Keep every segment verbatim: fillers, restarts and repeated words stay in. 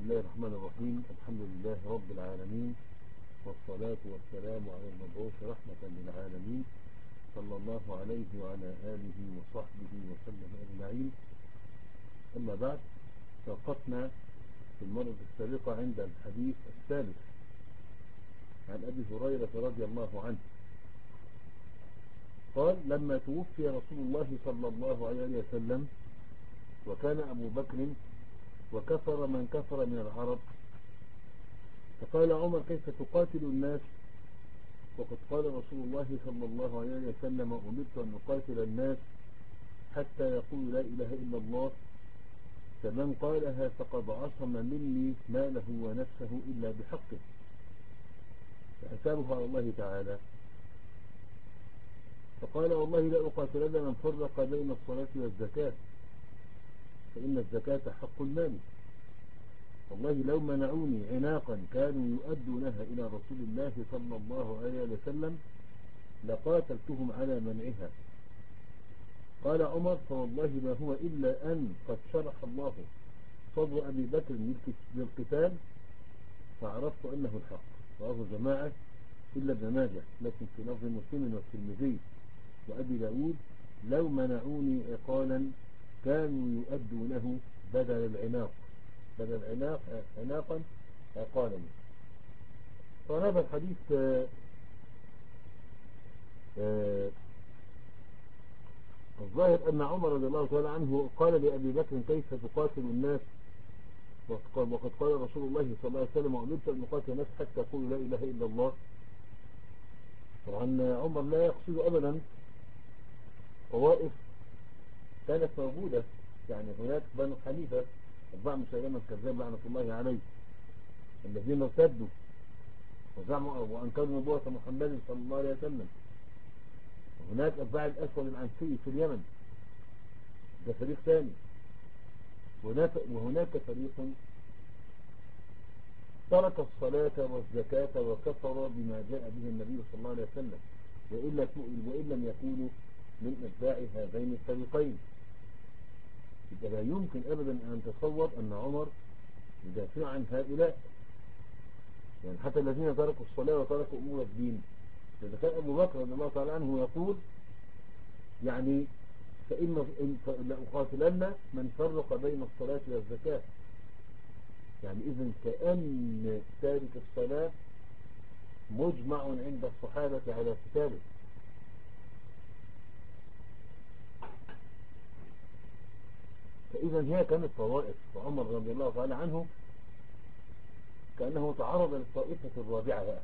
الله الرحمن الرحيم. الحمد لله رب العالمين، والصلاة والسلام على المبعوث رحمة للعالمين صلى الله عليه وعلى آله وصحبه وسلم أجمعين. أما بعد، توقفنا في المرة السابقة عند الحديث الثالث عن أبي هريرة رضي الله عنه قال: لما توفي رسول الله صلى الله عليه وسلم وكان أبو بكر وكفر من كفر من العرب، فقال عمر: كيف تقاتل الناس وقد قال رسول الله صلى الله عليه وسلم: أمرت أن أقاتل الناس حتى يقول لا إله إلا الله، فمن قالها فقد عصم مني ماله ونفسه إلا بحقه، فحسابه على الله تعالى. فقال: والله لا أقاتلن من فرق بين الصلاة والزكاة، فإن الزكاة حق المال. والله لو منعوني عناقا كانوا يؤدونها إلى رسول الله صلى الله عليه وسلم لقاتلتهم على منعها. قال عمر: فوالله ما هو إلا أن قد شرح الله صدر أبي بكر للقتال فعرفت أنه الحق. رواه جماعة إلا ابن ماجه، لكن في لفظ مسلم والترمذي وأبي داود: لو منعوني عقالا كانوا يؤدونه بدل العناق، بدل العناق عناقا عقالا. فهذا الحديث آآ آآ الظاهر أن عمر رضي الله تعالى عنه قال لأبي بكر: كيف تقاتل الناس وقد قال رسول الله صلى الله عليه وسلم: أمرت أن أقاتل الناس حتى يقولوا لا إله إلا الله. طبعا عمر لا يقصد أبدا طوائف كانت موجودة، يعني هناك بنو حنيفة أتباع مسيلمة الكذاب لعنة الله عليه الذين ارتدوا وزعموا وأنكروا نبوة محمد صلى الله عليه وسلم. وهناك أتباع الأسود العنسي في اليمن، ده فريق ثاني. وهناك فريق ترك الصلاة والزكاة وكفر بما جاء به النبي صلى الله عليه وسلم، وإن لم يكونوا من أتباع هذين الفريقين. يبقى لا يمكن أبدا أن نتصور أن عمر يدافع عن هؤلاء، يعني حتى الذين تركوا الصلاة وتركوا أمور الدين. إذا كان أبو بكر رضي الله تعالى عنه يقول يعني فإن لأقاتلن من فرق بين الصلاة والزكاة، يعني إذن كأن تارك الصلاة مجمع عند الصحابة على قتاله. فإذا هي كانت طوائف، وعمر رضي الله تعالى عنه كأنه تعرض للطائفة الرابعة بقى،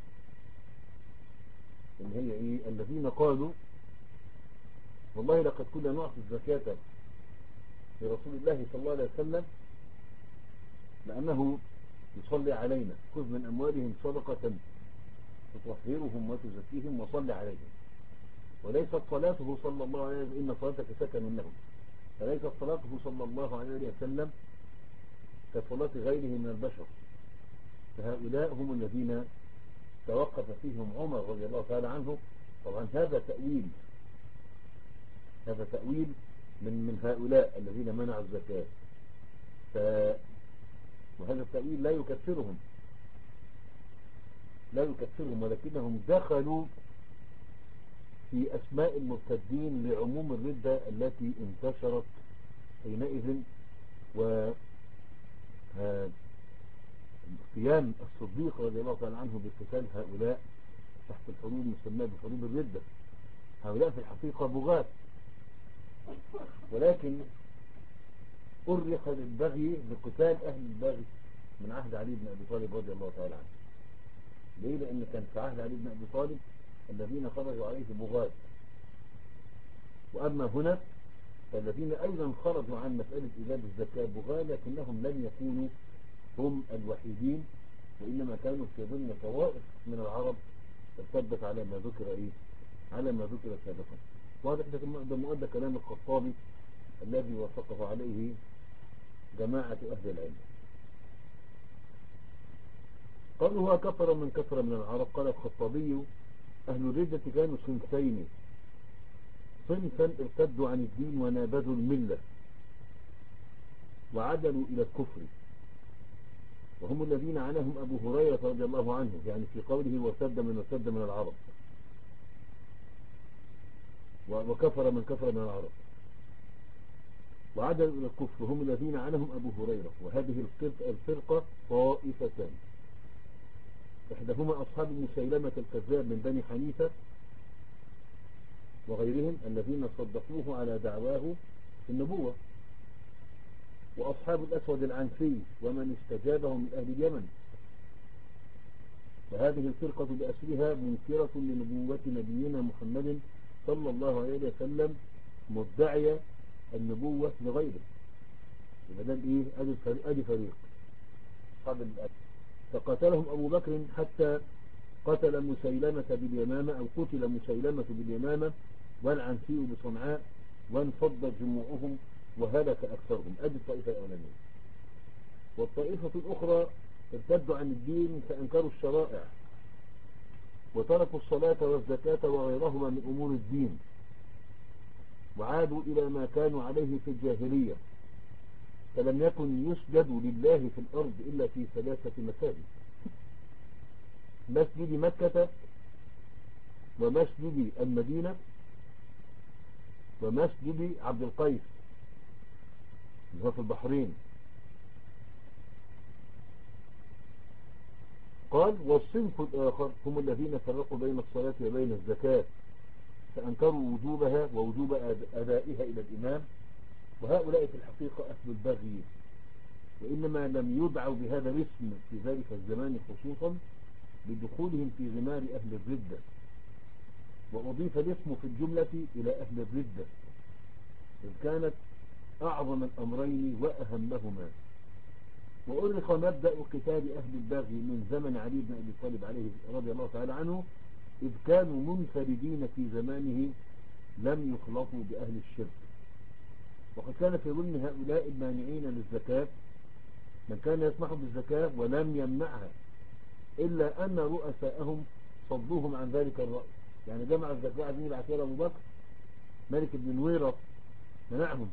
اللي هي إيه؟ الذين قالوا: والله لقد كنا نعطي الزكاة لرسول الله صلى الله عليه وسلم لأنه يصلي علينا، خذ من أموالهم صدقة تطهرهم وتزكيهم وصل عليهم، وليست صلاته صلى الله عليه وسلم إن صلاتك سكن لهم، فليست صلاته صلى الله عليه وسلم كصلاة غيره من البشر. فهؤلاء هم الذين توقف فيهم عمر رضي الله تعالى عنه. طبعا هذا تأويل، هذا تأويل من من هؤلاء الذين منعوا الزكاة. ف... وهذا التأويل لا يكفرهم، لا يكفرهم، ولكنهم دخلوا في أسماء المرتدين لعموم الردة التي انتشرت حينئذ، و قيام الصديق رضي الله تعالى عنه بقتال هؤلاء تحت الحروب المسمى بحروب الردة. هؤلاء في الحقيقة بغاة، ولكن أرخ للبغي بقتال أهل البغي من عهد علي بن أبي طالب رضي الله تعالى عنه. ليه؟ لأن كان في عهد علي بن أبي طالب الذين خرجوا عليه بغاة، وأما هنا فالذين أيضا خرجوا عن مسألة إيجاب الزكاة بغاة، لكنهم لم يكونوا هم الوحيدين، وإنما كانوا في ضمن طوائف من العرب ارتدت على ما ذكر إيه؟ على ما ذكر سابقا. وهذا ده مؤدى كلام الخطابي الذي وافقه عليه جماعة أهل العلم. قالوا: هو كفر من كفر من العرب. قال الخطابي: أهل الردة كانوا صنفين: صنفا ارتدوا عن الدين ونابذوا الملة وعدلوا إلى الكفر، وهم الذين عنهم أبو هريرة رضي الله عنه، يعني في قوله وارتد من ارتد من العرب وكفر من كفر من العرب وعدل إلى الكفر، هم الذين عنهم أبو هريرة. وهذه الفرقة طائفتان، إحداهما أصحاب مسيلمة الكذاب من بني حنيفة وغيرهم الذين صدقوه على دعواه في النبوة، وأصحاب الأسود العنسي ومن استجابه من أهل اليمن. وهذه الفرقة بأسرها منكرة لنبوة نبينا محمد صلى الله عليه وسلم، مدعية النبوة لغيره. يبقى ده ايه؟ ادي فريق أصحاب الأسود. فقتلهم أبو بكر حتى قتل مسيلمة باليمامة، أو قتل مسيلمة باليمامة والعنسي بصنعاء، وانفض جموعهم وهلك أكثرهم. أدي الطائفة الأولانية. والطائفة الأخرى ارتدوا عن الدين فأنكروا الشرائع وتركوا الصلاة والزكاة وغيرهما من أمور الدين، وعادوا إلى ما كانوا عليه في الجاهلية، فلم يكن يسجد لله في الأرض إلا في ثلاثة مساجد: مسجد مكة، ومسجد المدينة، ومسجد عبد القيس اللي هو في البحرين. قال: والصنف الآخر هم الذين فرقوا بين الصلاة وبين الزكاة، فأنكروا وجوبها ووجوب أدائها إلى الإمام، وهؤلاء في الحقيقة أهل البغي، وإنما لم يدعوا بهذا الاسم في ذلك الزمان خصوصا لدخولهم في غمار أهل الردة، وأضيف الاسم في الجملة إلى أهل الردة، إذ كانت أعظم الأمرين وأهمهما. وأرخ مبدأ قتال أهل البغي من زمن علي بن أبي طالب عليه رضي الله تعالى عنه، إذ كانوا منفردين في زمانه لم يخلطوا بأهل الشرك. وقد كان في ضمن هؤلاء المانعين للزكاة من كان يسمح بالزكاة ولم يمنعها، إلا أن رؤساءهم صدوهم عن ذلك الرأي. يعني جمع الزكاة عزيز العشيرة أبو بكر، ملك بن نويرة منعهم.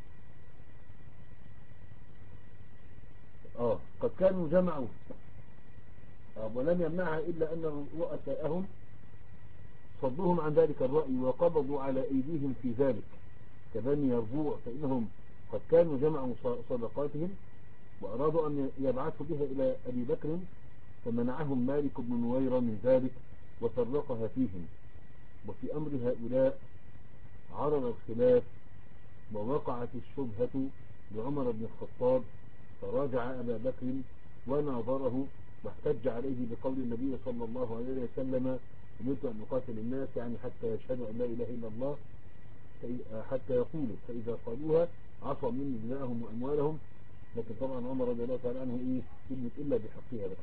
آه قد كانوا جمعوا آه ولم يمنعها، إلا أن رؤساءهم صدوهم عن ذلك الرأي وقبضوا على أيديهم في ذلك، كبني يربوع، فإنهم قد كانوا جمعوا صدقاتهم وأرادوا أن يبعثوا بها إلى أبي بكر، فمنعهم مالك بن نويرة من ذلك وفرقها فيهم. وفي أمر هؤلاء عرض الخلاف ووقعت الشبهة لعمر بن الخطاب، فراجع أبا بكر وناظره واحتج عليه بقول النبي صلى الله عليه وسلم: أمرت أن أقاتل الناس، يعني حتى يشهدوا أن لا إله إلا الله، حتى يقولوا، فإذا قالوها عصوا مني دماءهم وأموالهم. لكن طبعا عمر رضي الله تعالى عنه إيه كلمة إلا بحقها بقى.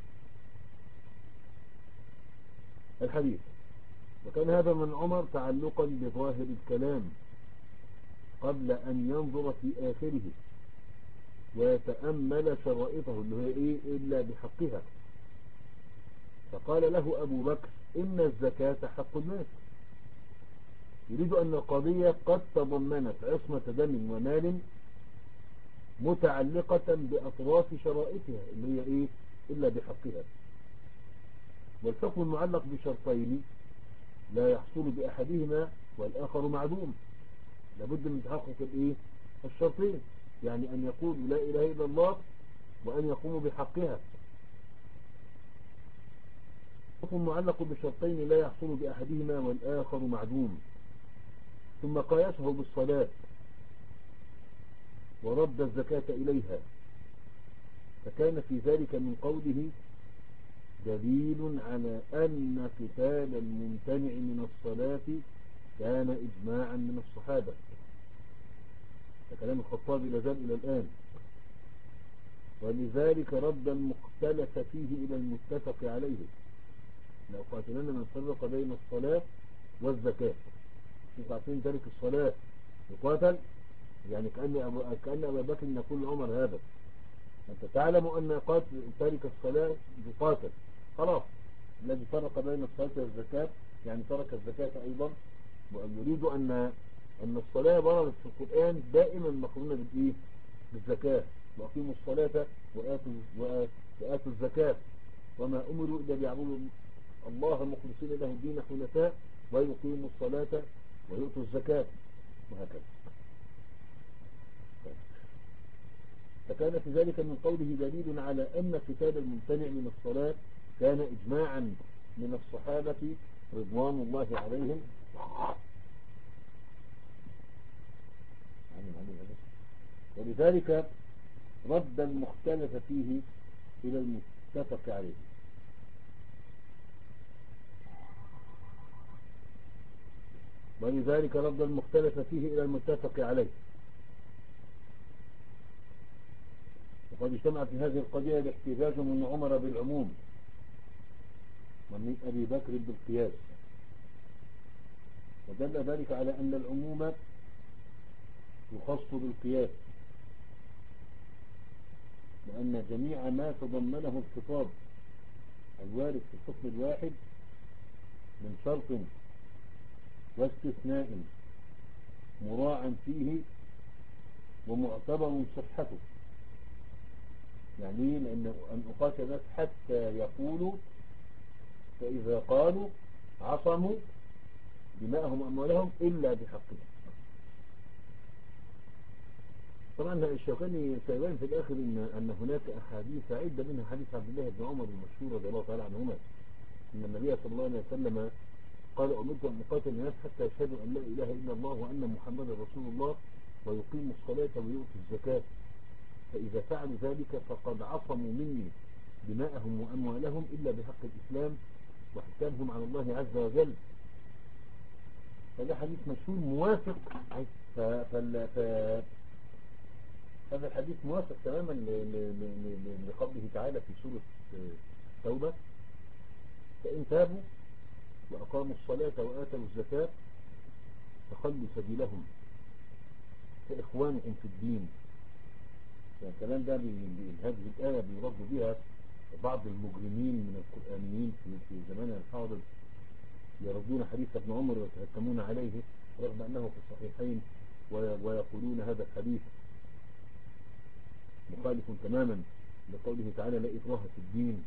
الحديث: وكان هذا من عمر تعلقا بظاهر الكلام قبل أن ينظر في آخره ويتأمل شرائطه اللي هي إيه إلا بحقها. فقال له أبو بكر: إن الزكاة حق الناس. يريد أن القضية قد تضمنت عصمة دم ومال متعلقة بأطراف شرائطها اللي هي إيه إلا بحقها. والحكم المعلق بشرطين لا يحصل بأحدهما والآخر معدوم، لابد من تحقق الإيه الشرطين، يعني أن يقولوا لا إله إلا الله وأن يقوموا بحقها. حكم معلق بشرطين لا يحصل بأحدهما والآخر معدوم. ثم قياسه بالصلاة ورد الزكاة إليها، فكان في ذلك من قوله دليل على أن قتال الممتنع من الصلاة كان إجماعا من الصحابة. فكلام الخطابي لازال إلى الآن. ولذلك رد المختلف فيه إلى المتفق عليه: لو قاتلنا من فرق بين الصلاة والزكاة. انتوا عارفين تارك الصلاة يقاتل، يعني كأن أبو كأن أبا بكر يقول لعمر هذا: أنت تعلم أن قاتل تارك الصلاة يقاتل، خلاص. الذي فرق بين الصلاة والزكاة يعني ترك الزكاة أيضا. ويريد أن أن الصلاة وردت في القرآن دائما مقرونة بالإيه؟ بالزكاة. وأقيموا الصلاة وآتوا, وآتوا الزكاة وما أمروا إلا ليعبدوا الله مخلصين له الدين حنفاء ويقيموا الصلاة ويؤتوا الزكاة وهكذا. فكان في ذلك من قوله دليل على أن قتال الممتنع من الصلاة كان إجماعا من الصحابة رضوان الله عليهم، ولذلك رد المختلف فيه إلى المتفق عليه. ولذلك رد المختلف فيه إلى المتفق عليه. وقد اجتمع في هذه القضية الاحتجاج من عمر بالعموم ومن أبي بكر بالقياس، ودل ذلك على أن العموم يخص بالقياس، وأن جميع ما تضمنه الخطاب الوارد في الحكم الواحد من شرط واستثناء مراعا فيه ومعتبر صحته. يعني لأن أن أقاتل الناس حتى يقولوا، فإذا قالوا عصموا دماءهم وأموالهم إلا بحقهم. طبعا الشوكاني سيبان في الآخر إن, أن هناك أحاديث عدة منها حديث عبد الله بن عمر المشهور رضي الله تعالى عنهما أن النبي صلى الله عليه وسلم قال أمرت أن أقاتل الناس حتى يشهدوا أن لا إله إلا الله وأن محمدا رسول الله ويقيموا الصلاة ويؤتوا الزكاة، فإذا فعلوا ذلك فقد عصموا مني دماءهم وأموالهم إلا بحق الإسلام وحسابهم على الله عز وجل. فده حديث مشهور موافق، فهذا الحديث موافق تماما لقوله تعالى في سورة التوبة: فإن تابوا وأقاموا الصلاة وآتوا الزكاة فخلوا سبيلهم فإخوانكم في الدين. الكلام ده بهذه الآية بيرد بها بعض المجرمين من القرآنيين في زماننا الحاضر، يردون حديث ابن عمر ويتهكمون عليه رغم أنه في الصحيحين، ويقولون هذا الحديث مخالف تماما لقوله تعالى: لا إكراه في الدين،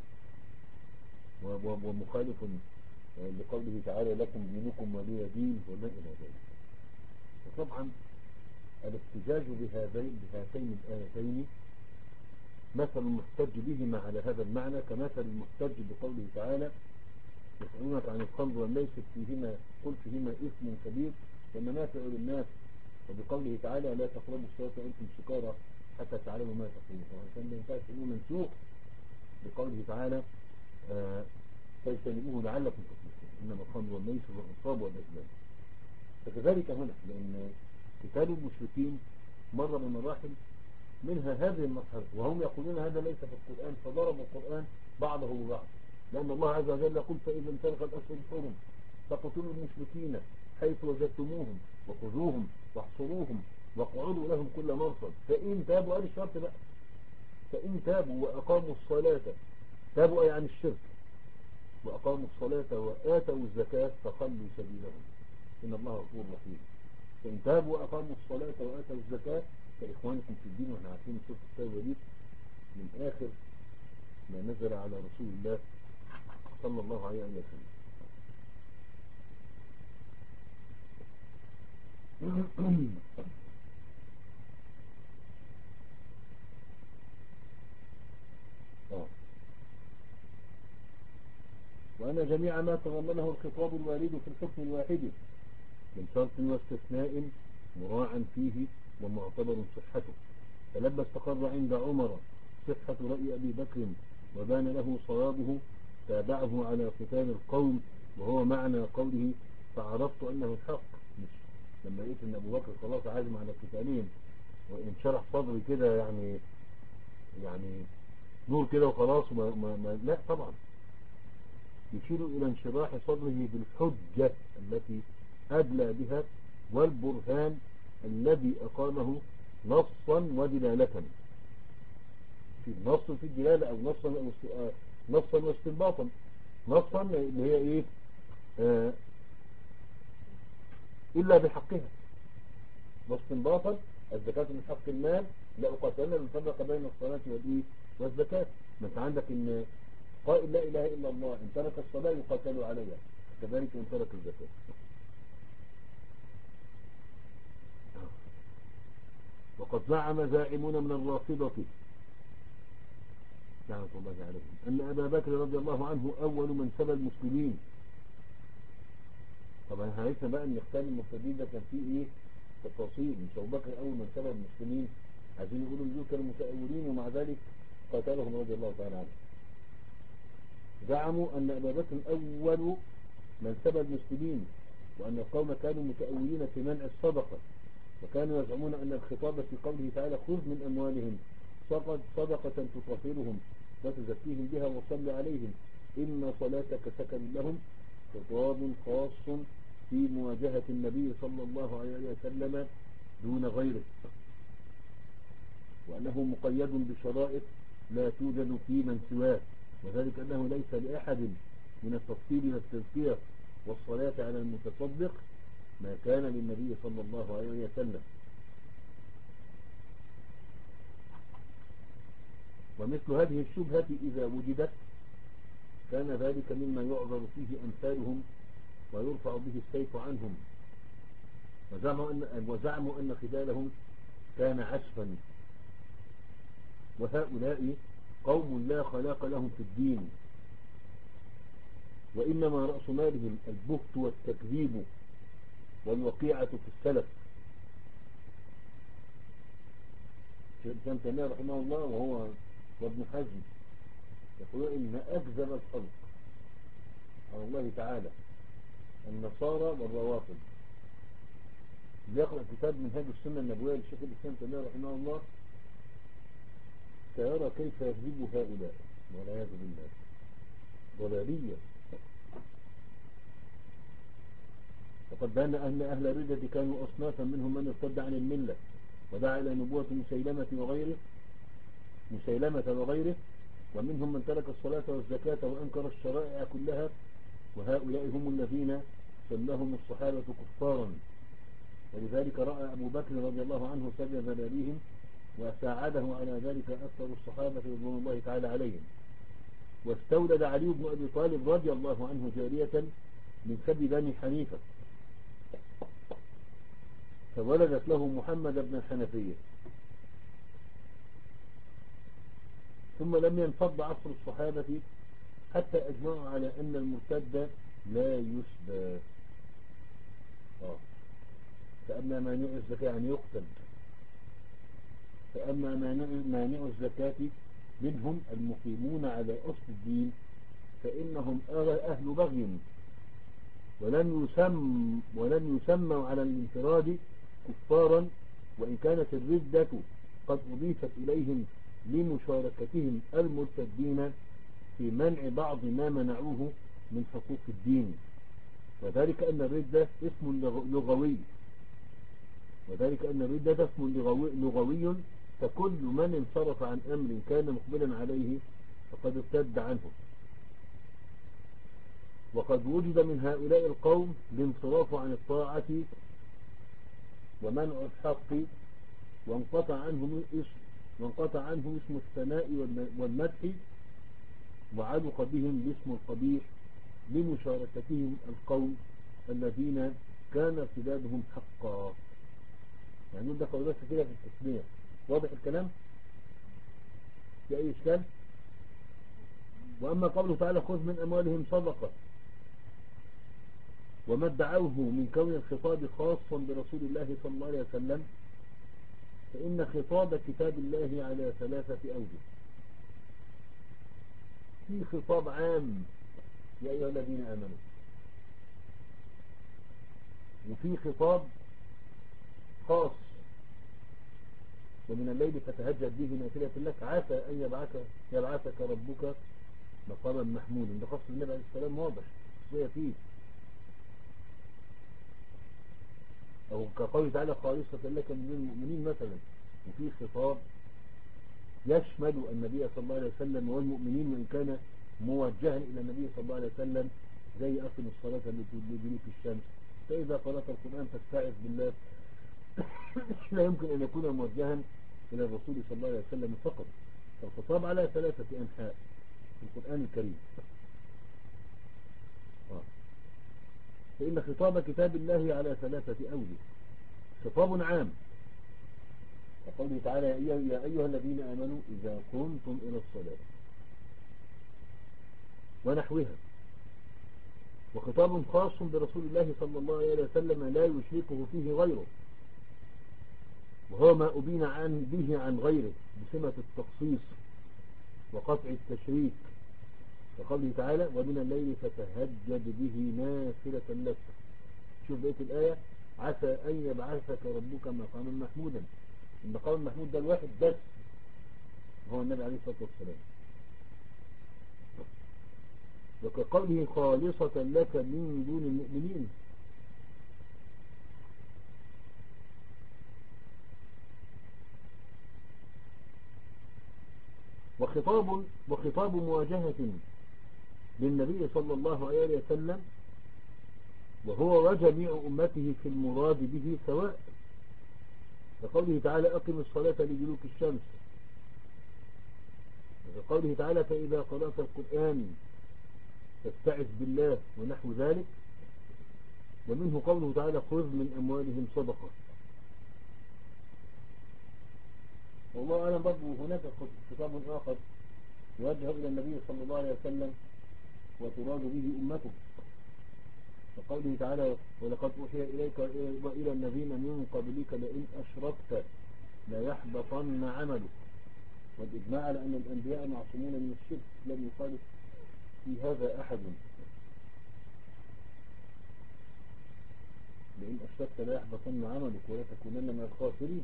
ومخالف لقوله تعالى: لكم دينكم ولي دين، وما إلى ذلك. وطبعا الاحتجاج بهذين بهاتين الآيتين مثل المحتج بهما على هذا المعنى كمثل المحتج بقوله تعالى: يسألونك عن الخمر والميسر فيهما قل فيهما إثم كبير ومنافع للناس، وبقوله تعالى: لا تقربوا الصلاة وأنتم سكارى حتى تعلموا ما تقولون. طبعا كان ده ينفع تقولوا منسوخ بقوله تعالى: آه فاجتنبوه لعلكم تفلحون، إنما الخمر والميسر والأنصاب والأزلام. فكذلك هنا، لأن قتال المشركين مر بمراحل منها هذه المرحلة، وهم يقولون هذا ليس في القرآن، فضربوا القرآن بعضه ببعض، لأن الله عز وجل يقول: فإذا انسلخ الأشهر الحرم فاقتلوا المشركين حيث وجدتموهم وخذوهم واحصروهم واقعدوا لهم كل مرصد فإن تابوا. قال الشرط بقى: فإن تابوا وأقاموا الصلاة، تابوا أي عن الشرك، وأقاموا الصلاة وآتوا الزكاة فخلوا سبيلهم إن الله غفور رحيم. فإن تابوا وأقاموا الصلاة وآتوا الزكاة فإخوانكم في الدين. وإحنا عارفين سورة التوبة دي من آخر ما نزل على رسول الله صلى الله عليه وسلم. وأن جميع ما تضمنه الخطاب الوارد في الحكم الواحد من شرط واستثناء مراعا فيه ومعتبر صحته، فلما استقر عند عمر صحة رأي أبي بكر وبان له صوابه تابعه على قتال القوم، وهو معنى قوله: فعرفت أنه الحق. مش لما لقيت أن أبو بكر خلاص عازم على قتالين وانشرح صدري كده، يعني يعني نور كده وخلاص، ما ما ما لا طبعا، يشير إلى انشراح صدره بالحجة التي أدلى بها والبرهان الذي أقامه نصا ودلالة. في نص في الدلالة، أو نصا نصا واستنباطا. نصا اللي هي إيه؟ آه إلا بحقها، واستنباطا الزكاة من حق المال لا أقاتلن من فرق بين الصلاة والإيه والزكاة. ما أنت عندك إن قائل لا إله إلا الله إن ترك الصلاة يقاتل عليها، كذلك إن ترك الزكاة. وقد زعم زاعمون من الرافضة لعنة الله عليهم أن أبا بكر رضي الله عنه أول من سبى المسلمين. طبعا عرفنا بقى أن اختار المرتدين ده كان فيه إيه التفاصيل، مش أبو بكر أول من سبى المسلمين عايزين يقولوا دول كانوا متأولين ومع ذلك قاتلهم رضي الله تعالى عنه. زعموا أن أبا بكر أول من سبى المسلمين، وأن القوم كانوا متأولين في منع الصدقة، وكانوا يزعمون أن الخطاب في قوله تعالى خذ من أموالهم صدقة تطهرهم وتزكيهم بها وصل عليهم إن صلاتك سكن لهم خطاب خاص في مواجهة النبي صلى الله عليه وسلم دون غيره، وأنه مقيد بشرائط لا توجد في من سواه، وذلك أنه ليس لأحد من التفصيل والتذكير والصلاة على المتصدق ما كان للنبي صلى الله عليه وسلم. ومثل هذه الشبهة إذا وجدت كان ذلك مما يعذر فيه أمثالهم ويرفع به السيف عنهم، وزعموا أن, وزعموا أن خلالهم كان عسفا، وهؤلاء قوم لا خلاق لهم في الدين، وإنما رأس مالهم البهت والتكذيب والوقيعة في السلف. شيخ الإسلام تيمية رحمه الله وهو وابن حزم يقول إن أكذب الخلق على الله تعالى النصارى والروافض. يقرأ كتاب منهاج السنة النبوية للشيخ الإسلام تيمية رحمه الله سيرى كيف يكذب هؤلاء والعياذ بالله ضلالية. وقد بان أن أهل الردة كانوا أصنافا منهم من ارتد عن الملة ودعا إلى نبوة مسيلمة وغيره مسيلمة وغيره ومنهم من ترك الصلاة والزكاة وأنكر الشرائع كلها، وهؤلاء هم الذين سماهم الصحابة كفارا، ولذلك رأى أبو بكر رضي الله عنه سبب ذلالهم وساعده على ذلك أكثر الصحابة رضوان الله تعالى عليهم. واستولد علي بن أبي طالب رضي الله عنه جارية من سبي بني حنيفة فولدت له محمد بن الحنفية، ثم لم ينفض عصر الصحابة حتى أجمعوا على أن المرتد لا يسبى. آه. فأما مانع الزكاة يعني يقتل، فأما مانع الزكاة منهم المقيمون على أصل الدين فإنهم أهل بغي ولن يسم ولن يسموا على الانفراد كفارا، وإن كانت الردة قد أضيفت إليهم لمشاركتهم المرتدين في منع بعض ما منعوه من حقوق الدين، وذلك أن الردة اسم لغوي وذلك أن الردة اسم لغوي فكل من انصرف عن أمر كان مقبلا عليه فقد ارتد عنه. وقد وجد من هؤلاء القوم الانصراف عن الطاعة ومنع الحق، وانقطع عنه اسم وانقطع عنه اسم الثناء والمدح، وعلق بهم الاسم القبيح لمشاركتهم القوم الذين كان ارتدادهم حقا. يعني ده قول بس كده في التسمية. واضح الكلام؟ في أي إشكال؟ وأما قوله تعالى خذ من أموالهم صدقة وما ادعوه من كون الخطاب خاصا برسول الله صلى الله عليه وسلم فإن خطاب كتاب الله على ثلاثة أوجه. في خطاب عام يا أيها الذين آمنوا، وفي خطاب خاص ومن الليل فتهجد به نافلة لك عسى أن يبعثك, يبعثك ربك مقاما محمودا. ده خاص النبي عليه السلام واضح خصوصية فيه، أو كقوله تعالى خالصة لك من المؤمنين مثلا. وفي خطاب يشمل النبي صلى الله عليه وسلم والمؤمنين وإن كان موجها إلى النبي صلى الله عليه وسلم زي أقم الصلاة لدلوك الشمس، فإذا قرأت القرآن فاستعذ بالله لا يمكن أن يكون موجها إلى الرسول صلى الله عليه وسلم فقط، فالخطاب على ثلاثة أنحاء في القرآن الكريم. آه. فإن خطاب كتاب الله على ثلاثة أوجه: خطاب عام وقوله تعالى: يا أيها الذين آمنوا إذا قمتم إلى الصلاة ونحوها. وخطاب خاص برسول الله صلى الله عليه وسلم لا يشركه فيه غيره، وهو ما أبين عن به عن غيره بسمة التخصيص وقطع التشريك، كقوله تعالى: ومن الليل فتهجد به نافلة لك. شوف بقية الآية: عسى أن يبعثك ربك مقاما محمودا. المقام المحمود ده الواحد بس هو النبي عليه الصلاة والسلام. وكقوله: خالصة لك من دون المؤمنين. وخطاب وخطاب مواجهة للنبي صلى الله عليه وسلم، وهو وجميع أمته في المراد به سواء، كقوله تعالى: أقم الصلاة لدلوك الشمس. وكقوله تعالى: فإذا قرأت القرآن فاستعذ بالله، ونحو ذلك. ومنه قوله تعالى: خذ من أموالهم صدقة. والله أعلم. برضه هناك خطاب آخر يوجه إلى النبي صلى الله عليه وسلم وتراد به أمته، وقوله تعالى: ولقد أوحي إليك وإلى الذين من قبلك لئن أشركت ليحبطن عملك. والإجماع على أن الأنبياء معصومون من الشرك، لم يخالف في هذا أحد. لئن أشركت ليحبطن عملك ولا تكونن من الخاسرين.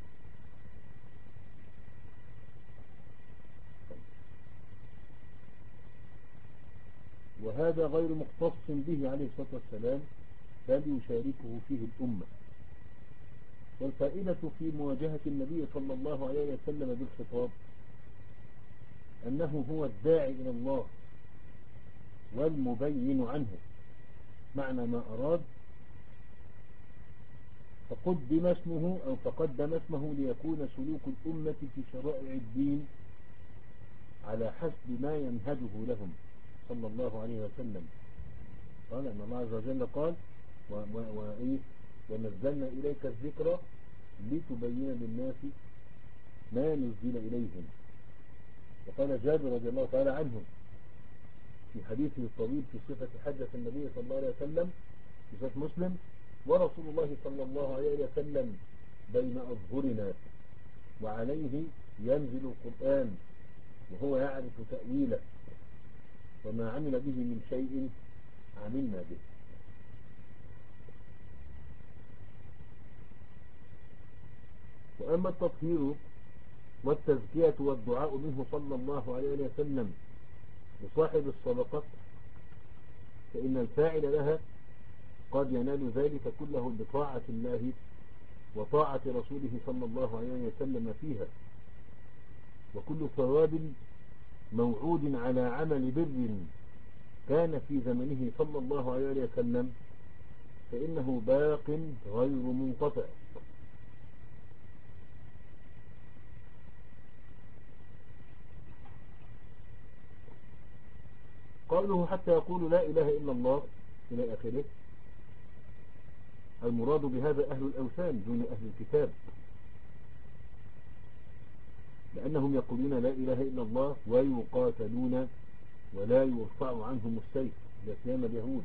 وهذا غير مختص به عليه الصلاة والسلام، بل يشاركه فيه الأمة. والفائدة في مواجهة النبي صلى الله عليه وسلم بالخطاب أنه هو الداعي إلى الله والمبين عنه، معنى ما أراد، فقدم اسمه أو فقدم اسمه ليكون سلوك الأمة في شرائع الدين على حسب ما ينهجه لهم صلى الله عليه وسلم. قال أن الله عز وجل قال: وإيه ونزلنا إليك الذكر لتبين للناس ما نزل إليهم. وقال جابر رضي الله تعالى عنه في حديثه الطويل في صفة حجة النبي صلى الله عليه وسلم في صحيح مسلم: ورسول الله صلى الله عليه وسلم بين أظهرنا وعليه ينزل القرآن وهو يعرف تأويله، وما عمل به من شيء عملنا به. وأما التطهير والتزكية والدعاء منه صلى الله عليه وسلم لصاحب الصدقة، فإن الفاعل لها قد ينال ذلك كله بطاعة الله وطاعة رسوله صلى الله عليه وسلم فيها. وكل ثواب موعود على عمل بر كان في زمنه صلى الله عليه وسلم فإنه باق غير منقطع. قوله: حتى يقول لا إله إلا الله إلى آخره، المراد بهذا أهل الأوثان دون أهل الكتاب، لأنهم يقولون لا إله إلا الله ويقاتلون ولا يرفع عنهم السيف لأسيام اليهود.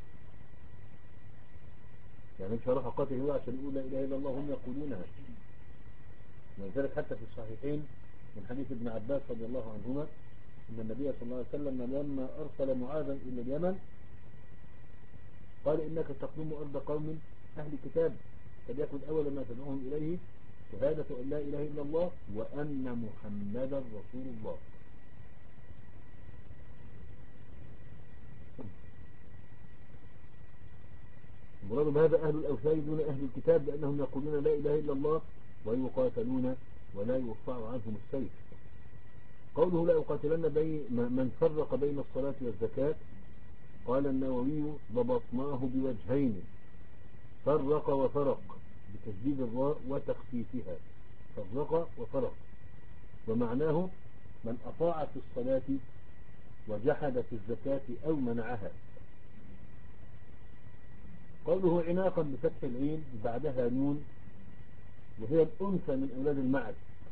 يعني مش هروح أقاتل هو عشان يقول لا إله إلا الله، هم يقولونها. ولذلك حتى في الصحيحين من حديث ابن عباس رضي الله عنهما أن النبي صلى الله عليه وسلم لما أرسل معاذا إلى اليمن قال: إنك تقدم أرض قوم أهل كتاب، فليكن أول ما تدعوهم إليه شهادة أن لا إله إلا الله وأن محمدا رسول الله. المراد بهذا أهل الأوثان دون أهل الكتاب، لأنهم يقولون لا إله إلا الله ويقاتلون ولا يرفع عنهم السيف. قوله: لا يقاتلن بين من فرق بين الصلاة والزكاة، قال النووي: ضبطناه بوجهين: فرق وفرق بتشديد الراء وتخفيفها، صدق وفرق. ومعناه من أطاع في الصلاة وجحد في الزكاة أو منعها. قوله عناقا بفتح العين بعدها نون، وهي الأنثى من أولاد المعز.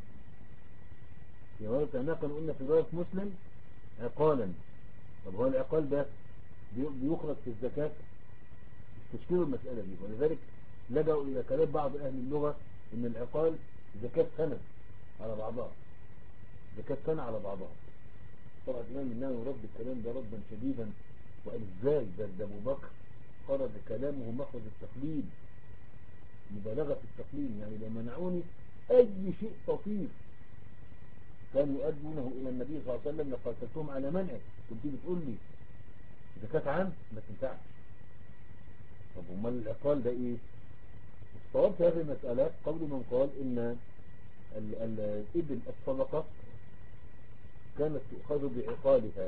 في رواية عناقا قلنا في رواية مسلم عقالا. طب هو العقال ده بيخرج في الزكاة؟ استشكلوا المسألة دي، ولذلك لجأوا إلى كلام بعض أهل اللغة إن العقال زكاة سنة على بعضها، زكاة سنة على بعضها. طبعا الإمام النووي رد الكلام ده ردا شديدا، وقال إزاي ده, ده أبو بكر خرج كلامه مخرج التقليل، مبالغة في التقليل. يعني لو منعوني أي شيء طفيف كانوا يؤدونه إلى النبي صلى الله عليه وسلم لقاتلتهم على منعه. كنت بتقول لي زكاة عام ما تنفعش. طب امال العقال ده ايه؟ الصواب في هذه المسألة قول من قال ان الابل الصدقة كانت تؤخذ بعقالها،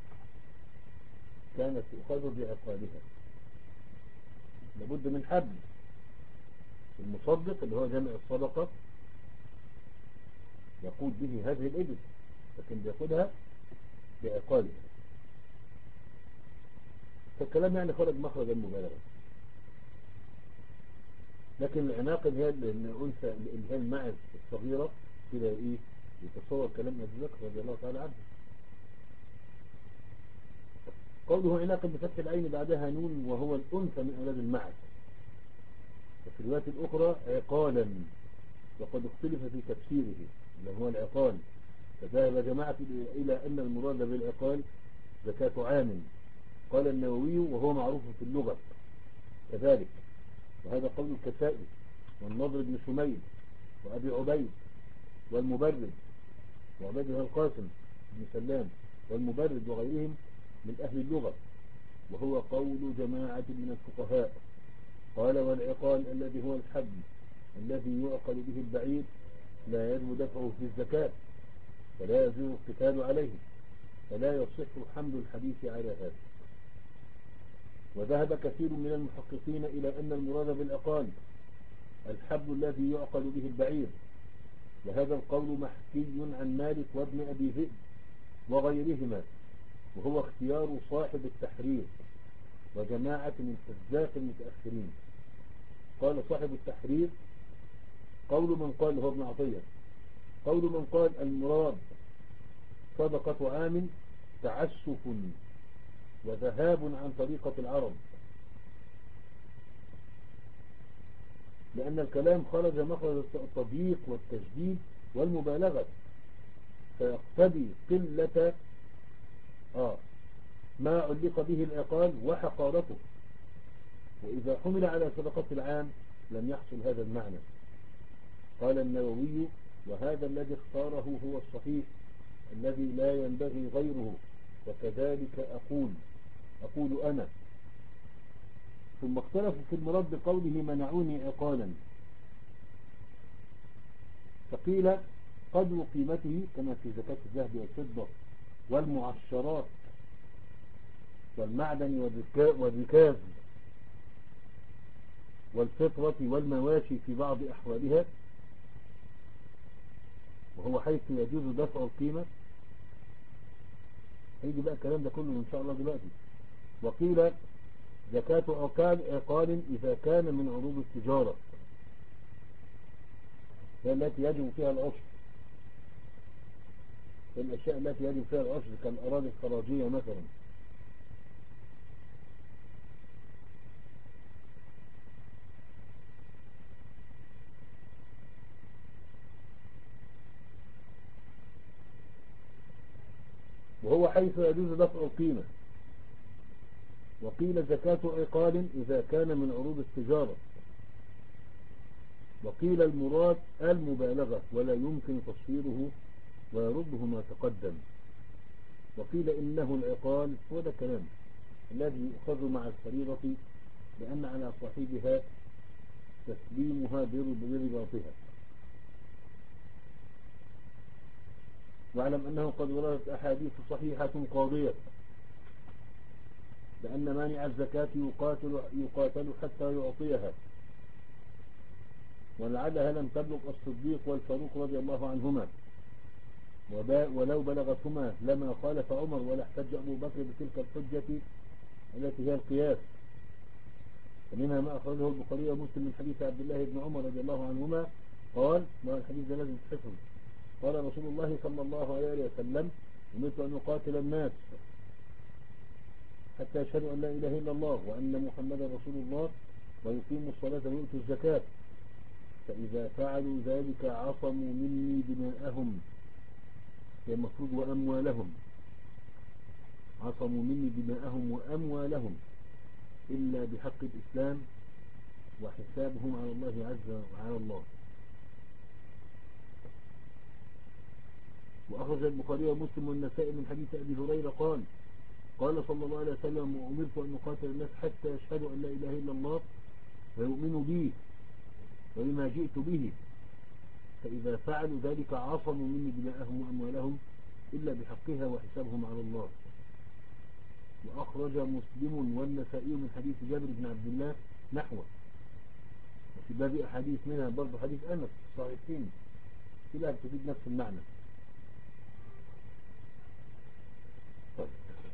كانت تؤخذ بعقالها، لابد من حبل. المصدق اللي هو جامع الصدقة يقود به هذه الابل، لكن بيأخذها بعقالها. فالكلام يعني خرج مخرج المبالغة. لكن العناق اللي هي الأنثى اللي هي المعز الصغيرة كده ايه يتصور كلام أبي بكر رضي الله تعالى عنه. قوله عناق بفتح العين بعدها نون، وهو الأنثى من أولاد المعز. وفي الرواية الأخرى عقالا، وقد اختلف في تفسيره اللي هو العقال. فذهب جماعة إلى أن المراد بالعقال زكاة عام، قال النووي وهو معروف في اللغة كذلك، وهذا قول الكسائي والنضر بن شميل وأبي عبيد والمبرد وعبيد بن القاسم بن سلام والمبرد وغيرهم من أهل اللغة، وهو قول جماعة من الفقهاء. قال والعقال الذي هو الحبل الذي يعقل به البعير لا يجب دفعه في الزكاة، فلا يجوز القتال عليه، فلا يصح حمل الحديث على هذا. وذهب كثير من المحققين إلى أن المراد بالعقال الحبل الذي يعقل به البعير، وهذا القول محكي عن مالك وابن أبي ذئب وغيرهما، وهو اختيار صاحب التحرير وجماعة من حزاق المتأخرين. قال صاحب التحرير قول من قال هو ابن عطية، قول من قال المراد صدقة عام تعسف وذهاب عن طريقة العرب، لأن الكلام خرج مخرج التضييق والتشديد والمبالغة، فيقتضي قلة آه ما علق به العقال وحقارته، وإذا حمل على صدقة العام لم يحصل هذا المعنى. قال النووي وهذا الذي اختاره هو الصحيح الذي لا ينبغي غيره، وكذلك أقول أقول أنا. ثم اختلفوا في المراد بقوله منعوني عقالا، فقيل قدر قيمته كما في زكاة الذهب والفضة والمعشرات والمعدن والركاز والفطرة والمواشي في بعض أحوالها، وهو حيث يجوز دفع القيمة. هيجي بقى الكلام ده كله إن شاء الله دلوقتي. وقيل زكاة عقال عقال إذا كان من عروض التجارة، هي التي يجب فيها العشر، الأشياء التي يجب فيها العشر كالأراضي الخراجية مثلا. وهو حيث يجوز دفع القيمة. وقيل زكاة عقال إذا كان من عروض التجارة. وقيل المراد المبالغة ولا يمكن تصويره ويرده ما تقدم. وقيل إنه العقال هو ده كلام الذي يؤخذ مع الفريضة، لأن على صاحبها تسليمها برباطها. واعلم أنه قد وردت أحاديث صحيحة قاضية لأن مانع الزكاة يقاتل, يقاتل حتى يعطيها، ولعلها لم تبلغ الصديق والفاروق رضي الله عنهما، ولو بلغتهما لما خالف عمر ولا احتج أبو بكر بتلك الحجة التي هي القياس. ومنها ما أخرجه البخاري ومسلم من حديث عبد الله بن عمر رضي الله عنهما قال، والحديث ده لازم تحفظه، قال رسول الله صلى الله عليه وسلم: أمرت أن أقاتل الناس حتى يشهدوا أن لا إله إلا الله وأن محمدا رسول الله ويقيموا الصلاة ويؤتوا الزكاة، فإذا فعلوا ذلك عصموا مني دماءهم، هي المفروض وأموالهم، عصموا مني دماءهم وأموالهم إلا بحق الإسلام وحسابهم على الله عز وعلى الله. وأخرج البخاري ومسلم والنسائي من حديث أبي هريرة قال: قال صلى الله عليه وسلم: وأمرت أن أقاتل الناس حتى يشهدوا أن لا إله إلا الله ويؤمنوا بي وبما جئت به، فإذا فعلوا ذلك عصموا مني دماءهم وأموالهم إلا بحقها وحسابهم على الله. وأخرج مسلم والنسائي من حديث جابر بن عبد الله نحوه، وفي باب أحاديث منها برضو حديث أنس صحيحين كلها بتفيد نفس المعنى. طيب،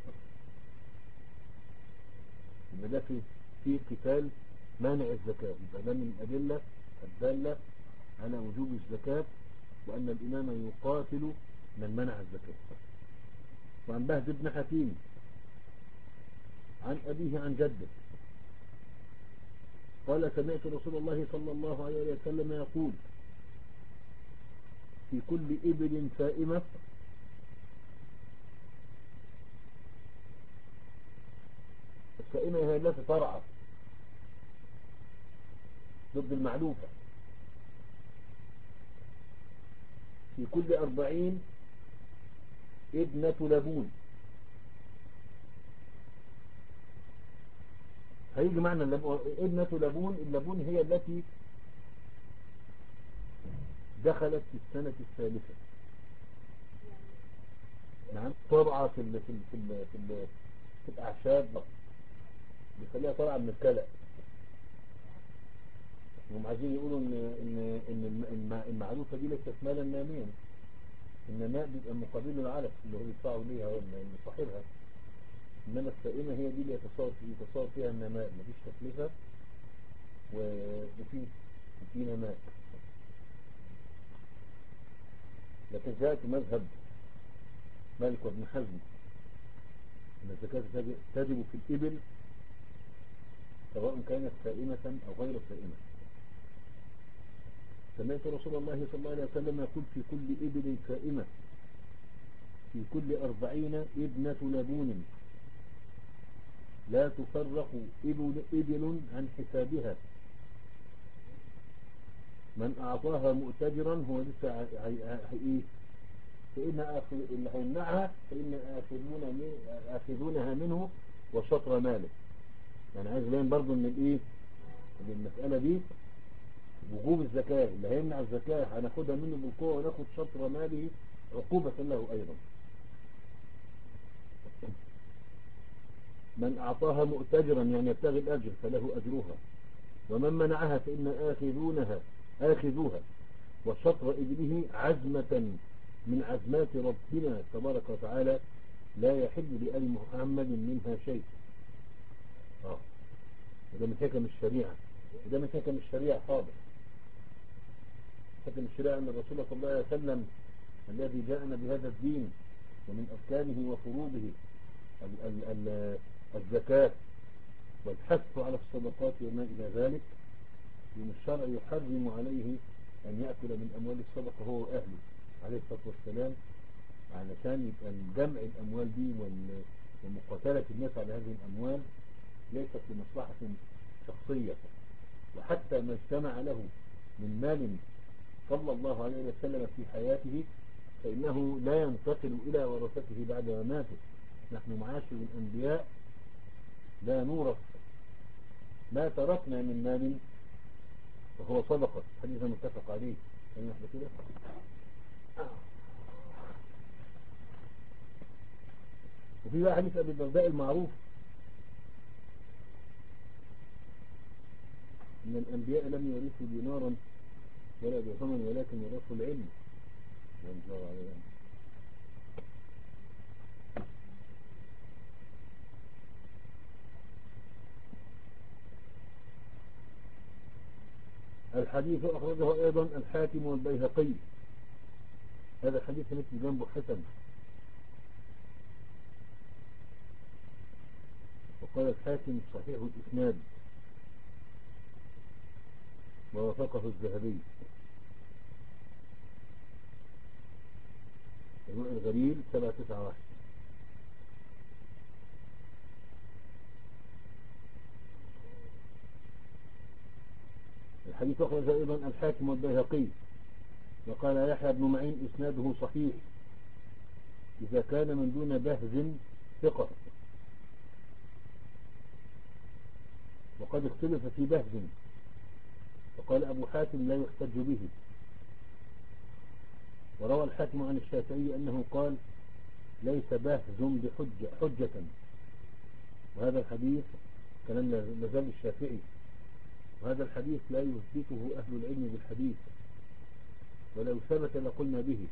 يبقى ده في في قتال مانع الزكاة، يبقى ده من الأدلة الدالة على وجوب الزكاة وأن الإمام يقاتل من منع الزكاة. وعن بهز بن حكيم عن أبيه عن جده قال: سمعت رسول الله صلى الله عليه وسلم يقول: في كل إبل سائمة السائمة هي التي ترعى ضد المعلوفة، في كل أربعين ابنة لبون. هيجي معنى ابنة لبون، اللبون هي التي دخلت في السنة الثالثة، نعم، ترعى في ال في ال في ال في, ال في الأعشاب، بيخليها ترعى من الكلى. هم عايزين يقولوا ان ان ان المعلوفة دي ليست مالا ناميا، النماء بيبقى مقابل العلف اللي هو يدفعوا ليها صاحبها، انما السائمة هي دي اللي يتصور يتصور فيها النماء، مفيش تكلفة وفي في نماء. لكن جاءت مذهب مالك وابن حزم ان الزكاة تجب في الإبل سواء كانت سائمة أو غير سائمة. سمعت رسول الله صلى الله عليه وسلم يقول: في كل إبل سائمة في كل أربعين ابنة لبون لا تفرق إبل, إبل عن حسابها، من أعطاها مؤتجرا هو لسه إيه، فإن اللي هيمنعها فإن آخذونها منه وشطر ماله. يعني عايز لين برضو من الإيه، من المسألة دي وجوب الزكاة، اللي هيمنع الزكاة هناخدها منه بالقوة وناخد شطر ماله عقوبة له أيضا. من أعطاها مؤتجرا يعني يبتغي الأجر فله أجرها، ومن منعها فإن آخذونها آخذوها وشطر إبله عزمة من عزمات ربنا تبارك وتعالى لا يحل لآل محمد منها شيء. آه. وده من حكم الشريعة، وده من حكم الشريعة حاضر. حكم الشريعة أن الرسول صلى الله عليه وسلم الذي جاءنا بهذا الدين ومن أركانه وفروضه ال ال ال الزكاة والحث على الصدقات وما إلى ذلك، من الشرع يحرم عليه أن يأكل من أموال الصدقة هو وأهله عليه الصلاة والسلام، علشان يبقى جمع الأموال دي ومقاتلة الناس على هذه الأموال ليست لمصلحة شخصية. وحتى ما اجتمع له من مال صلى الله عليه وسلم في حياته فإنه لا ينتقل إلى ورثته بعد مماته. نحن معاشر الأنبياء لا نورث ما تركنا من مال وهو صدقة، حديث متفق عليه. خلينا نحن كده. وفي بقى حديث أبي الدرداء المعروف إن الأنبياء لم يورثوا دينارا ولا بثمن ولكن يضاف العلم. الحديث أخرجه أيضا الحاكم والبيهقي. هذا الحديث مثل جنبه حسن، وقال الحاكم صحيح الإسناد ووافقه الذهبي. الغليل سبعة تسعة واحد. الحديث أخرج أيضا الحاكم والبيهقي، وقال يحيى بن معين إسناده صحيح إذا كان من دون بهز ثقة، وقد اختلف في بهز، وقال أبو حاتم لا يحتج به. وروى الحاكم عن الشافعي أنه قال ليس بهز بحجة حجة، وهذا الحديث كلام لازال الشافعي، وهذا الحديث لا يثبته أهل العلم بالحديث، ولو ثبت لقلنا به،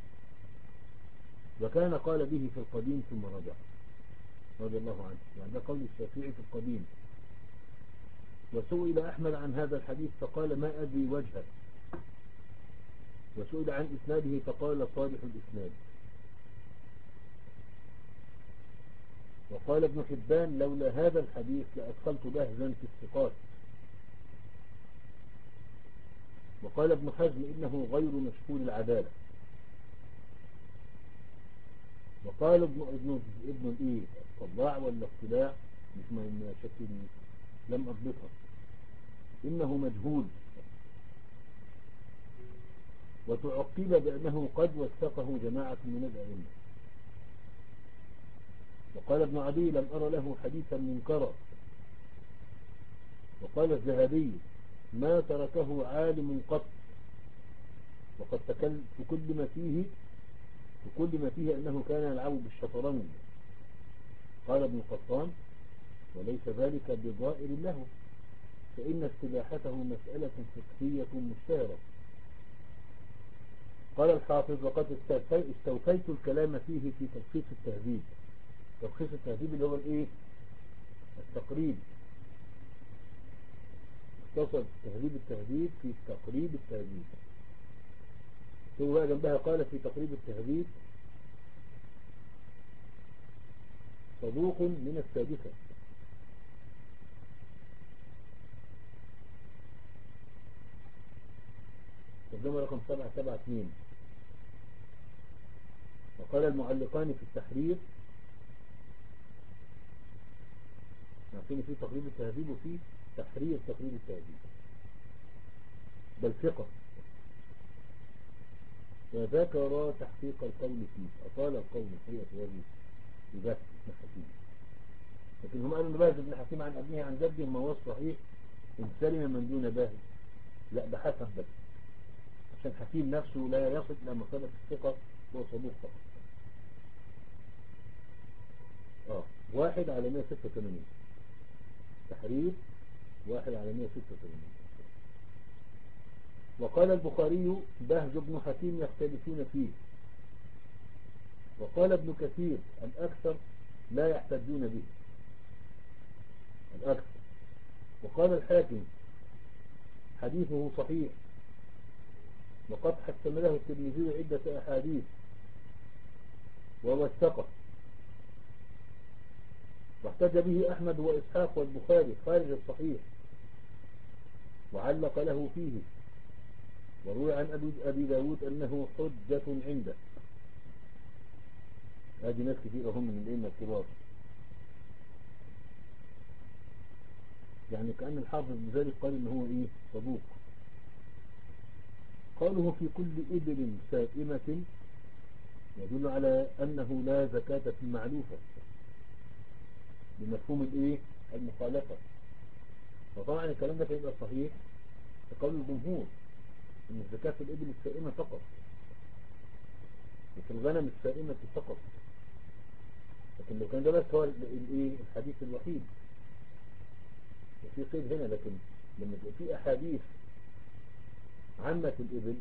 وكان قال به في القديم ثم رجع رضي الله عنه. يعني ده قول الشافعي في القديم. وسئل أحمد عن هذا الحديث فقال ما أدري وجهه، وسئل عن إسناده فقال صالح الإسناد. وقال ابن حبان لولا هذا الحديث لأدخلت بهزا في الثقات. وقال ابن حزم إنه غير مشهور العدالة. وقال ابن ابن ابن الايه الطباع ولا الطلاع مش ما شكل لم أضبطها، إنه مجهول، وتعقب بأنه قد وثقه جماعة من الأئمة. وقال ابن عدي لم أرى له حديثا منكرا. وقال الذهبي ما تركه عالم قط، وقد تكلم فيه تكلم فيه أنه كان يلعب بالشطرنج. قال ابن القطان وليس ذلك بضائر له، فإن استباحته مسألة فقهية مشتهرة. قال الحافظ وقد استوفيت الكلام فيه في تلخيص التهذيب. تلخيص التهذيب اللي هو الايه التقريب، اختصر تهذيب التهذيب في تقريب التهذيب. ثم بقى جنبها قال في تقريب التهذيب صدوق من السادسة. ترجمة رقم سبعة سبعة اثنين. وقال المعلقان في التحرير، عارفين في تقريب التهذيب وفي تحرير تقريب التهذيب، بل ثقة، وذكر تحقيق القول فيه. أطال القول الحقيقة في هذه ببحث ابن حكيم، لكن هم قالوا ان باهز بن حكيم عن أبيه عن جده ما هو صحيح إن سلم من دون باهز، لا ده حسن بس، عشان حكيم نفسه لا يصل إلى مرتبة الثقة، هو صدوق فقط. اه واحد على مئة وستة وثمانين تحرير، واحد على مئة وستة وثمانين. وقال البخاري بهز بن حكيم يختلفون فيه. وقال ابن كثير الأكثر لا يحتجون به، الأكثر. وقال الحاكم حديثه صحيح، وقد حسن له الترمذي عدة أحاديث ووثقه، واحتج به أحمد وإسحاق والبخاري خارج الصحيح، وعلق له فيه. وروي عن أبي داود أنه حجة عنده. هذه ناس كثيرة هم من الأئمة الكبار، يعني كأن الحافظ بذلك قال إن هو إيه صدوق. قاله في كل إبل سائمة يدل على أنه لا زكاة في المعلوفة بمفهوم الإيه المخالفة. وطبعا الكلام ده هيبقى صحيح بقول الجمهور إن الزكاة في الإبل السائمة فقط، وفي الغنم السائمة فقط. لكن لو كان ده بس هو الإيه الحديث الوحيد وفي قيد هنا، لكن لما يبقى في أحاديث عامة الإبل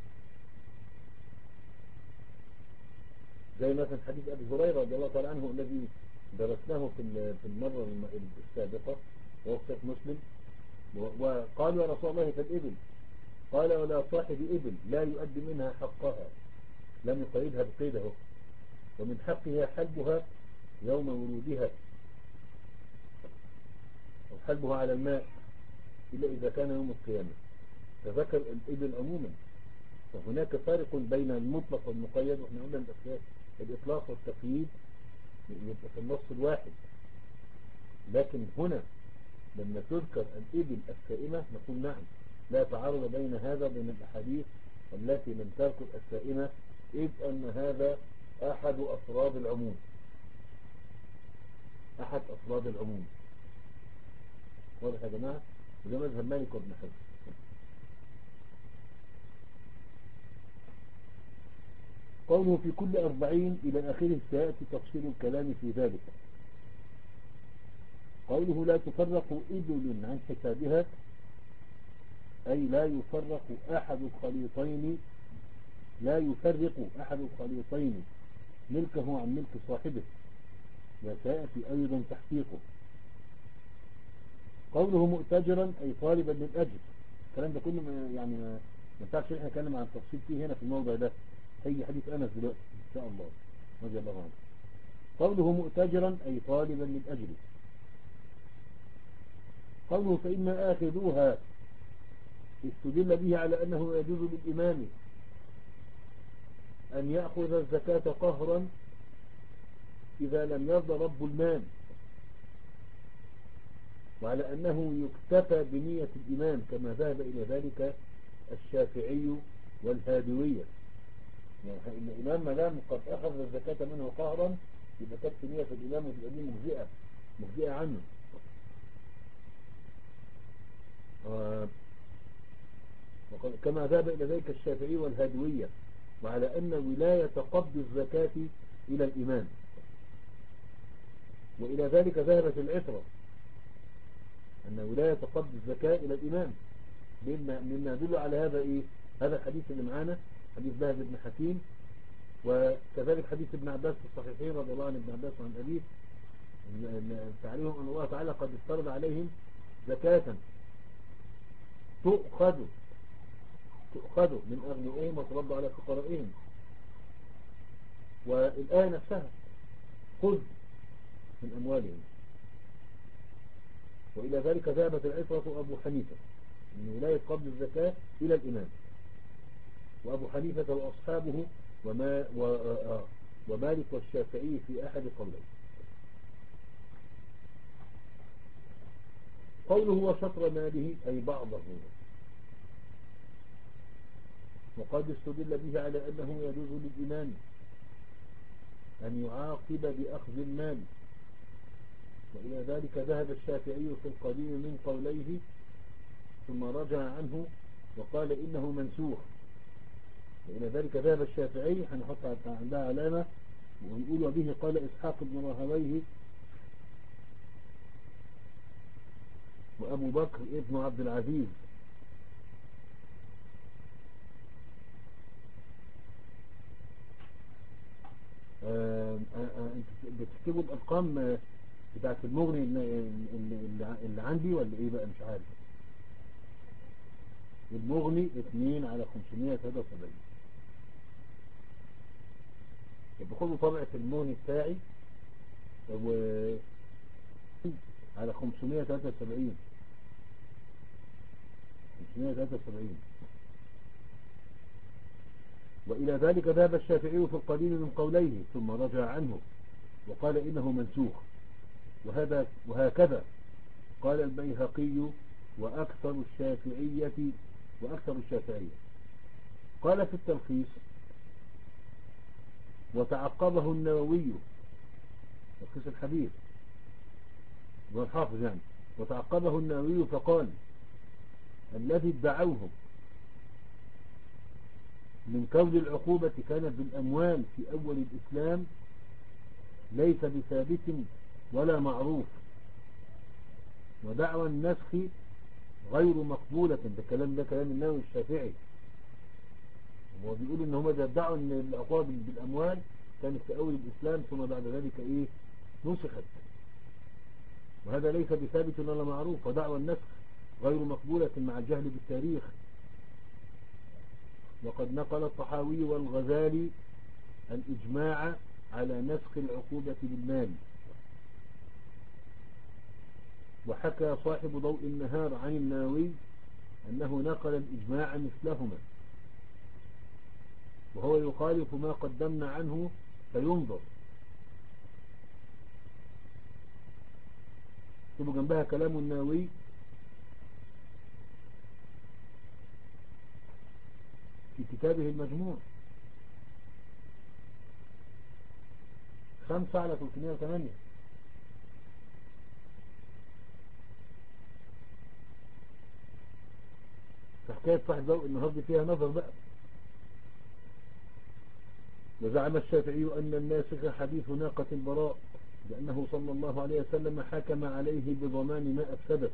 زي مثلا حديث أبي هريرة رضي الله تعالى عنه الذي درسناه في في المرة السابقة وهو في صحيح مسلم، وقال يا رسول الله فالإبل، قال ولا صاحب إبل لا يؤدي منها حقها، لم يقيدها بقيده، ومن حقها حلبها يوم ورودها أو حلبها على الماء إلا إذا كان يوم القيامة، فذكر الإبل عموما. فهناك فارق بين المطلق والمقيد، وإحنا قلنا الإطلاق والتقييد يبقى في النص الواحد، لكن هنا لما تذكر الإبل السائمة نقول نعم لا تعارض بين هذا وبين الأحاديث التي لم تذكر السائمة، إذ أن هذا أحد أفراد العموم، أحد أفراد العموم. واضح يا جماعة؟ وده مذهب مالك وابن حزم. قوله في كل أربعين إلى آخره سيأتي تفصيل الكلام في ذلك. قوله لا تفرق إبل عن حسابها، أي لا يفرق أحد الخليطين لا يفرق أحد الخليطين ملكه عن ملك صاحبه، وسيأتي أيضا تحقيقه. قوله مؤتجرا أي طالبا للأجر، الكلام ده كله يعني ما ينفعش احنا نتكلم عن التفصيل فيه هنا في الموضع ده، هي حديث أنس دلوقتي إن شاء الله رضي الله عنه. قوله مؤتجرا أي طالبا للأجر. قوله فإما آخذوها استدل به على أنه يجوز للإمام أن يأخذ الزكاة قهرا إذا لم يرضى رب المال، وعلى أنه يكتفى بنية الإمام كما ذهب إلى ذلك الشافعي والهادوية. يعني الإمام ما دام قد أخذ الزكاة منه قهرا يبقى تكفي نية الإمام وتبقى دي مجزئة مجزئة عنه. آه كما ذهب إلى ذلك الشافعي والهادوية، وعلى أن ولاية قبض الزكاة إلى الإمام، وإلى ذلك ذهبت العترة أن ولاية قبض الزكاة إلى الإمام، مما يدل على هذا إيه؟ هذا الحديث اللي معانا حديث بهز بن حكيم، وكذلك حديث ابن عباس في الصحيحين رضي الله عن ابن عباس وعن أبيه تعليمهم أن الله تعالى قد افترض عليهم زكاة تؤخذ تؤخذ من أغنيائهم وترد على فقرائهم، والآية نفسها خذ من أموالهم. وإلى ذلك ذهبت العترة أبو حنيفة من ولاية قبض الزكاة إلى الإمام، وأبو حنيفة وأصحابه وما ومالك والشافعي في أحد قولين. قوله وشطر ماله أي بعضه، وقد استدل به على أنه يجوز للإمام أن يعاقب بأخذ المال، وإلى ذلك ذهب الشافعي في القديم من قوليه ثم رجع عنه وقال إنه منسوخ. وإلى ذلك ذهب الشافعي هنحط عندها علامة ونقول وبه قال إسحاق بن راهويه وأبو بكر ابن عبد العزيز. آه آه آه انت بتكتبوا الأرقام بتاعت المغني اللي, اللي, اللي عندي ولا ايه بقى مش عارف. المغني اتنين على خمسمائة وثلاثة وسبعين، بخدوا طبعة المغني بتاعي و على خمسمائة وثلاثة وسبعين خمسمائة وثلاثة وسبعين. وإلى ذلك ذهب الشافعي في القليل من قوليه ثم رجع عنه وقال إنه منسوخ، وهذا وهكذا قال البيهقي وأكثر الشافعية وأكثر الشافعية. قال في التلخيص وتعقبه النووي تلخيص الحديث والحافظ يعني، وتعقبه النووي فقال الذي ادعوه من كون العقوبة كانت بالأموال في أول الإسلام ليس بثابت ولا معروف، ودعوى النسخ غير مقبولة. ده كلام ده كلام النووي الشافعي. هو بيقول ان هم ادعوا ان الاقوال بالاموال كانت في اول الاسلام ثم بعد ذلك ايه نسخت، وهذا ليس بثابت ولا معروف، ودعوى النسخ غير مقبولة مع الجهل بالتاريخ. وقد نقل الطحاوي والغزالي الإجماع على نسخ العقوبة بالمال. وحكى صاحب ضوء النهار عن النووي أنه نقل الإجماع مثلهما، وهو يخالف ما قدمنا عنه فينظر. اكتبوا جنبها كلام النووي في كتابه المجموع خمسة على ثلاثمائة وثمانية. فحكاية صاحب ضوء النهار دي فيها نظر بقى. وزعم الشافعي أن الناسخ حديث ناقة البراء، لأنه صلى الله عليه وسلم حكم عليه بضمان ما أفسدت.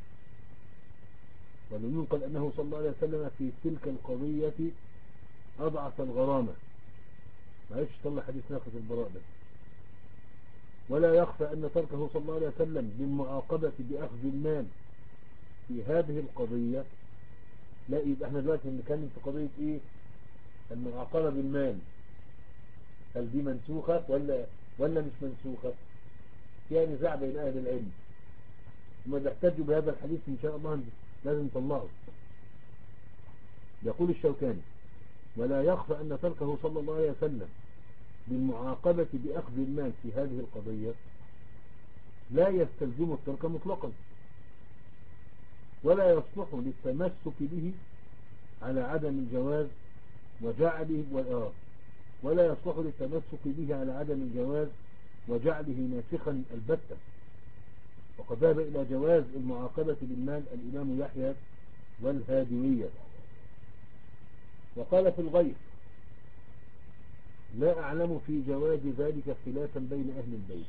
ولم ينقل أنه صلى الله عليه وسلم في تلك القضية أضعف الغرامة. ما عيش طلع حديث ناقة البراء ده. ولا يخفى أن تركه صلى الله عليه وسلم بالمعاقبة بأخذ المال في هذه القضية. لا، يبقى احنا دلوقتي بنتكلم في قضية ايه؟ المعاقبة بالمال، هل دي منسوخة ولا ولا مش منسوخة؟ فيها نزاع بين أهل العلم، وما تحتاجوا بهذا الحديث إن شاء الله لازم نطلعه. يقول الشوكاني: ولا يخفى أن تركه صلى الله عليه وسلم بالمعاقبة بأخذ المال في هذه القضية لا يستلزم الترك مطلقا، ولا يصلح للتمسك به على عدم الجواز وجعله والآه ولا يصلح للتمسك به على عدم الجواز وجعله ناسخا البتة. وقد ذهب إلى جواز المعاقبة بالمال الإمام يحيى والهادوية. وقال في الغيث: لا أعلم في جواز ذلك خلافا بين أهل البيت.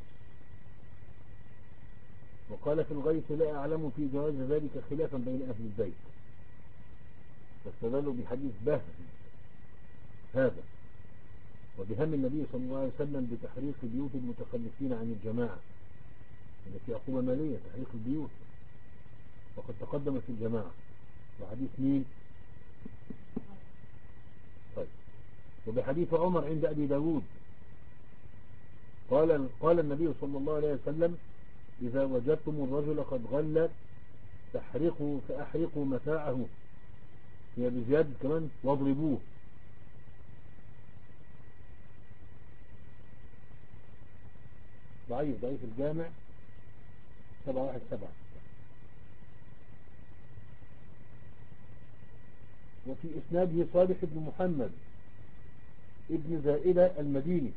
وقال في الغيث: لا أعلم في جواز ذلك خلافا بين أهل البيت. فاستدلوا بحديث بهز هذا وبهم النبي صلى الله عليه وسلم بتحريق بيوت المتخلفين عن الجماعة التي عقوبة مالية، تحريق البيوت، وقد تقدم في الجماعة. وحديث مين؟ طيب. وبحديث عمر عند أبي داود قال قال النبي صلى الله عليه وسلم: إذا وجدتم الرجل قد غل فاحرقوا فأحرقوا متاعه، هي بزيادة كمان، واضربوه. ضعيف ضعيف الجامع سبعة واحد سبعة. وفي إسناده صالح بن محمد ابن زائدة المديني.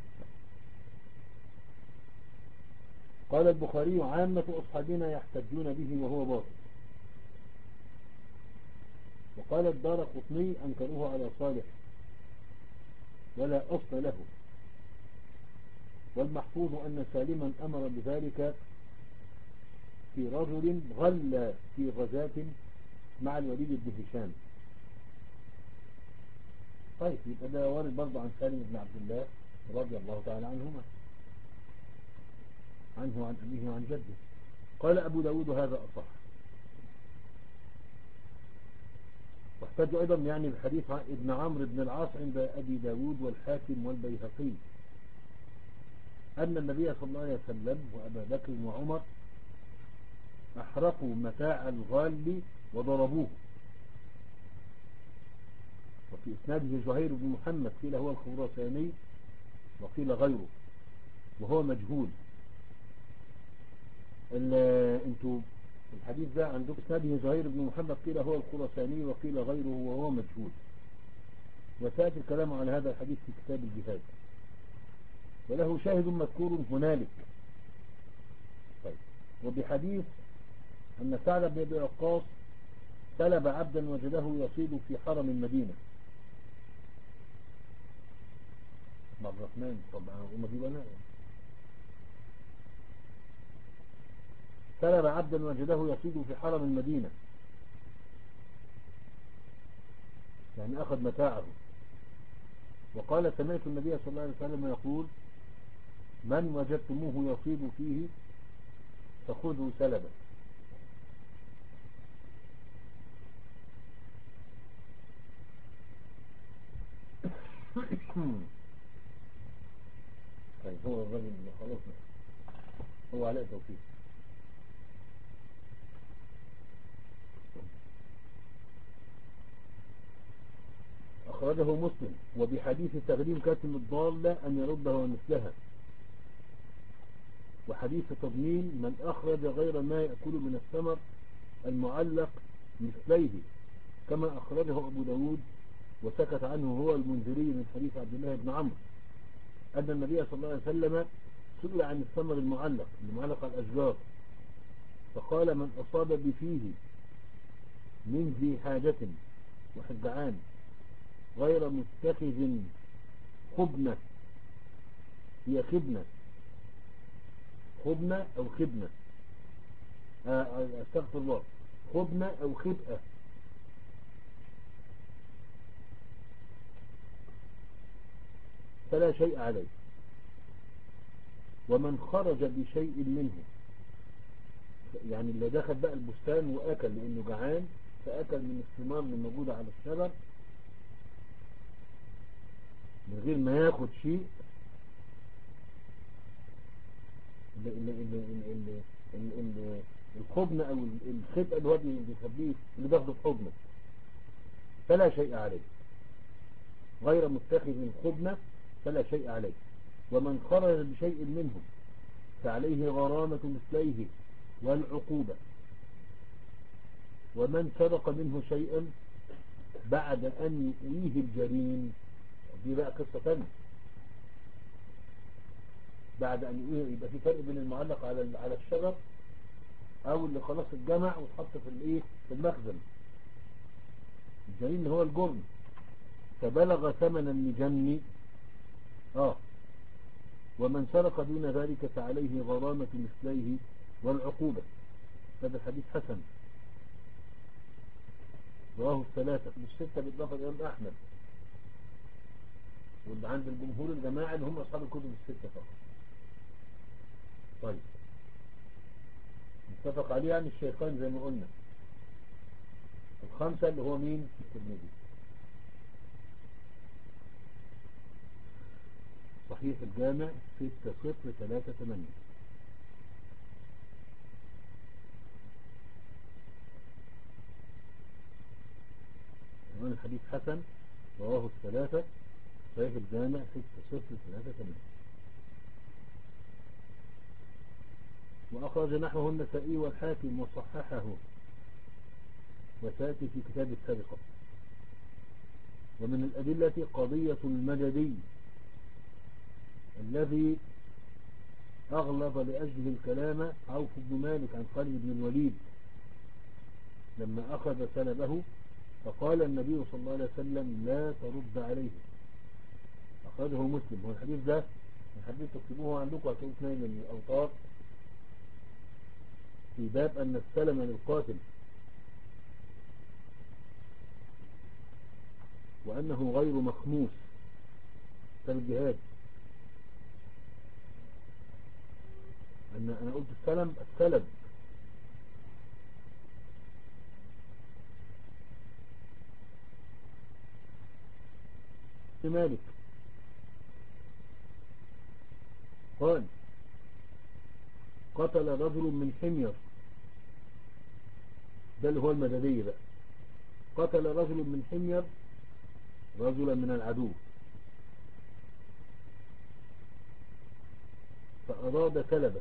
قال البخاري: عامة أصحابنا يحتجون به وهو باطل. وقال الدارقطني: أنكروه على صالح ولا أصل له. والمحفوظ أن سالما أمر بذلك في رجل غل في غزاة مع الوليد بن هشام. طيب، يبقى ده وارد برضه عن سالم بن عبد الله رضي الله تعالى عنهما، عنه عن أبيه وعن جده. قال أبو داود: هذا أصح. واحتج أيضا يعني بحديث ابن عمرو بن العاص عند أبي داود والحاكم والبيهقي أن النبي صلى الله عليه وسلم وأبا بكر وعمر أحرقوا متاع الغال وضربوه. وفي إسناده زهير بن محمد قيل هو الخراساني وقيل غيره وهو مجهول. انتوا الحديث ده عندكم إسناده زهير بن محمد قيل هو الخراساني وقيل غيره وهو مجهول، وسأتي الكلام على هذا الحديث في كتاب الجهاد، وله شاهد مذكور هنالك. طيب. وبحديث أن سعد بن أبي وقاص سلب عبدا وجده يصيد في حرم المدينة. عبد الرحمن طبعا ومجيبنا سلب عبدا وجده يصيد في حرم المدينة يعني أخذ متاعه. وقال سمعت النبي صلى الله عليه وسلم يقول من وجدتموه يصيب فيه فخذوا سلبا. طيب هو الرجل خلاص هو علاء توفيق. أخرجه مسلم وبحديث تغريم كاتم الضالة أن يردها ومثلها، وحديث تضمين من أخرج غير ما يأكل من الثمر المعلق مثليه كما أخرجه أبو داود وسكت عنه هو المنذري من حديث عبد الله بن عمرو أن النبي صلى الله عليه وسلم سئل عن الثمر المعلق المعلق على الأشجار فقال من أصاب بفيه من ذي حاجة وحجعان غير متخذ خبنة، هي خبنة خبنة أو خبنة أستغفر الله خبنة أو خبئة فلا شيء عليه. ومن خرج بشيء منه يعني اللي دخل بقى البستان وأكل لأنه جعان فأكل من الثمار اللي موجودة على الشجر من غير ما ياخد شيء اللي اللي اللي اللي اللي اللي الخبنة أو الخبئة اللي هو بيخبيه اللي بياخده في حضنه فلا شيء عليه، غير متخذ خبنة فلا شيء عليه. ومن خرج بشيء منهم فعليه غرامة مثليه والعقوبة. ومن سرق منه شيئا بعد أن يؤويه الجرين دي بقى قصة ثانية، بعد أن يؤويه يبقى في فرق بين المعلق على على الشجر أو اللي خلاص اتجمع وتحط في الايه في المخزن. الجرين هو الجرم فبلغ ثمن المجني اه ومن سرق دون ذلك فعليه غرامة مثليه والعقوبة. هذا الحديث حسن رواه الثلاثة مش ستة بالإضافة الإمام أحمد، واللي عند الجمهور الجماعة اللي هم أصحاب الكتب الستة فقط. طيب متفق عليه عن الشيخان زي ما قلنا الخمسة اللي هو مين الترمذي. صحيح الجامع ستة صفر ثلاثة ثمانية. كمان الحديث حسن رواه الثلاثة صحيح الجامع ستة صفر ثلاثة ثمانية. وأخرج نحوه النسائي والحاكم وصححه وساتي في كتاب السرقة. ومن الأدلة قضية المددي الذي أغلظ لأجله الكلام عوف بن مالك عن خالد بن الوليد لما أخذ سلبه فقال النبي صلى الله عليه وسلم لا ترد عليه. أخرجه مسلم. هو الحديث ده الحديث تكتبوه عندكم هتقول اثنين من الأوطار في باب أن السلم للقاتل وأنه غير مخموس كالجهاد. أن أنا قلت السلم السلب مالك قال قتل رجل من حمير ده اللي هو المددي بقى قتل رجل من حمير رجلا من العدو فأراد سلبه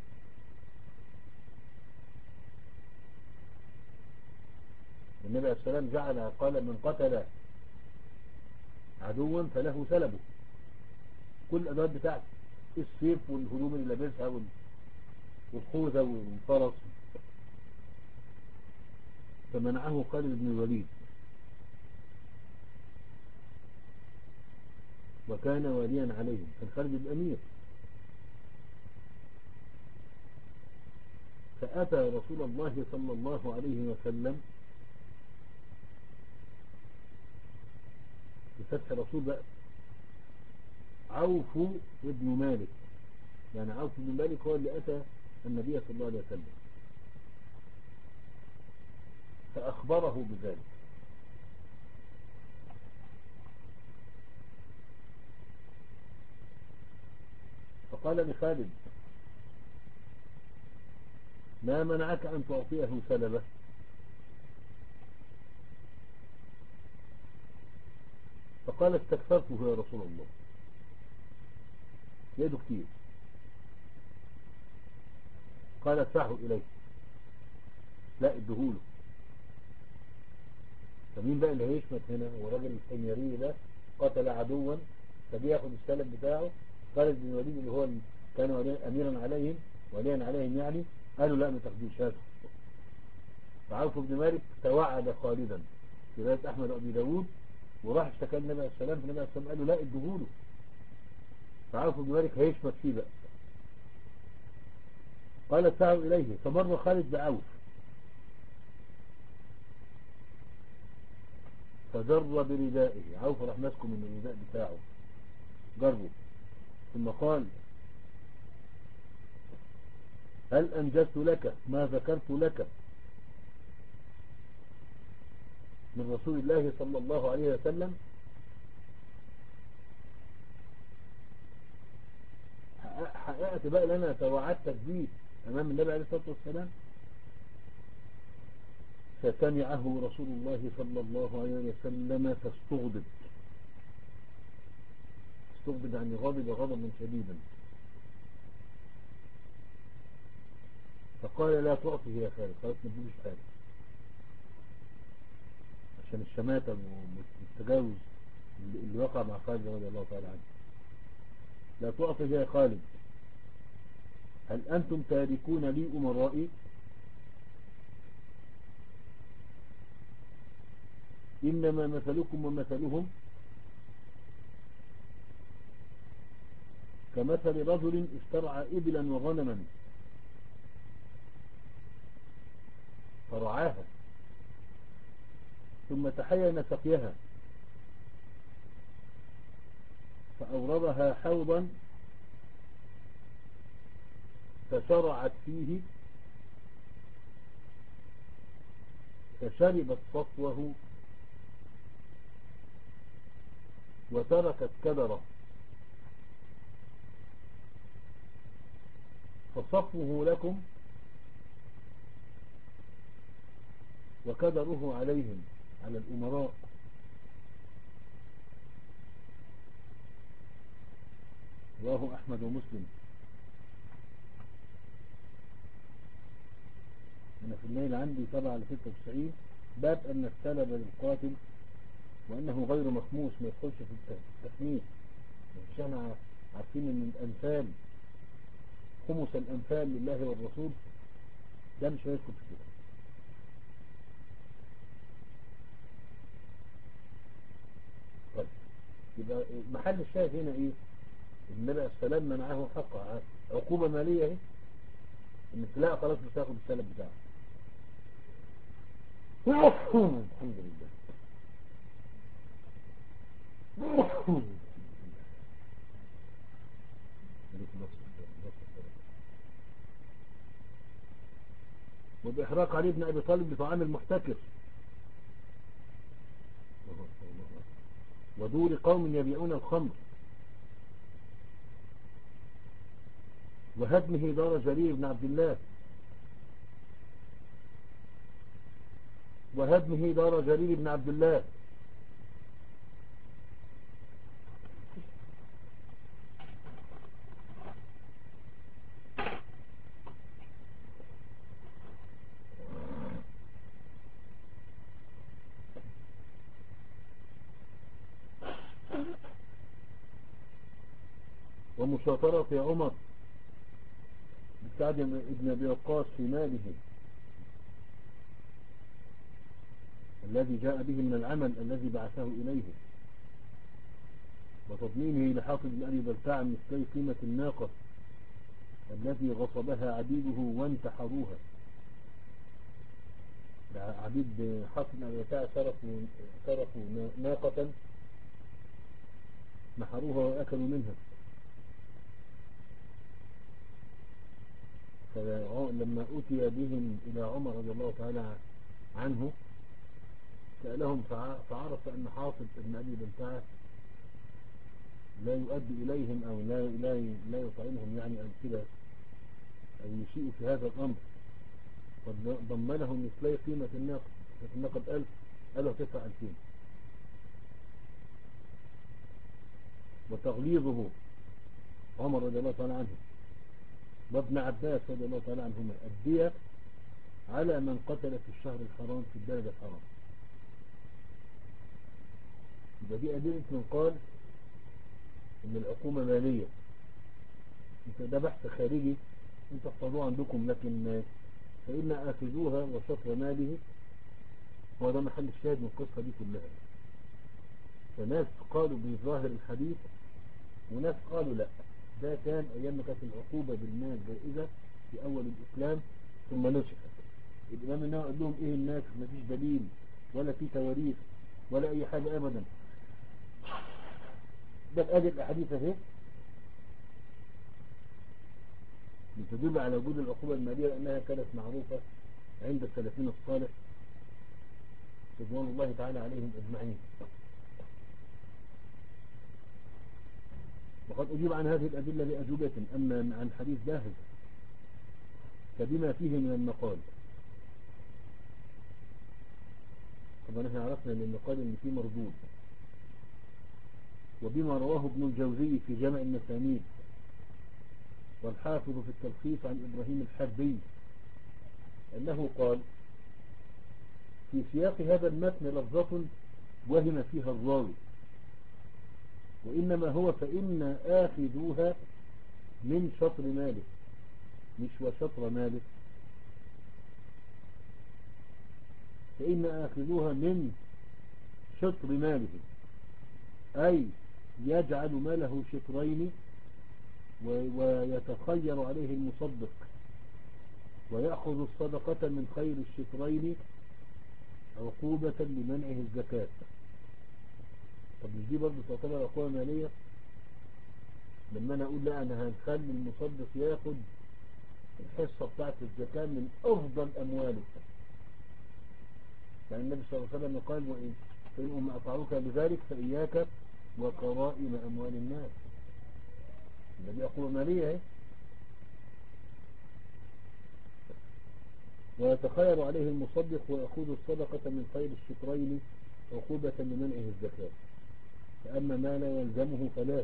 النبي عليه السلام جعل قال من قتل عدوا فله سلبه كل الأدوات بتاعته السيف والهدوم اللي لابسها والخوذة والفرس فمنعه خالد بن الوليد وكان واليا عليهم كان خالد الأمير. فأتى رسول الله صلى الله عليه وسلم بفتح الرسول بقى. عوف ابن مالك، يعني عوف بن مالك هو اللي أتى النبي صلى الله عليه وسلم فأخبره بذلك. فقال لخالد ما منعك أن تعطيه سلبه؟ فقال استكثرته يا رسول الله، يده كتير. قال ادفعه إليه، لا ادهوله. فمين بقى اللي هيشمت هنا؟ هو راجل الحميري ده قتل عدوا فبياخد السلب بتاعه. خالد بن الوليد اللي هو كان أميرا عليهم وليا عليهم يعني قالوا لا ما تاخدوش هذا. فعوف بن مالك توعد خالدا في رواية أحمد وأبي داود، وراح اشتكى النبي عليه السلام، فالنبي عليه السلام قال له لا ادهوله. فعوف بن مالك هيشمت فيه بقى. قال ادفعه إليه. فمر خالد بعوف فجر بردائه، عوف راح ماسكه من الرداء بتاعه جره، ثم قال هل أنجزت لك ما ذكرت لك من رسول الله صلى الله عليه وسلم؟ حققت بقى لنا توعدتك به أمام النبي عليه الصلاة والسلام. فسمعه رسول الله صلى الله عليه وسلم فاستغضب. استغضب يعني غضب غضبا شديدا. فقال لا تعطه يا خالد، خلاص ما تجيبش حاجة، عشان الشماتة والتجاوز اللي وقع مع خالد رضي الله تعالى عنه. لا تعطه يا خالد، هل أنتم تاركون لي أمرائي؟ إنما مثلكم ومثلهم كمثل رجل استرعى إبلا وغنما فرعاها ثم تحين سقيها فأوردها حوضا فشرعت فيه فشربت صفوه وتركت كدره، فصفوه لكم وكدره عليهم، على الأمراء. رواه أحمد ومسلم. أنا في الليل عندي سبعة لستة وتسعين باب أن السلب للقاتل وأنه غير مخموس، ما يدخلش في التخميس. مش احنا عارفين أن الأنفال خمس الأنفال لله والرسول؟ ده مش هيدخل في كده. طيب يبقى محل الشاهد هنا ايه؟ النبي عليه السلام منعه حقه، عقوبة مالية اهي، ان لا خلاص مش هاخد السلب بتاعه. الحمد لله. وبإحراق علي بن أبي طالب لطعام المحتكر، ودور قوم يبيعون الخمر، وهدمه دار جرير بن عبد الله، وهدمه دار جرير بن عبد الله. ومشاطرة عمر بسعد بن أبي وقاص في ماله الذي جاء به من العمل الذي بعثه إليه، وتضمينه لحاطب بن أبي بلتاع مثل قيمة الناقة التي غصبها عبيده وانتحروها. عبيد حاطب بن أبي بلتاع سرقوا سرقوا ناقة نحروها وأكلوا منها. فلما أتي بهم إلى عمر رضي الله تعالى عنه سألهم فعرف أن حاطب بن أبي بلتعة لا يؤدي إليهم أو لا لا لا يطعمهم يعني أو كده أو يشيء في هذا الأمر، فضمنهم مثلي قيمة الناقة. الناقة بألف قالوا تسع ألفين. وتغليظه عمر رضي الله تعالى عنه وابن عباس رضي الله تعالى عنهما الدية على من قتل في الشهر الحرام في البلد الحرام. يبقى دي أدلة من قال إن العقوبة مالية. ده بحث خارجي انتوا احفظوه عندكم، لكن فإن آخذوها وشطر ماله هو ده محل الشاهد من القصة دي كلها. فناس قالوا بظاهر الحديث وناس قالوا لا، ده كان أيام ما كانت العقوبة بالمال جائزة في أول الإسلام ثم نسخت. الإمام النووي قال لهم إيه الناس مفيش دليل ولا في تواريخ ولا أي حاجة أبدا. ده الآية الأحاديث اهي بتدل على وجود العقوبة المالية لأنها كانت معروفة عند السلفين الصالح رضوان الله تعالى عليهم أجمعين. وقد أجيب عن هذه الأدلة بأجوبة، أما عن حديث باهظ فبما فيه من المقال. طبعا احنا عرفنا من المقال ان فيه مردود، وبما رواه ابن الجوزي في جامع المسانيد والحافظ في التلخيص عن إبراهيم الحربي أنه قال في سياق هذا المتن لفظة وهم فيها الراوي، وإنما هو فإن آخذوها من شطر ماله، مش وشطر ماله، فإن آخذوها من شطر ماله أي يجعل ماله شطرين ويتخير عليه المصدق ويأخذ الصدقة من خير الشطرين عقوبة لمنعه الزكاة. طب مش دي برضه تعتبر عقوبة مالية؟ لما أنا أقول لا أنا هنخلي المصدق ياخد الحصة بتاعت الزكاة من أفضل أمواله، يعني النبي صلى الله عليه وسلم قال وإن فإنهم أطاعوك بذلك فإياك وكرائم أموال الناس. دي عقوبة مالية اهي. ويتخير عليه المصدق ويأخذ الصدقة من خير الشطرين عقوبة لمنعه الزكاة. فأما ما لا يلزمه فلا،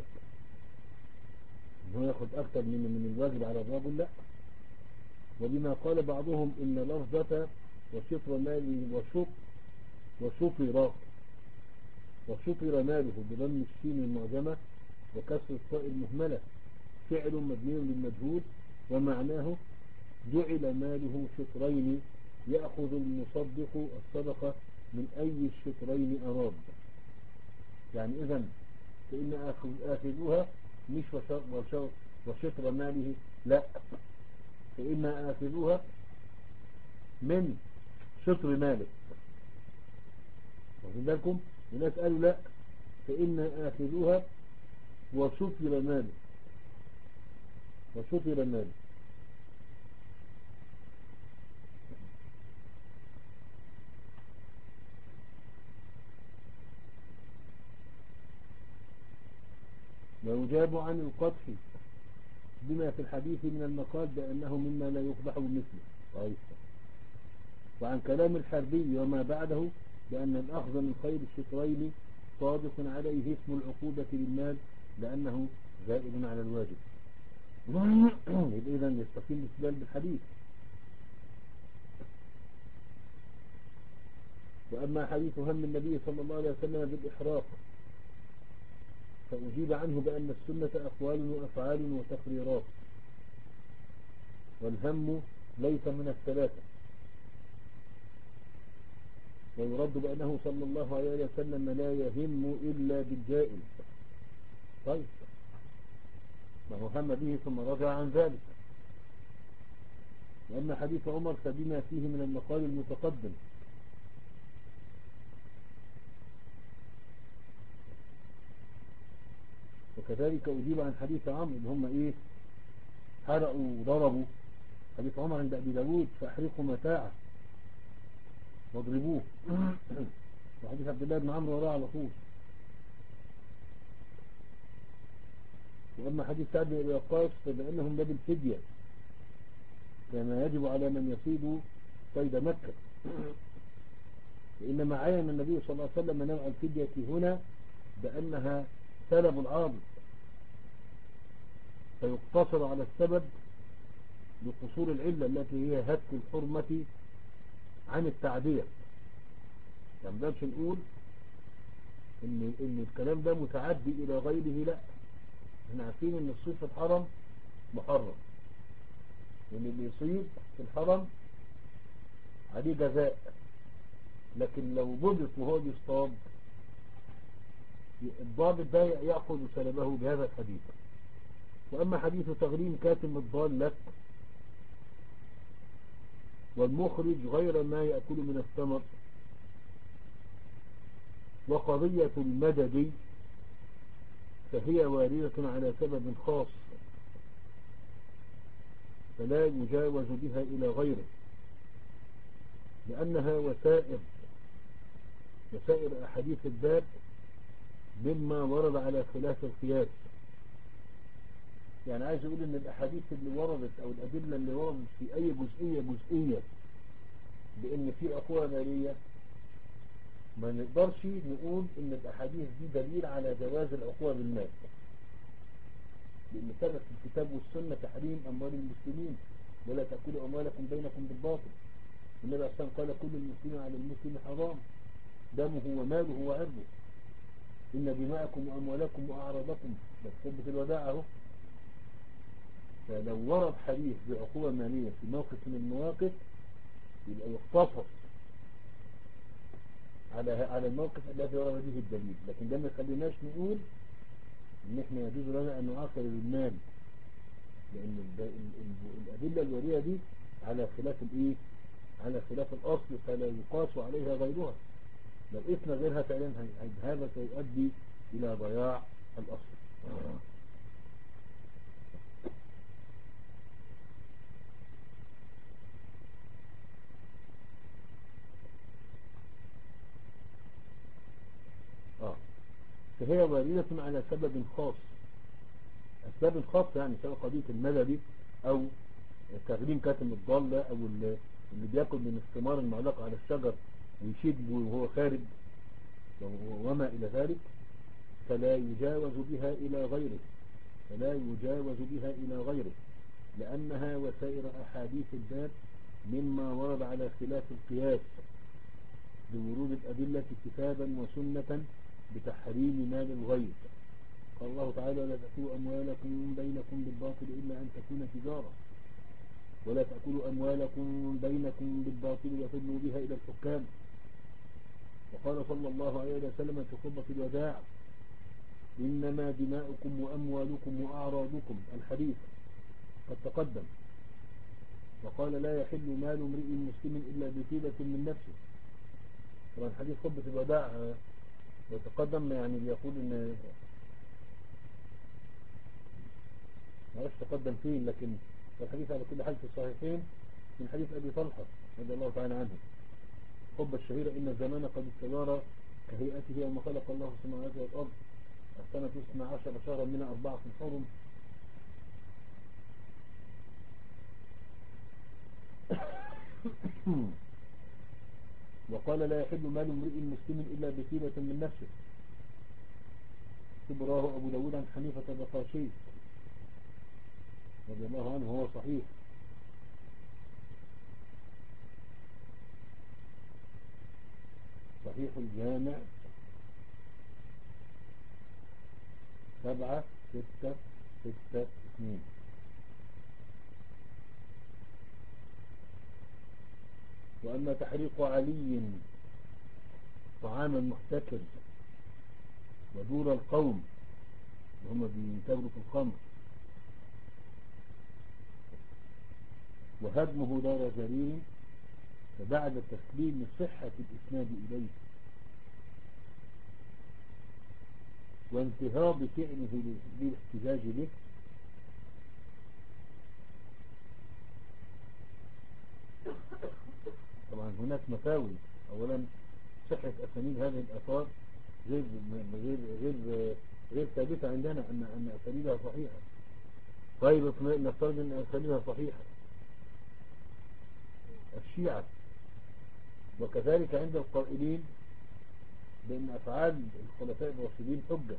إنه يأخذ أكثر من من الواجب على الرجل لا. وبما قال بعضهم إن لفظة وشطر ماله وشط وشطر وشطر ماله بضم الشين المعجمة وكسر الطاء المهملة فعل مبني للمجهول، ومعناه جعل ماله شطرين يأخذ المصدق الصدقة من أي الشطرين أراد. يعني إذن فإن آخذوها مش وشطر ماله لا، فإن آخذوها من شطر ماله. واخدين بالكم؟ الناس قالوا لا، فإن آخذوها وشطر ماله وشطر ماله. ويجاب عن القدح بما في الحديث من المقال بأنه مما لا يقبح بمثله. طيب. وعن كلام الحربي وما بعده بأن الأخذ من خير الشطرين صادق عليه اسم العقوبة بالمال لأنه زائد على الواجب. إذن يستقيم الاستدلال بالحديث. وأما حديث هم النبي صلى الله عليه وسلم بالإحراق فأجيب عنه بأن السنة أقوال وأفعال وتقريرات، والهم ليس من الثلاثة. ويرد بأنه صلى الله عليه وسلم لا يهم إلا بالجائز. طيب ما هو هم به ثم رجع عن ذلك. وأما حديث عمر فبما فيه من المقال المتقدم، وكذلك أجيب عن حديث عمرو إن هم إيه حرقوا وضربوا. حديث عمر عند أبي داود فأحرقوا متاعه واضربوه. وحديث عبد الله بن عمرو وراه على طول. وأما حديث سعد بن أبي وقاص فبأنهم باب الفدية كما يجب على من يصيد صيد مكة. وإنما عين النبي صلى الله عليه وسلم نوع الفدية هنا بأنها سلب العاضد، فيقتصر على السبب بقصور العلة التي هي هتك الحرمة عن التعدية. يعني مدامش نقول إن, إن الكلام ده متعدي إلى غيره، لا، احنا عارفين إن الصيد في الحرم محرم، وإن اللي يصيد في الحرم عليه جزاء، لكن لو ضبط وهو بيصطاد الضابط ده يأخذ سلبه بهذا الحديث. وأما حديث تغريم كاتم الضال لك والمخرج غير ما يأكل من الثمر وقضية المدد فهي واردة على سبب خاص فلا يجاوز بها إلى غيره، لأنها وسائر وسائر أحاديث الباب مما ورد على خلاف القياس. يعني عايز أقول إن الأحاديث اللي وردت أو الأدلة اللي وردت في أي جزئية جزئية بإن في عقوبة مالية، ما نقدرش نقول إن الأحاديث دي دليل على جواز العقوبة بالمال، لأن ثبت في الكتاب والسنة تحريم أموال المسلمين ولا تأكلوا أموالكم بينكم بالباطل. النبي عليه الصلاة والسلام قال كل المسلم على المسلم حرام دمه وماله وعرضه، إن دماءكم وأموالكم وأعراضكم بس خطبة الوداع أهو. فلو ورد حديث بعقوبة مالية في موقف من المواقف يبقى يقتصر على على الموقف الذي ورد به الدليل، لكن ده ما يخليناش نقول ان احنا يجوز لنا ان نعاقب بالمال، لان الادله الوارده دي على خلاف الايه على خلاف الاصل فلا يقاس عليها غيرها. لو قسنا غيرها فعلا هذا سيؤدي الى ضياع الاصل. اه فهي واردة على سبب خاص. أسباب خاصة يعني سواء قضية المدد أو تغريم كاتم الضالة أو اللي بيأكل من الثمار المعلقة على الشجر ويشد وهو خارج وما إلى ذلك، فلا يجاوز بها إلى غيره فلا يجاوز بها إلى غيره لأنها وسائر أحاديث الباب مما ورد على خلاف القياس بورود الأدلة كتابا وسنة بتحريم مال الغير. قال الله تعالى ولا تأكلوا أموالكم بينكم بالباطل إلا أن تكون تجارة ولا تأكلوا أموالكم بينكم بالباطل وتدلوا بها إلى الحكام. وقال صلى الله عليه وسلم في خطبة الوداع إنما دماؤكم وأموالكم وأعراضكم الحديث قد تقدم. وقال لا يحل مال امرئ مسلم إلا بطيبة من نفسه. طبعا حديث خطبة الوداع وتقدم يعني بيقول إن ما عرفش تقدم فين، لكن الحديث على كل حال في الصحيحين من حديث أبي طلحة رضي الله تعالى عنه خطبة الشهيرة إن الزمان قد استدار كهيئته يوم خلق الله السماوات والأرض السنة اثنا عشر شهرا من أربعة حرم وقال لا يحل مال امرئ مسلم إلا بطيبة من نفسه. كبراه أبو داود عن حنيفة الرقاشي رضي الله عنه وهو صحيح. صحيح الجامع سبعة ستة ستة اثنين. وأما تحريق علي طعام المحتكر ودور القوم وهم بينتبروا في الخمر وهدمه دار جرير فبعد تسليم صحة الإسناد إليه وانتهاض فعله للاحتجاج به. طبعا هناك مساوي. اولا صحة اسانيد هذه الاثار غير غير غير غير ثابتة عندنا ان ان اسانيدها صحيحة. طيب نفترض ان اسانيدها صحيحة، الشيعة وكذلك عند القائلين بان افعال الخلفاء الراشدين حجة،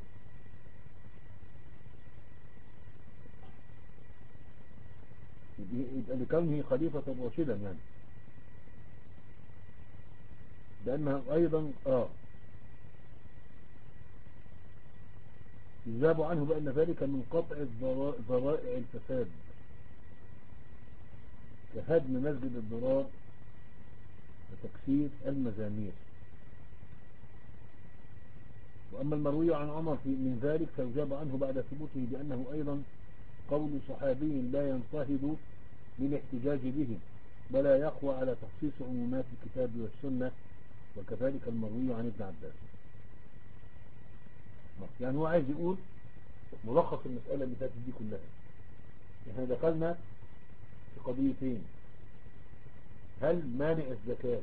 يبقى لكونه خليفة راشدا يعني، لأنها أيضا آه يجاب عنه بأن ذلك من قطع ذرائع الفساد كهدم مسجد الضرار وتكسير المزامير. وأما المروي عن عمر في من ذلك فيجاب عنه بعد ثبوته بأنه أيضا قول صحابي لا ينتهض للاحتجاج به ولا يقوى على تخصيص عمومات الكتاب والسنة، وكذلك المروي عن ابن عباس. يعني هو عايز يقول ملخص المسألة اللي فاتت دي كلها. احنا دخلنا في قضيتين: هل مانع الزكاة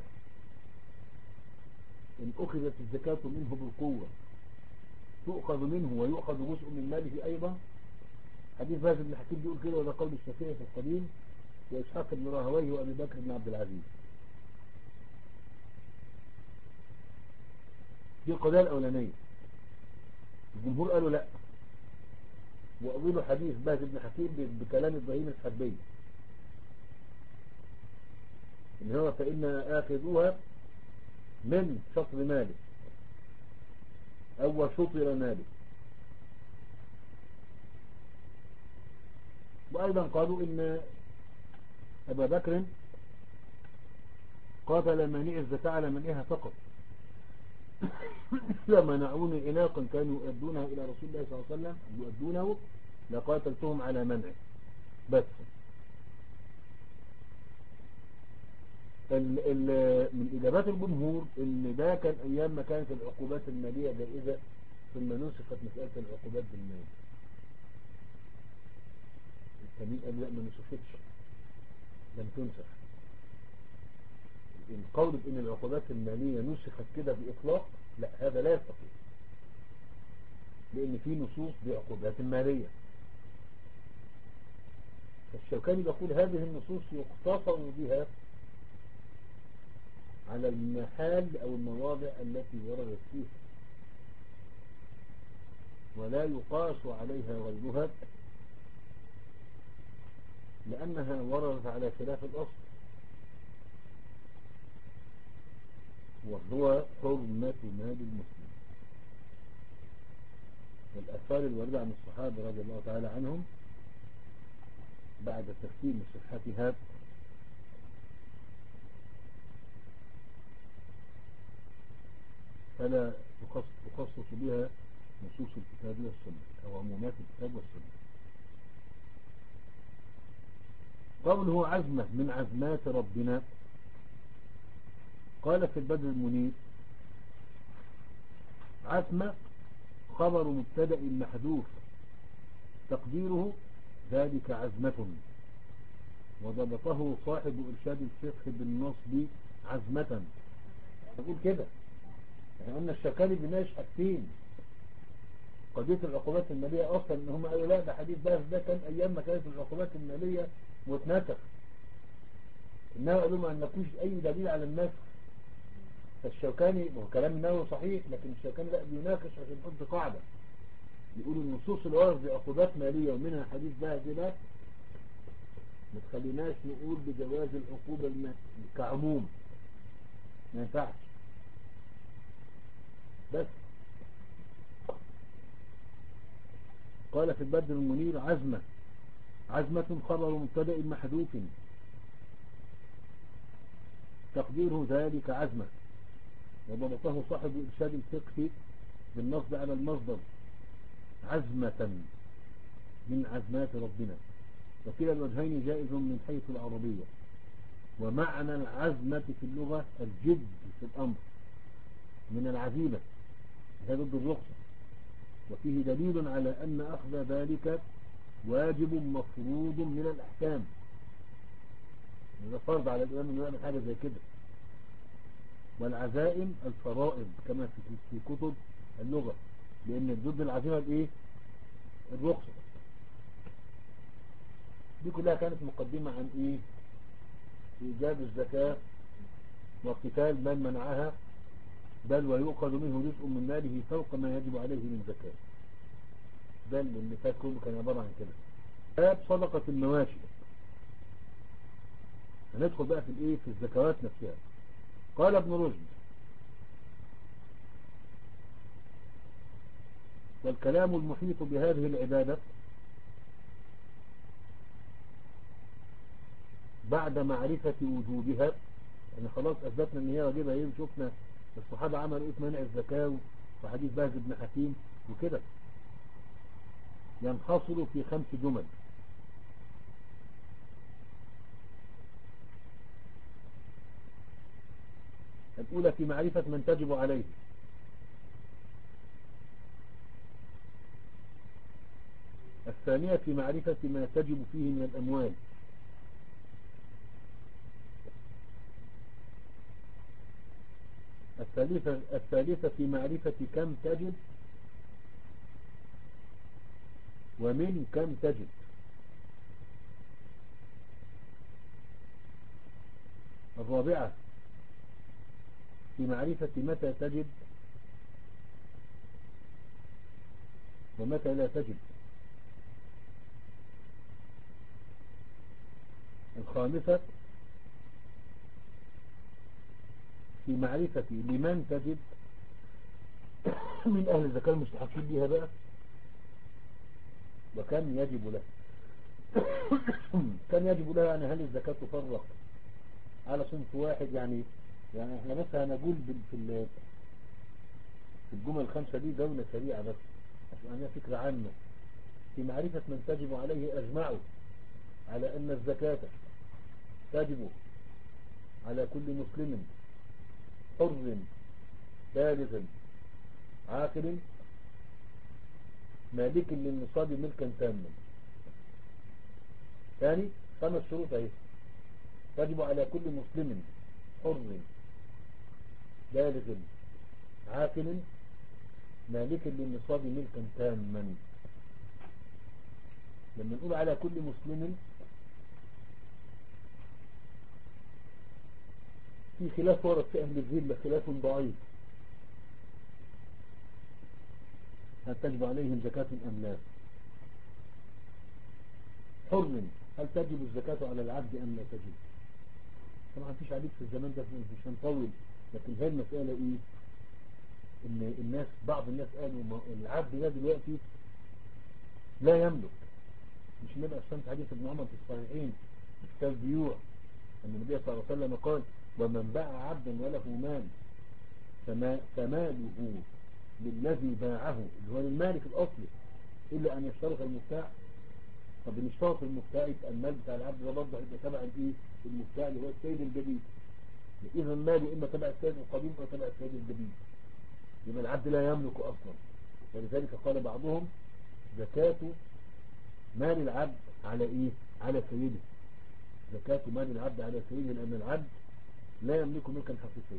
إن أخذت الزكاة منه بالقوة تؤخذ منه ويؤخذ جزء من ماله أيضا؟ حديث باز بن حكيم بيقول كده، وده قول الشافعي في القديم وإسحاق بن راهويه وأبي بكر بن عبد العزيز. دي القضية الأولانية. الجمهور قالوا لا، وأولوا حديث باز بن حكيم بكلام إبراهيم الحربي إن هو فإن آخذوها من شطر مالك أو شطر مالك. وأيضا قالوا إن أبا بكر قاتل مانع الزكاة على منعها فقط، لما منعوني عناقا كانوا يؤدونها إلى رسول الله صلى الله عليه وسلم يؤدونه لقاتلتهم على منعه بس. ال ال من إجابات الجمهور إن ده كان أيام ما كانت العقوبات المالية جائزة، ثم نسخت مسألة العقوبات بالمال. التانيين قالوا لا، ما نسختش، لم تنسخ. القول بأن العقوبات المالية نسخت كده بإطلاق لا، هذا لا يستطيع، لأن في نصوص بعقوبات مالية. فالشوكاني يقول هذه النصوص يقتصر بها على المحال أو المواضع التي وردت فيها، ولا يقاس عليها غيرها لأنها وردت على خلاف الأصل، وهو حرمة مال المسلم. والآثار الواردة عن الصحابة رضي الله تعالى عنهم بعد تفسير صحتها فلا تخصص بها نصوص الكتاب والسنة أو عمومات الكتاب والسنة. قوله عزمة من عزمات ربنا، قال في البدر المنير: عزمة خبر مبتدأ محذوف تقديره ذلك عزمة، وضبطه صاحب إرشاد الفقه بالنصب عزمة. أقول كده احنا قلنا الشوكاني بيناقش حاجتين: قضية العقوبات المالية أصلا إن هم قالوا لا، ده حديث باز ده كان أيام ما كانت العقوبات المالية متنسخ، إنما قالوا ما عندكوش أي دليل على النسخ. فالشوكاني هو كلام النووي صحيح، لكن الشوكاني لا بيناقش عشان يحط قاعدة، يقول النصوص اللي ورد بعقوبات مالية ومنها حديث باز ده ما تخليناش نقول بجواز العقوبة المالية كعموم، ما ينفعش. بس قال في البدر المنير: عزمة عزمة خبر مبتدأ محذوف تقديره ذلك عزمة، وضبطه صاحب إرشاد الفقه بالنصب على المصدر عزمة من عزمات ربنا. وكلا الوجهين جائز من حيث العربية، ومعنى العزمة في اللغة الجد في الأمر من العزيمة، هذا ضد الرخصة. وفيه دليل على أن أخذ ذلك واجب مفروض من الأحكام. هذا فرض على الإمام أنه يعمل حاجة زي كده. والعزائم الفرائض كما في في كتب اللغة، لأن ضد العزيمة بإيه؟ الرخصة. دي كلها كانت مقدمة عن إيه؟ إيجاب الزكاة وقتال من منعها، بل ويؤخذ منه جزء من ماله فوق ما يجب عليه من زكاة. ده اللي فات كله كان عبارة عن كده. باب صدقة المواشي. هندخل بقى في الايه في الزكوات نفسها. قال ابن رشد: والكلام المحيط بهذه العبادة بعد معرفة وجوبها، يعني خلاص أثبتنا ان هي واجبة، ايه شفنا الصحابة عملوا ايه في منع الزكاة وحديث باز بن حكيم وكده، ينحصر في خمس جمل. الأولى في معرفة من تجب عليه، الثانية في معرفة ما تجب فيه من الأموال، الثالثة, الثالثة في معرفة كم تجب ومن كم تجب، الرابعة في معرفة متى تجب ومتى لا تجب، الخامسة في معرفة لمن تجب من أهل الزكاة المستحقين بها بقى وكم يجب له. كم يجب له يعني هل الزكاة تفرق على صنف واحد؟ يعني يعني احنا مثلا نقول في في الجمل الخمسة دي دولة سريعة بس عشان هي فكرة عامة. في معرفة من تجب عليه أجمعوا على أن الزكاة تجب على كل مسلم حر بالغ عاقل مالك للنصاب ملكا تاما. ثاني خمس شروط اهي: تجب على كل مسلم حر بالغ عاقل مالك للنصاب ملكا تاما. لما نقول على كل مسلم في خلاف ورد في أهل الذمة، خلاف ضعيف، هل تجب عليهم زكاة أم لا؟ حر هل تجب الزكاة على العبد أم لا تجب؟ طبعا مفيش عبيد في الزمان ده، مش هنطول، لكن هي المسألة ايه؟ ان الناس بعض الناس قالوا العبد ده دلوقتي لا يملك. مش نبقى الشمس حديث ابن عمر في الصحيحين في كتاب البيوع ان النبي صلى الله عليه وسلم قال: ومن باع عبدا وله مال فما فماله للذي باعه، اللي هو للمالك الاصلي، الا ان يشترط المبتاع. طب ان اشترط المبتاع يبقى المال بتاع العبد ده برضه هيبقى تبع الايه؟ المبتاع اللي هو السيد الجديد. اذا ماله اما تبع السيد القديم او تبع السيد الجديد، يبقى العبد لا يملك اصلا. ولذلك قال بعضهم: زكاة مال العبد على ايه؟ على سيده. زكاة مال العبد على سيده، لان العبد لا يملك ملكا حقيقيا.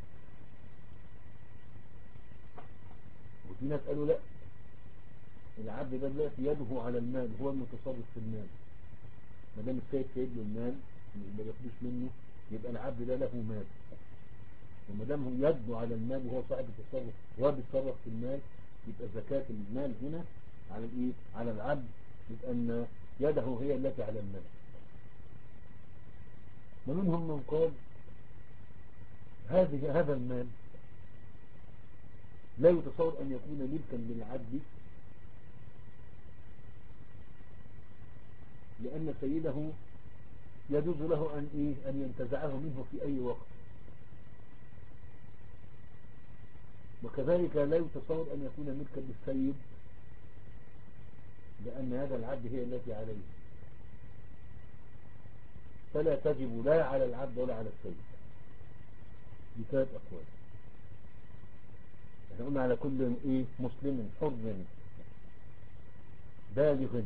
وفي ناس قالوا لا، العبد ده دلوقتي يده على المال، هو المتصرف في المال. ما دام السيد سيد له المال ما ياخدوش منه، يبقى العبد ده له مال. وما دام هو يده على المال وهو صاحب التصرف وهو بيتصرف في المال، يبقى زكاة المال هنا على الايه؟ على العبد، يبقى ان يده هي التي على المال. ومنهم من قال هذه هذا المال لا يتصور ان يكون ملكا للعبد، لان سيده يجوز له ان ايه؟ ان ينتزعه منه في اي وقت. وكذلك لا يتصور ان يكون ملكا للسيد، لان هذا العبد هي التي عليه، فلا تجب لا على العبد ولا على السيد. بثلاث أقوال. احنا قلنا على كل ايه مسلم حر بالغ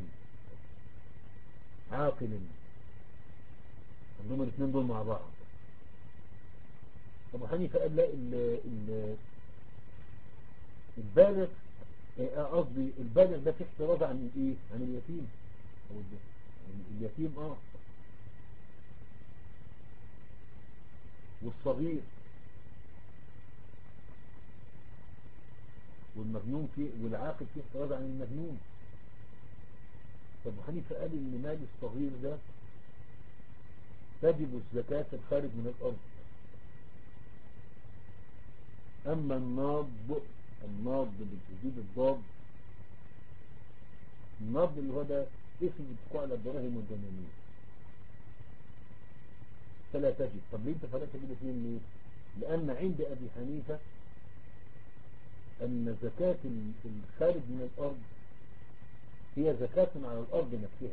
عاقل، عندهم الاثنين دول مع بعض. ابو حنيفه قال لا، ال- ال- البالغ، آه، قصدي البالغ ده في احتراز عن الايه، عن اليتيم او ال- اليتيم اه والصغير والمجنون فيه، والعاقل فيه احتراز عن المجنون. فابو حنيفه قال ان مال الصغير ده تجب الزكاة في الخارج من الارض. اما الناض، الناض بتزيد الضاد، الناض اللي هو ده اسم بتقع على الدراهم والدنانير، فلا تجب. طب ليه انت فرقت بين الاثنين ليه؟ لان عند ابي حنيفه ان زكاة الخارج من الارض هي زكاة على الارض نفسها.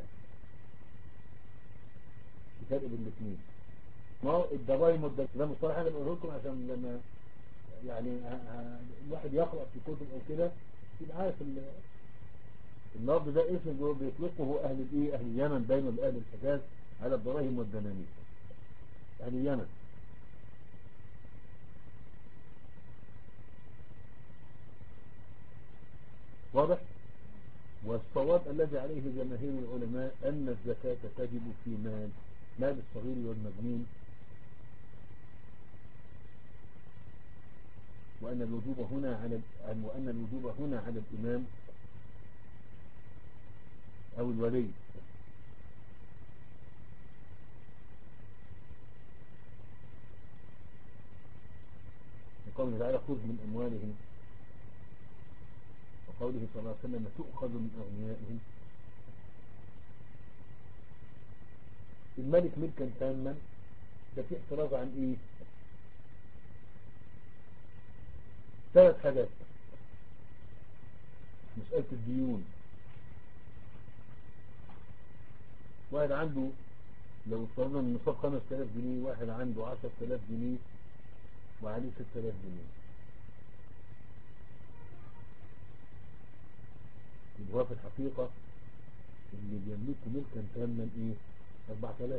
في فرق بين الاثنين. ما الدراهم والدنانير ده مصطلح انا بقوله لكم عشان لما يعني ه- ه- الواحد يقرأ في كتب او كده يبقى عارف ال- النبض ده اسم جو- بيطلقه اهل الايه، اهل اليمن باين ولا اهل الحجاز على الدراهم والدنانير، اهل اليمن. واضح؟ والصواب الذي عليه جماهير العلماء ان الزكاة تجب في مال مال الصغير والمجنون، وان الوجوب هنا على وان الوجوب هنا على الامام او الولي. وقوله تعالى خذ من اموالهم، وقوله صلى الله عليه وسلم تؤخذ من اغنيائهم. الملك ملكا تاما ده في احتراز عن ايه؟ ثلاث حاجات. مسألة الديون، واحد عنده لو افترضنا ان النصاب خمس تلاف جنيه، واحد عنده عشر تلاف جنيه وعليه ست تلاف جنيه، يبقى هو في الحقيقة اللي بيملكه ملكا تاما ايه؟ اربع تلاف.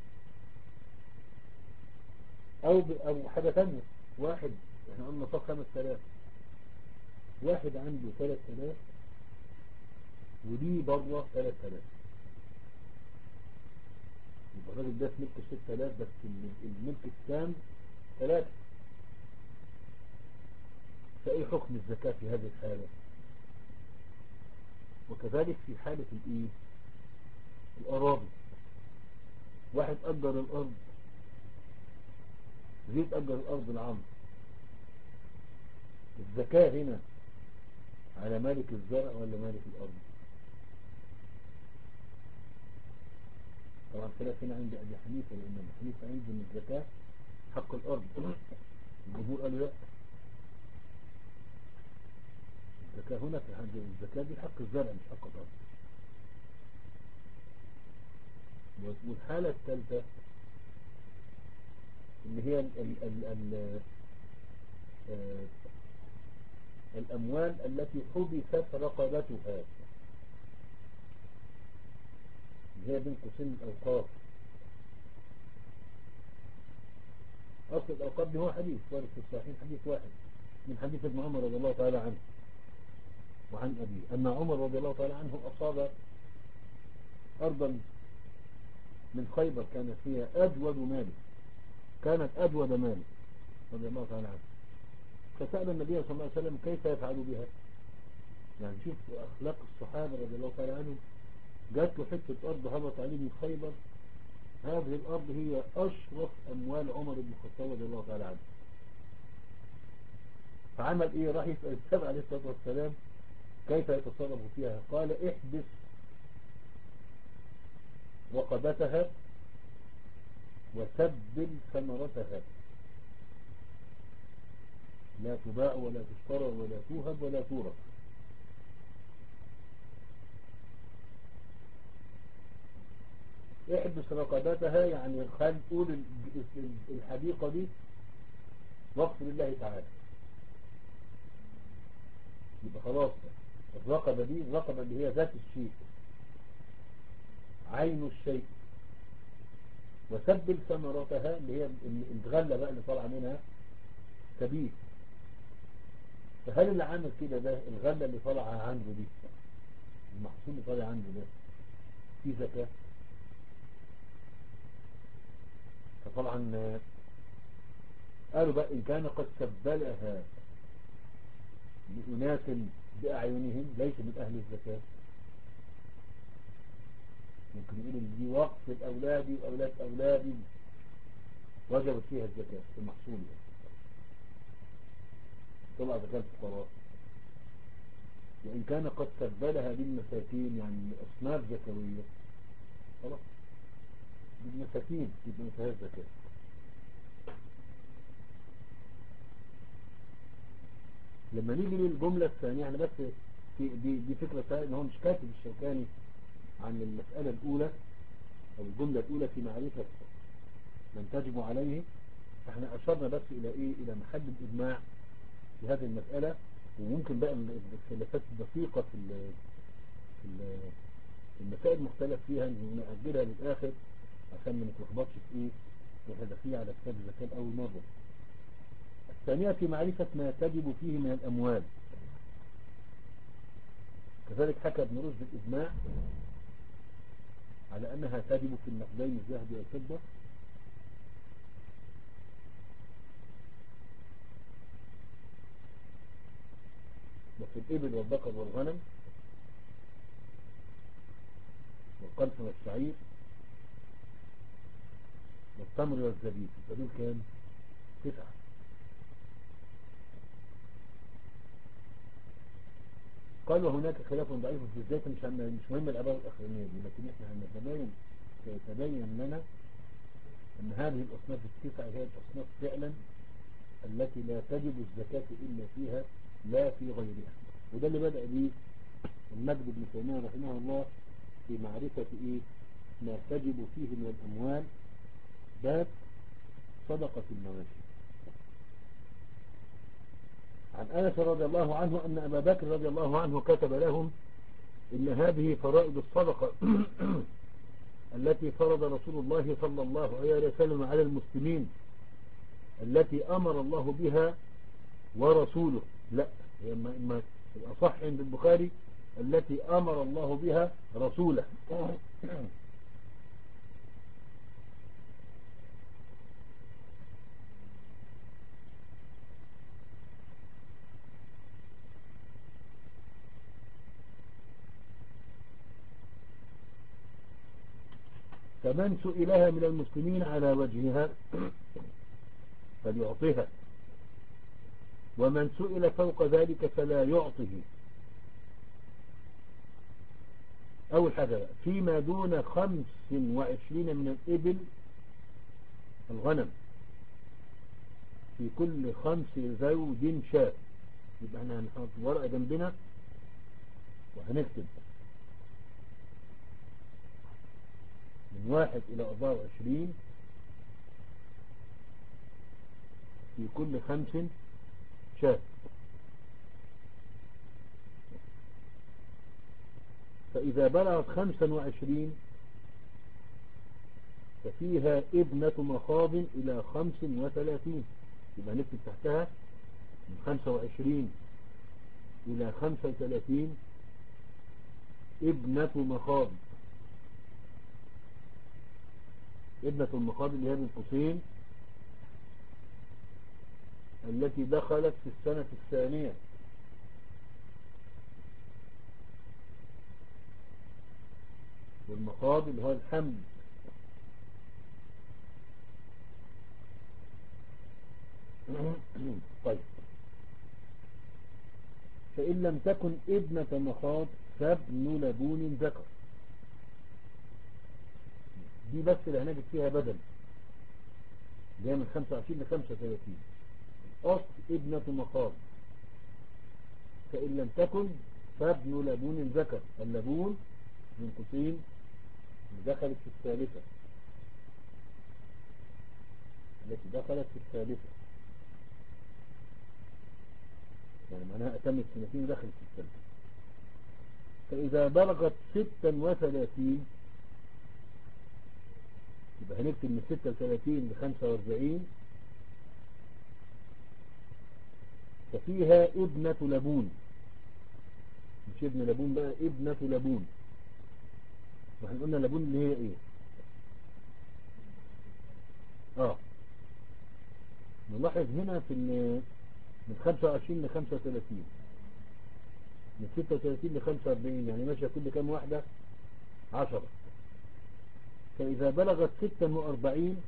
او ب... او حاجة تانية، واحد احنا قلنا نصاب خمس تلاف، واحد عنده ثلاث تلاف ودي بره ثلاث تلاف، يبقى الراجل ده في ملكه ست تلاف بس الملك التام ثلاثة. فايه حكم الزكاة في هذه الحالة؟ وكذلك في حالة الايه؟ الأراضي، واحد أجر الأرض، زيد أجر الأرض العام، الزكاة هنا على مالك الزرع ولا مالك الأرض؟ طبعا خلاف هنا عند أبي حنيفة، لأن أبي حنيفة عنده من الزكاة حق الأرض. الجمهور قالوا لا، الزكاة هنا في حاجة، الزكاة دي حق الزرع مش حق الأرض. والحالة الثالثة اللي هي ال ال ال ال آه الأموال التي حبست رقبتها، اللي هي بين قوسين الأوقاف. أصل الأوقاف دي هو حديث وارد في الصحيحين، حديث واحد من حديث ابن عمر رضي الله تعالى عنه وعن أبيه أن عمر رضي الله تعالى عنه أصاب أرضا من خيبر كانت فيها أجود ماله، كانت أجود ماله رضي الله تعالى عنه. فسأل النبي صلى الله عليه وسلم كيف يفعل بها. يعني شوف أخلاق الصحابة رضي الله تعالى عنهم، جات له حتة أرض هبط عليه من خيبر، هذه الأرض هي أشرف أموال عمر بن الخطاب رضي الله تعالى عنه. فعمل إيه؟ راح يسأل السبع عليه الصلاة والسلام كيف يتصرف فيها. قال احبس رقبتها وسبل ثمرتها، لا تباع ولا تشترى ولا توهب ولا تورث. احبس رقبتها يعني خل قول الحديقة دي وقف لله تعالى، يبقى خلاص الرقبة دي الرقبة اللي هي ذات الشيء، عين الشيء، وسبل ثمرتها اللي هي الغلة بقى اللي طالعه منها سبيل. فهل اللي عامل كده ده الغلة اللي طالعه عنده دي، المحصول اللي طالع عنده ده في زكاة؟ فطبعا قالوا بقى إن كان قد سبلها لأناس بأعينهم ليس من أهل الزكاة، ممكن يقولوا دي وقف الأولادي وأولاد أولادي وجبت فيها الزكاة في المحصول يعني. طلع زكاة الفقراء. وإن كان قد سبلها للمساكين يعني لأصناف زكوية خلاص للمساكين يبقى فيها الزكاة. لما نيجي للجملة الثانية يعني بس في دي, دي فكرة ثانية ان هو مش كاتب الشوكاني عن المسألة الأولى أو الجملة الأولى في معرفة من تجب عليه. احنا أشرنا بس إلى إيه، إلى محل الإجماع في هذه المسألة، وممكن بقى الخلافات الدقيقة في في المسائل المختلف فيها نأجلها للآخر عشان ما نتلخبطش في إيه واحنا داخلين على كتاب الزكاة أول مرة. الثانية في معرفة ما تجب فيه من الأموال. كذلك حكى ابن رشد الإجماع على أنها تجب في النقدين الذهب والفضة، وفي الإبل والبقر والغنم والقمح والشعير والتمر والزبيب. فدول كام؟ تسعة. قال وهناك خلاف ضعيف في الزيت، مش مش مهم العبارة الأخرانية دي، لكن احنا هنتبين سيتبين لنا أن هذه الأصناف التسعة هي الأصناف فعلا التي لا تجب الزكاة إلا فيها لا في غيرها. وده اللي بدأ به المجد بن تيمية رحمه الله في معرفة إيه ما تجب فيه من الأموال، باب صدقة المواشي. عن أنس رضي الله عنه أن أبا بكر رضي الله عنه كتب لهم إن هذه فرائض الصدقة التي فرض رسول الله صلى الله عليه وسلم على المسلمين التي أمر الله بها ورسوله. لا، هي إما الأصح عند البخاري التي أمر الله بها رسوله. فمن سئلها من المسلمين على وجهها فليعطيها، ومن سئل فوق ذلك فلا يعطه. أول حاجة فيما دون خمس وعشرين من الإبل الغنم في كل خمس زود شاة. يبقى احنا هنحط ورقة جنبنا وهنكتب من واحد إلى أربعة وعشرين في كل خمس شاة. فإذا بلغت خمسا وعشرين ففيها ابنة مخاض إلى خمس وثلاثين. يبقى نكتب تحتها من خمسة وعشرين إلى خمسة وثلاثين ابنة مخاض. ابنة المخاض اللي هي من قوسين التي دخلت في السنة الثانية. والمخاض اللي هو الحمل. طيب، فإن لم تكن ابنة مخاض فابن لبون ذكر. دي بس اللي هنجد فيها بدل، اللي هي من خمسة وعشرين ل خمسة وثلاثين. أصل ابنة مخاض. فإن لم تكن فابن لبون ذكر. اللبون من قوسين دخلت في الثالثة، التي دخلت في الثالثة. يعني معناها أتمت سنتين ودخلت في الثالثة. فإذا بلغت ستة وثلاثين يبقى هنكتب من ستة وثلاثين لخمسة واربعين ففيها ابنة لبون، مش ابن لبون بقى، ابنة لبون. واحنا قلنا لبون اللي هي ايه؟ اه نلاحظ هنا في من خمسة وعشرين ل خمسة وثلاثين، من ستة وثلاثين ل خمسة واربعين، يعني ماشية كل كام واحدة؟ عشرة. فإذا بلغت ستة واربعين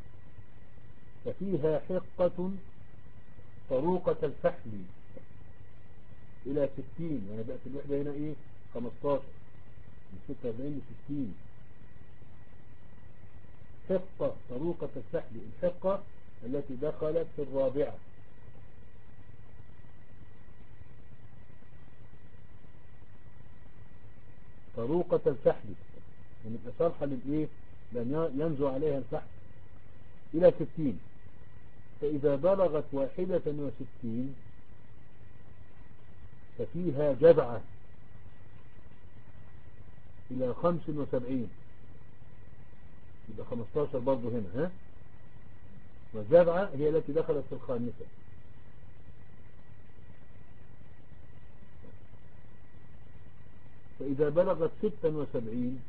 ففيها حقة طروقة الفحل إلى ستين، يعني بقت الوحدة هنا إيه؟ خمستاشر، من ستة واربعين ل ستين. حقة طروقة الفحل، الحقة التي دخلت في الرابعة. طروقة الفحل يعني صالحة للإيه؟ لأن ينزو عليها الفحل إلى ستين. فإذا بلغت واحدة وستين ففيها جذعة إلى خمس وسبعين، يبقى خمستاشر برضو هنا. ها، والجذعة هي التي دخلت في الخامسة. فإذا بلغت ستة وسبعين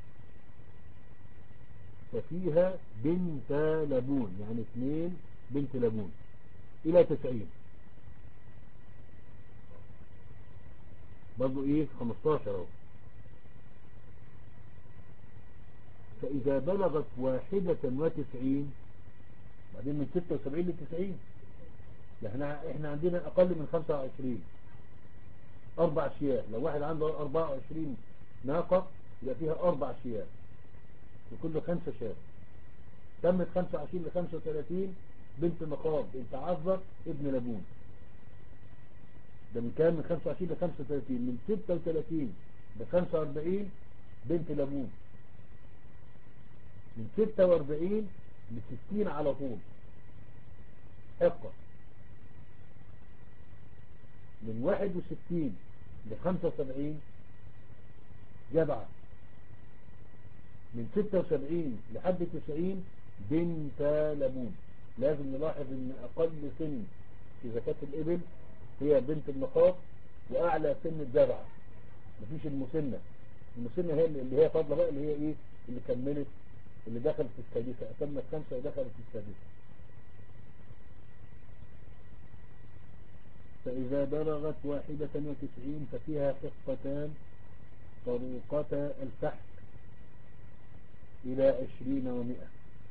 ففيها بنت لبون، يعني اثنين بنت لبون إلى تسعين، برضو إيه؟ خمستاشر اهو. فإذا بلغت واحدة وتسعين، بعدين من ستة وسبعين لتسعين، احنا احنا عندنا أقل من خمسة وعشرين، أربع شياه. لو واحد عنده أربعة وعشرين ناقة يبقى فيها أربع شياه وكل خمسة شاه. تمت خمسة وعشرين ل خمسة وثلاثين بنت مخاض بنت عذر ابن لبون. ده من كام؟ من خمسة وعشرين ل خمسة وثلاثين. من ستة وثلاثين ل خمسة واربعين بنت لبون. من ستة واربعين ل ستين على طول حقة. من واحد وستين ل خمسة وسبعين جبعة. من ستة وسبعين لحد تسعين بنت لبون. لازم نلاحظ ان اقل سن في زكاة الابل هي بنت المخاض، واعلى سن الجبعة. مفيش المسنة. المسنة هي اللي هي فاضلة بقى، اللي هي ايه؟ اللي كملت، اللي دخلت في السادسة، اتمت خمسة ودخلت في السادسة. فإذا بلغت واحدة وتسعين ففيها حقتان طروقتا الفحل إلى عشرين ومئة.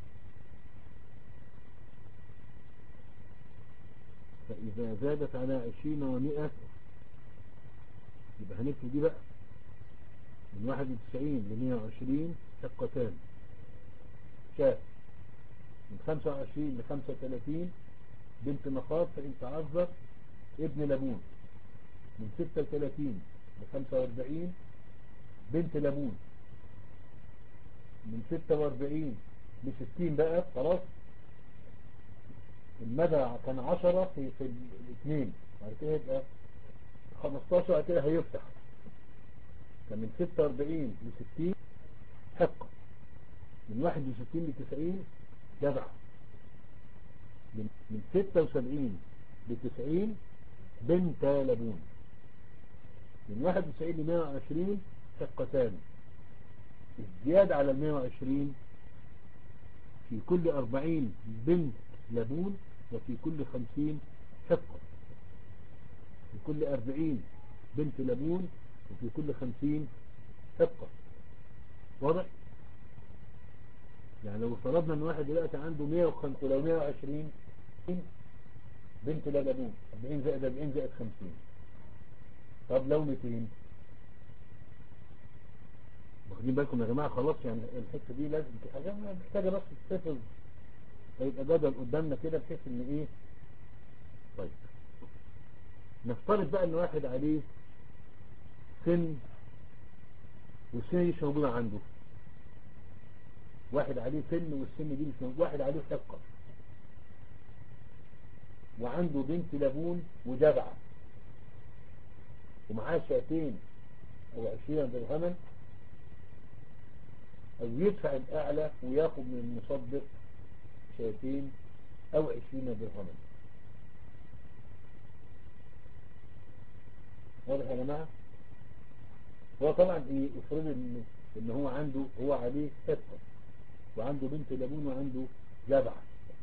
فإذا زادت على عشرين ومئة يبقى هنكتب دي بقى من واحد وتسعين لمئة وعشرين حقتان شاف. من خمسة وعشرين لخمسة وثلاثين بنت مخاض فإن تعذر ابن لبون. من ستة وثلاثين لخمسة واربعين بنت لبون. من ستة واربعين لستين بقى خلاص المدى كان عشرة في, في الاثنين، بعد كده يبقى خمستاشر، بعد كده هيفتح. كان من ستة واربعين لستين حقة. من واحد وستين لتسعين جدع. من, من ستة وسبعين لتسعين بنت لبون. من واحد وتسعين لمئة وعشرين حقتان. الزيادة على المئة وعشرين في كل أربعين بنت لبون، وفي كل خمسين حقة. في كل أربعين بنت لبون، وفي كل خمسين حقة. واضح؟ يعني لو فرضنا ان واحد دلوقتي عنده مئة وخمسين ولو مئة وعشرين بنت لبون، أربعين زائد أربعين زائد خمسين. طب لو مئتين، واخدين بالكم يا جماعة؟ خلاص يعني الحته دي لازم حاجه محتاجه بس تتحفظ، هيبقى جدول قدامنا كده بحيث ان ايه. طيب نفترض بقى ان واحد عليه سن والسن دي مش موجوده عنده. واحد عليه سن والسن دي مش موجوده. واحد عليه حقه وعنده بنت لبون وجدعه. ومعاه شاتين أو عشرين درهما، أو يدفع الأعلى وياخد من المصدق شاتين أو عشرين درهما. واضح يا جماعة؟ هو طبعا ايه، افرض ان ان هو عنده، هو عليه حقة وعنده بنت لبون وعنده جبعة.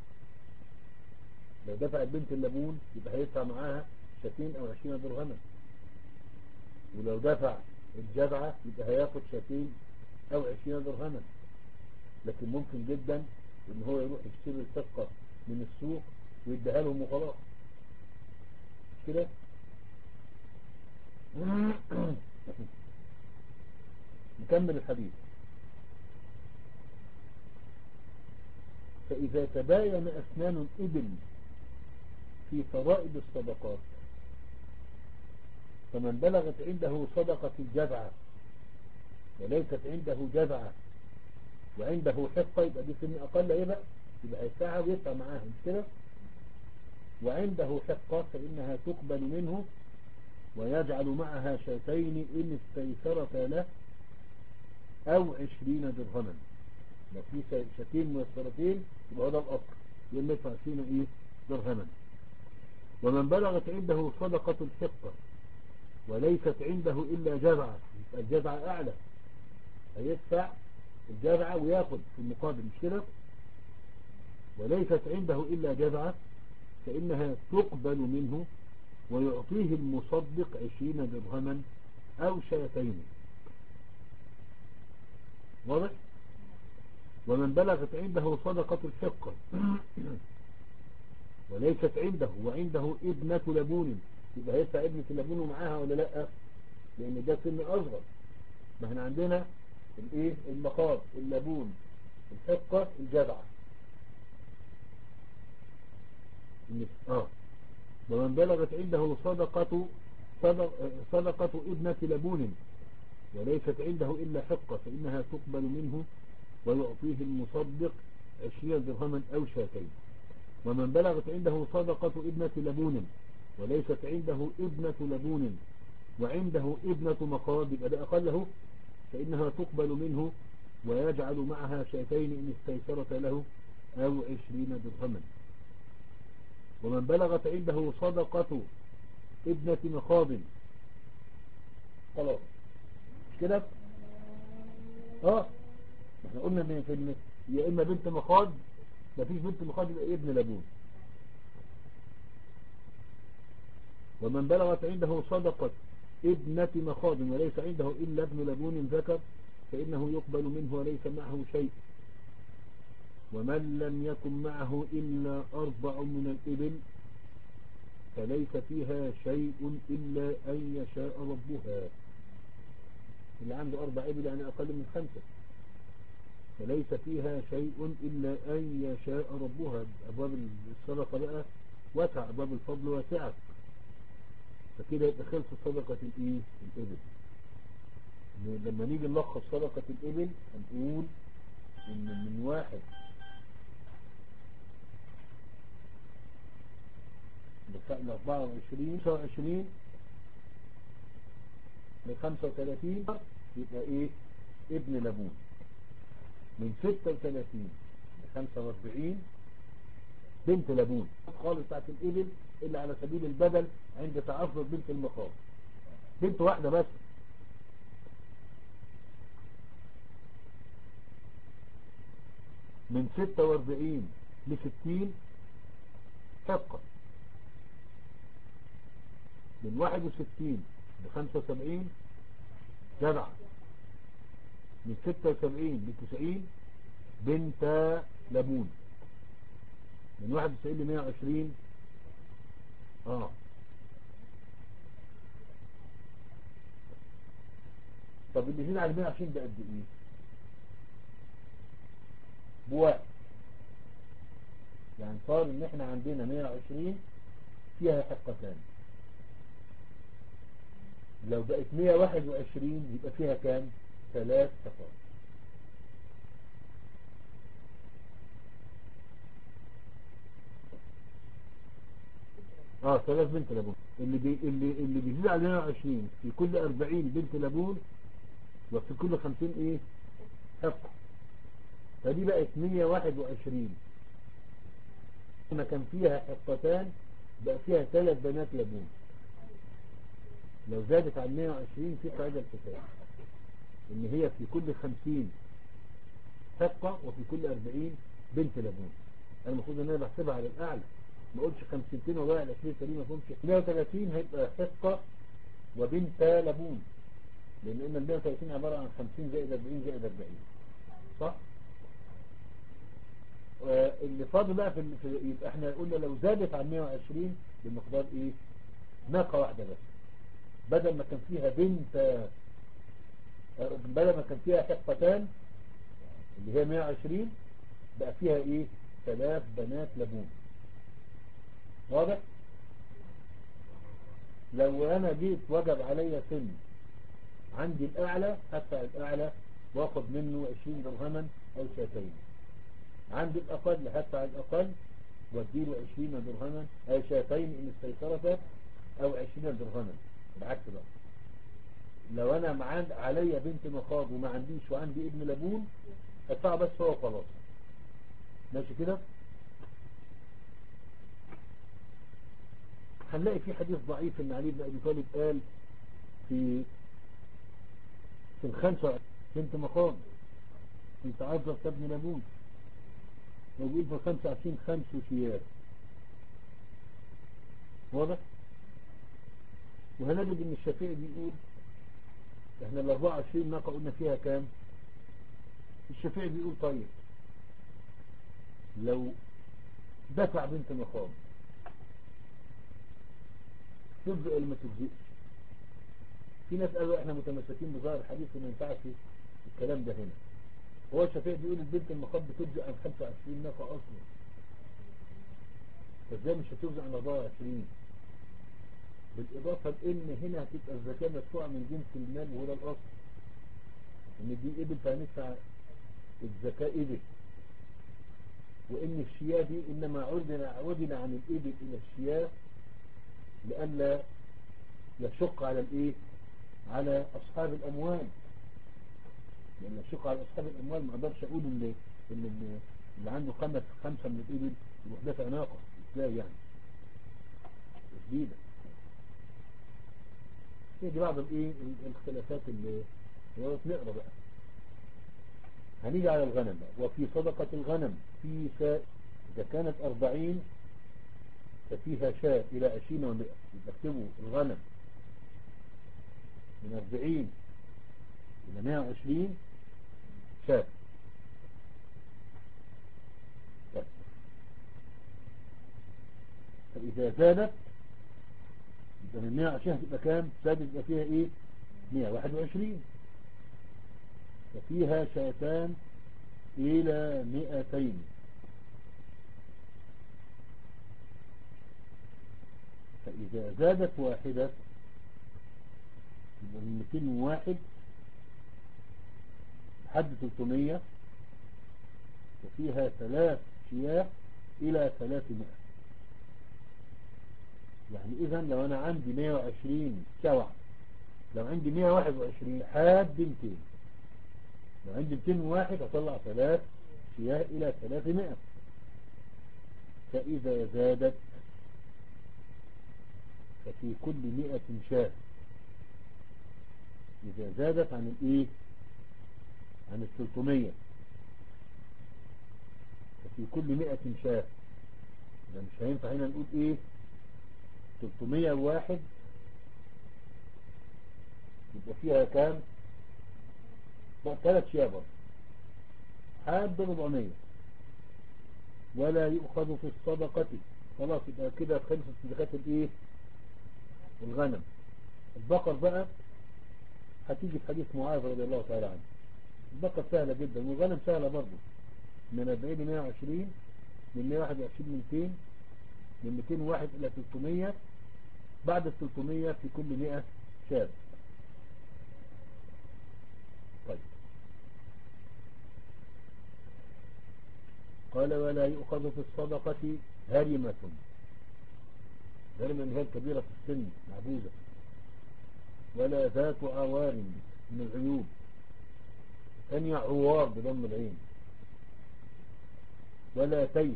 لو دفع بنت اللبون يبقى هيدفع معاها شاتين او عشرين درهما، ولو دفع الجبعة يبقى هياخد شاتين او عشرين درهما. لكن ممكن جدا ان هو يروح يشتري الحقة من السوق ويديها لهم وخلاص، مش كده؟ نكمل الحديث. فإذا تباين أسنان الإبل في فرائض الصدقات، فمن بلغت عنده صدقة الجذعة وليست عنده جذعة وعنده حقة، يبقى دي سن أقل، إيه بقى؟ يبقى هيدفعها ويدفع معاها، مش كده؟ وعنده حقة فإنها تقبل منه ويجعل معها شاتين إن استيسرتا له أو عشرين درهما. لو في شاتين ميسرتين يبقى هذا الأصل، يبقى يدفع فينا إيه؟ درهما. ومن بلغت عنده صدقة الحقة وليست عنده إلا جذعة، يبقى الجذعة أعلى، هيدفع الجذعة وياخد في المقابل، مش كده؟ وليست عنده إلا جذعة فإنها تقبل منه ويعطيه المصدق عشرين درهما أو شاتين. واضح؟ ومن بلغت عنده صدقة الحقة وليست عنده وعنده ابنة لبون، يبقى هيدفع ابنة اللبون ومعاها ولا لا؟ لأن ده سن أصغر. ما احنا عندنا الايه؟ المخاض، اللبون، الحقة، الجذعة. اه ومن بلغت عنده صدقة صدقة ابنة لبون وليست عنده إلا حقة فإنها تقبل منه ويعطيه المصدق عشرين درهما أو شاتين. ومن بلغت عنده صدقة ابنة لبون وليست عنده ابنة لبون وعنده ابنة مخاض، يبقى ده أقله، فإنها تقبل منه ويجعل معها شاتين إن استيسرت له أو عشرين درهما. ومن بلغت عنده صدقة ابنة مخاض، خلاص مش كده؟ اه احنا قلنا ان في الم... يا اما بنت مخاض، مفيش بنت مخاض يبقى ابن لبون. ومن بلغت عنده صدقة ابنة مخاض وليس عنده إلا ابن لبون ذكر فإنه يقبل منه وليس معه شيء. ومن لم يكن معه إلا أربع من الإبل فليس فيها شيء إلا أن يشاء ربها. اللي عنده أربع إبل يعني أقل من خمسة، فليس فيها شيء إلا أن يشاء ربها. أبواب الصدقة بقى واسعة، أبواب الفضل واسعة، فكده يبقى خلص صدقة الإيه؟ الإبل. لما نيجي نلخص صدقة الإبل هنقول إن من واحد ل أربعة وعشرين خمسة وعشرين ل خمسة وثلاثين يبقى إيه؟ ابن لبون. من ستة وثلاثين ل خمسة وأربعين بنت لبون خالص بتاعت الإبل، إلا على سبيل البدل عند تعذر بنت المخاض، بنت واحدة بس. من ستة وأربعين ل ستين حقة. من واحد وستين ل خمسة وسبعين جدعة. من ستة وسبعين ل تسعين بنت لبون. من واحد وتسعين ل مية وعشرين اه طب اللي هنا على مية وعشرين ده قد ايه؟ بواحد. يعني صار ان احنا عندنا مية وعشرين فيها حقتان. لو بقت مية وواحد وعشرين يبقى فيها كام؟ ثلاث حقات. اه ثلاث بنت لبون. اللي بي اللي اللي بيزيد على مية وعشرين في كل أربعين بنت لبون، وفي كل خمسين ايه حقة. فدي بقت مية وواحد وعشرين. لما كان فيها حقتان بقى فيها ثلاث بنات لبون. لو زادت عن مية وعشرين في قاعدة الحساب ان هي في كل خمسين حقة وفي كل أربعين بنت لبون. انا المفروض ان انا بحسبها على الاعلى، ما اقولش خمسين وضايع العشرين سليم، ما فهمش. مية وثلاثين هيبقى حقة وبنت لبون، لان قلنا ال مية وثلاثين عبارة عن خمسين زائد أربعين زائد أربعين، صح؟ اللي فاضل بقى في, في يبقى احنا قلنا لو زادت عن مية وعشرين بمقدار ايه؟ ناقة واحدة بس، بدل ما كان فيها بنت، بدل ما كان فيها حقتان اللي هي مية وعشرين بقى فيها ايه؟ ثلاث بنات لبون. واضح؟ لو انا جيت وجب علي سن عندي الاعلى هدفع الاعلى واخد منه عشرين درهما او شاتين، عندي الاقل هدفع الاقل واديله عشرين درهما او شاتين ان استيسرت، او عشرين درهما. بالعكس بقى، لو انا معاند عليا بنت مخاض وما عنديش وعندي ابن لبون هدفع بس هو خلاص. ماشي كده؟ هنلاقي في حديث ضعيف ان علي بن ابي طالب قال في في الخمسة بنت مخاض انت عذر ابن لبون، ويقول في الخمسة وعشرين خمس وشيات. واضح؟ وهنجد ان الشافعي بيقول احنا ال أربعة وعشرين ناقة قلنا فيها كام؟ الشافعي بيقول طيب لو دفع بنت مخاض تجزئ ولا ما تجزئش؟ في ناس قالوا احنا متمسكين بظاهر الحديث وما ينفعش الكلام ده هنا. هو الشافعي بيقول البنت المخاض بتجزئ عن خمسة وعشرين ناقة اصلا، فازاي مش هتجزئ عن أربعة وعشرين؟ بالاضافه لان هنا هتبقى الزكاه مدفوعه من جنس المال، وهو الاصل ان دي ابل فهندفع الزكاه ابل، وان الشياه دي انما عدل عدل عن الابل الى الشياه لئلا يشق على الايه؟ على اصحاب الاموال. لان يشق على اصحاب الاموال ما اقدرش اقول ان اللي, اللي عنده خمس خمسه من الابل يروح دافع ناقه، ازاي يعني؟ جديده. هي دي بعض الايه الاختلافات اللي نقرا بقى. هنيجي على الغنم بقى. وفي صدقة الغنم في شاء إذا كانت أربعين ففيها شاء إلى عشرين ومئة. يكتبوا الغنم من أربعين إلى مئة وعشرين شاء. طيب. فإذا زادت يبقى من مئة وعشرين هتبقى كام؟ زادت يبقى فيها إيه؟ مئة وواحد وعشرين. ففيها شاتان إلى مئتين. فإذا زادت واحدة يبقى من مئتين وواحد لحد ثلاثمية، وفيها ثلاث شياه إلى ثلاثمائة. يعني إذا لو أنا عندي مئة وعشرين شاة، لو عندي مئة وواحد وعشرين حاد مئتين، لو عندي مئتين وواحد أطلع ثلاث شياه إلى ثلاثمائة. فإذا زادت ففي كل مئة شاة، إذا زادت عن الإيه؟ عن الثلاثمية ففي كل مئة شاة. ده مش هينفع هنا نقول إيه؟ ثلاثمية وواحد يبقى فيها كام؟ ثلاث شياه برضه حاد أربعمية. ولا يؤخذ في الصدقة. خلاص يبقى كده خلصت زكاة الإيه؟ الغنم. البقر بقى هتيجي في حديث معاذ رضي الله تعالى عنه. البقر سهلة جدا والغنم سهلة برضه، من أربعين ل مئة وعشرين، من مئة وواحد وعشرين ل مئتين، من مئتين وواحد إلى ثلاثمية، بعد ال ثلاثمية في كل مئة شاة. طيب. قال ولا يؤخذ في الصدقة هرمة. غالبا ان هي الكبيرة في السن معجوزة، ولا ذات عوار من العيوب. ثانية عوار بضم العين. ولا تيس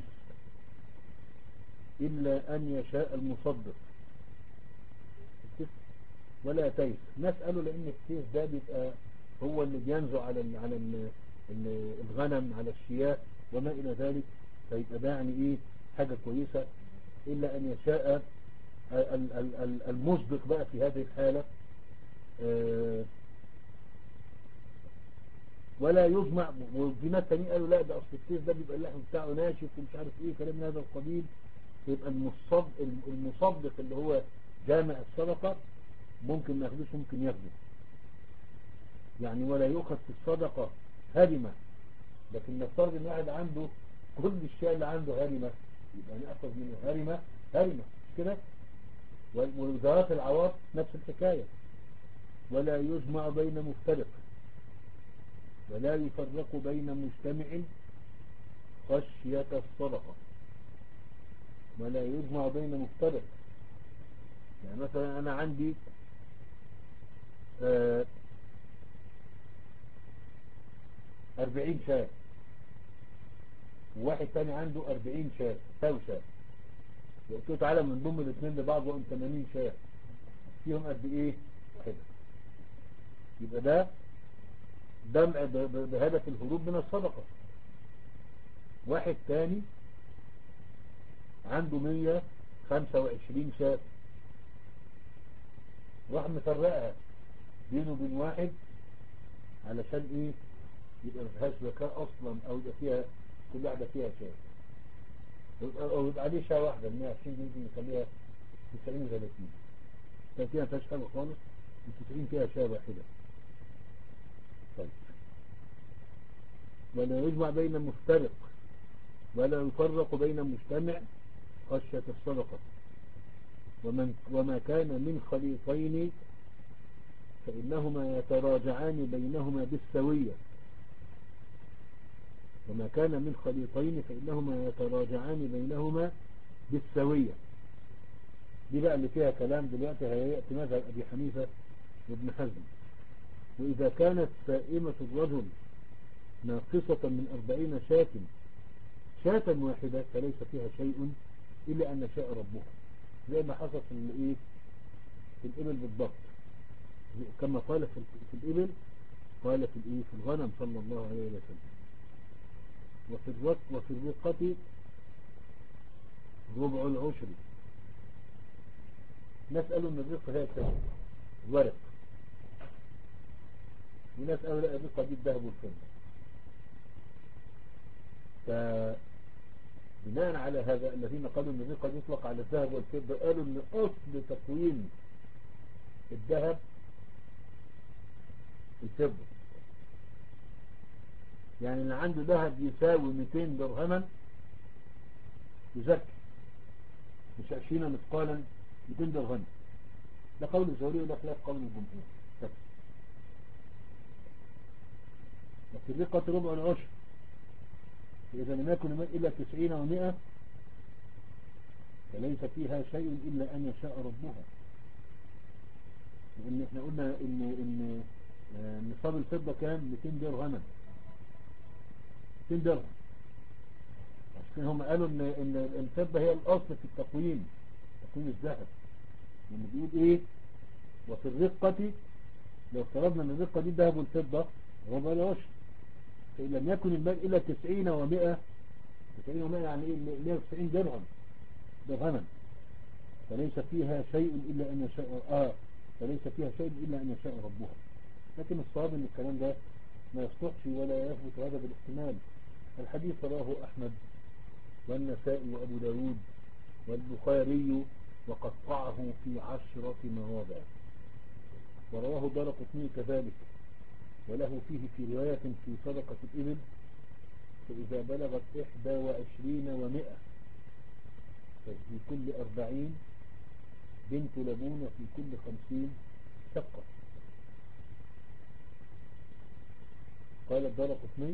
إلا أن يشاء المصدق. ولا تيس نسأله لأن التيس ده بيبقى هو اللي بينزع على ال على ال الغنم، على الشياه وما إلى ذلك، فيبقى ده يعني إيه حاجة كويسة. إلا أن يشاء المصدق بقى في هذه الحالة. ولا يجمع. وفي ناس تانيين قالوا لا ده أصل التيس ده بيبقى اللحم بتاعه ناشف ومش عارف إيه كلام من هذا القبيل، فيبقى المصدق المصدق اللي هو جامع الصدقة ممكن ما ياخدوش، ممكن ياخده. يعني ولا يؤخذ في الصدقة هرمة، لكن نفترض ان واحد عنده كل الشيء اللي عنده هرمة، يبقى نأخذ منه هرمة هرمة مش كده. وذوات العواطف نفس الحكاية. ولا يجمع بين مفترق، ولا يفرق بين مجتمع خشية الصدقة. ولا يجمع بين مفترق. يعني مثلا انا عندي آه أربعين شاة، وواحد تاني عنده أربعين شاة تساوي شاة، وقلت له تعالى من ضم الاثنين لبعض وهم ثمانين شاة، فيهم قد ايه؟ واحدة. يبقى ده دمع بهدف الهروب من الصدقة. واحد تاني عنده مية خمسة وعشرين شاة، راح مفرقها بينه وبين واحد علشان ايه؟ يبقى ما فيهاش زكاة اصلا، او يبقى فيها كل واحدة فيها شاة، او يبقى عليه شاة واحدة مية وعشرين يمكن نخليها تسعين وثلاثين، ثلاثين ما فيهاش حاجة خالص، التسعين فيها شاة واحدة. طيب. ولا يجمع بين مفترق، ولا يفرق بين مجتمع خشية الصدقة. ومن وما كان من خليطين فإنهما يتراجعان بينهما بالسوية. وما كان من خليطين فإنهما يتراجعان بينهما بالسوية. دي بقى اللي فيها كلام دلوقتي، هيأتي مذهب أبي حنيفة وابن حزم. وإذا كانت سائمة الرجل ناقصة من أربعين شاة شاة واحدة فليس فيها شيء إلا أن شاء ربها، زي ما حصل في الإيه في الإبل بالضبط، كما قال في الإبل قال في الإيه في الغنم صلى الله عليه وسلم. وفي الرق وفي الرقة ربع العشر. نسأل أن الرقة هي الكسب الورق، ونسأل لا الرقة دي الذهب والفضة. فبناء على هذا الذين قالوا أن الرقة يطلق على الذهب والفضة قالوا أن أصل تقويم الذهب الفضة. يعني اللي عنده ذهب يساوي مئتين درهما يزكي، مش عشرين مثقالا مئتين درهم. ده قول الزهري وده خلاف قول الجمهور. وفي الرقة ربع العشر، فإذا لم يكن إلا تسعين ومئة فليس فيها شيء إلا أن يشاء ربها. لأن احنا قلنا إن إن نصاب الفضة كام؟ مئتين درهما، مئتين درهم. عشان هم قالوا إن إن الفضة هي الأصل في التقويم، تقويم الذهب. لما بيقول إيه؟ وفي الرقة، لو افترضنا ان الرقة دي الذهب والفضة ربع العشر، فإن لم يكن المال إلا تسعين ومئة، تسعين ومئة يعني إيه؟ مئة وتسعين درهم درهما، فليس فيها شيء إلا أن يشاء آه فليس فيها شيء إلا أن يشاء ربها. لكن الصواب ان الكلام ده ما يصلحش ولا يثبت هذا بالاحتمال. الحديث رواه أحمد والنسائي وأبو داود والبخاري وقطعه في عشرة مواضع، ورواه دارقطني كذلك، وله فيه في رواية في صدقة الإبل فإذا بلغت إحدى وعشرين ومئة ففي كل أربعين بنت لبون، في كل خمسين شقة. قال الدارقطني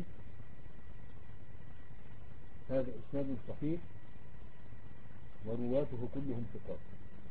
هذا إسناد صحيح ورواته كلهم ثقات.